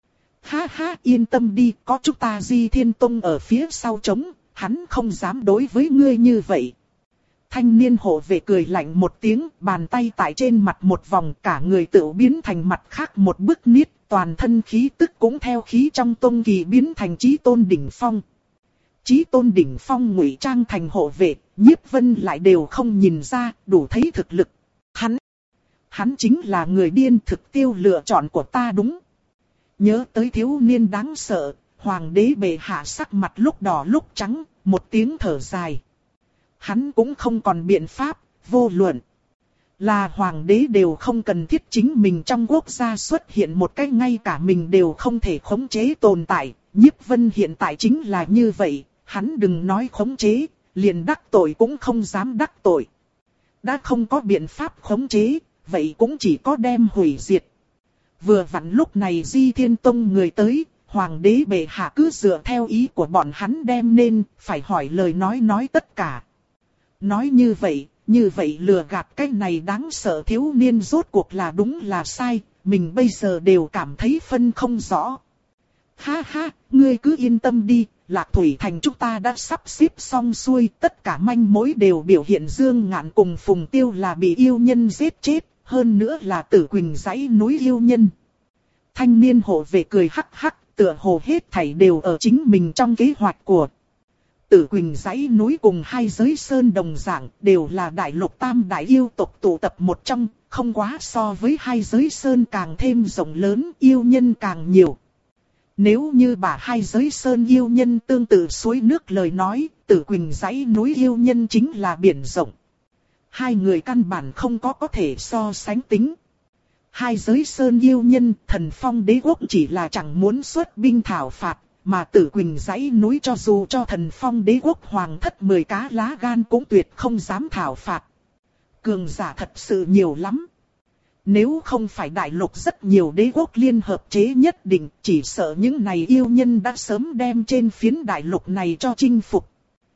[SPEAKER 1] Ha ha, yên tâm đi, có chúng ta Di Thiên Tông ở phía sau chống, hắn không dám đối với ngươi như vậy. Thanh niên hộ vệ cười lạnh một tiếng, bàn tay tại trên mặt một vòng, cả người tự biến thành mặt khác một bức niết, toàn thân khí tức cũng theo khí trong tông kỳ biến thành Chí Tôn đỉnh phong. Chí Tôn đỉnh phong ngụy trang thành hộ vệ, Nhiếp Vân lại đều không nhìn ra, đủ thấy thực lực. Hắn, hắn chính là người điên, thực tiêu lựa chọn của ta đúng. Nhớ tới thiếu niên đáng sợ, Hoàng đế bệ hạ sắc mặt lúc đỏ lúc trắng, một tiếng thở dài. Hắn cũng không còn biện pháp, vô luận. Là Hoàng đế đều không cần thiết chính mình trong quốc gia xuất hiện một cách ngay cả mình đều không thể khống chế tồn tại. Nhiếp Vân hiện tại chính là như vậy, hắn đừng nói khống chế, liền đắc tội cũng không dám đắc tội. Đã không có biện pháp khống chế, vậy cũng chỉ có đem hủy diệt. Vừa vặn lúc này Di Thiên Tông người tới, Hoàng đế bệ hạ cứ dựa theo ý của bọn hắn đem nên, phải hỏi lời nói nói tất cả. Nói như vậy, như vậy lừa gạt cái này đáng sợ thiếu niên rốt cuộc là đúng là sai, mình bây giờ đều cảm thấy phân không rõ. Ha ha, ngươi cứ yên tâm đi, Lạc Thủy Thành chúng ta đã sắp xếp xong xuôi, tất cả manh mối đều biểu hiện Dương Ngạn cùng Phùng Tiêu là bị yêu nhân giết chết, hơn nữa là Tử Quỳnh dãy núi yêu nhân. Thanh niên hộ vệ cười hắc hắc, tựa hồ hết thảy đều ở chính mình trong kế hoạch của. Tử Quỳnh dãy núi cùng hai giới sơn đồng dạng đều là đại lục tam đại yêu tộc tụ tập một trong, không quá so với hai giới sơn càng thêm rộng lớn, yêu nhân càng nhiều. Nếu như bà hai giới sơn yêu nhân tương tự suối nước lời nói, Tử Quỳnh dãy núi yêu nhân chính là biển rộng. Hai người căn bản không có có thể so sánh tính. Hai giới sơn yêu nhân, Thần Phong đế quốc chỉ là chẳng muốn xuất binh thảo phạt, mà Tử Quỳnh dãy núi cho dù cho Thần Phong đế quốc hoàng thất mười cá lá gan cũng tuyệt không dám thảo phạt. Cường giả thật sự nhiều lắm. Nếu không phải đại lục rất nhiều đế quốc liên hợp chế nhất định, chỉ sợ những này yêu nhân đã sớm đem trên phiến đại lục này cho chinh phục.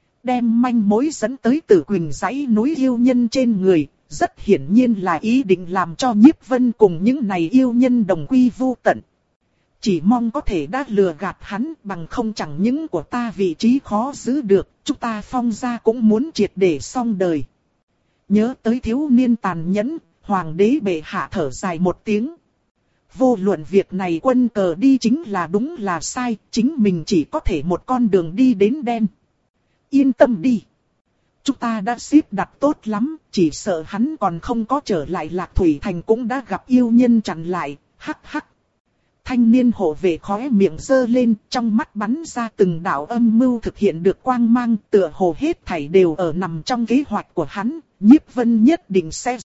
[SPEAKER 1] Đem manh mối dẫn tới Tử Quỳnh dãy núi yêu nhân trên người, rất hiển nhiên là ý định làm cho Nhiếp Vân cùng những này yêu nhân đồng quy vu tận. Chỉ mong có thể đã lừa gạt hắn, bằng không chẳng những của ta vị trí khó giữ được, chúng ta Phong gia cũng muốn triệt để xong đời. Nhớ tới thiếu niên tàn nhẫn, Hoàng đế bệ hạ thở dài một tiếng. Vô luận việc này quân cờ đi chính là đúng là sai, chính mình chỉ có thể một con đường đi đến đen. Yên tâm đi. chúng ta đã xếp đặt tốt lắm, chỉ sợ hắn còn không có trở lại Lạc Thủy Thành cũng đã gặp yêu nhân chặn lại, hắc hắc. Thanh niên hộ vệ khóe miệng giơ lên, trong mắt bắn ra từng đạo âm mưu thực hiện được quang mang, tựa hồ hết thảy đều ở nằm trong kế hoạch của hắn, Nhiếp Vân nhất định sẽ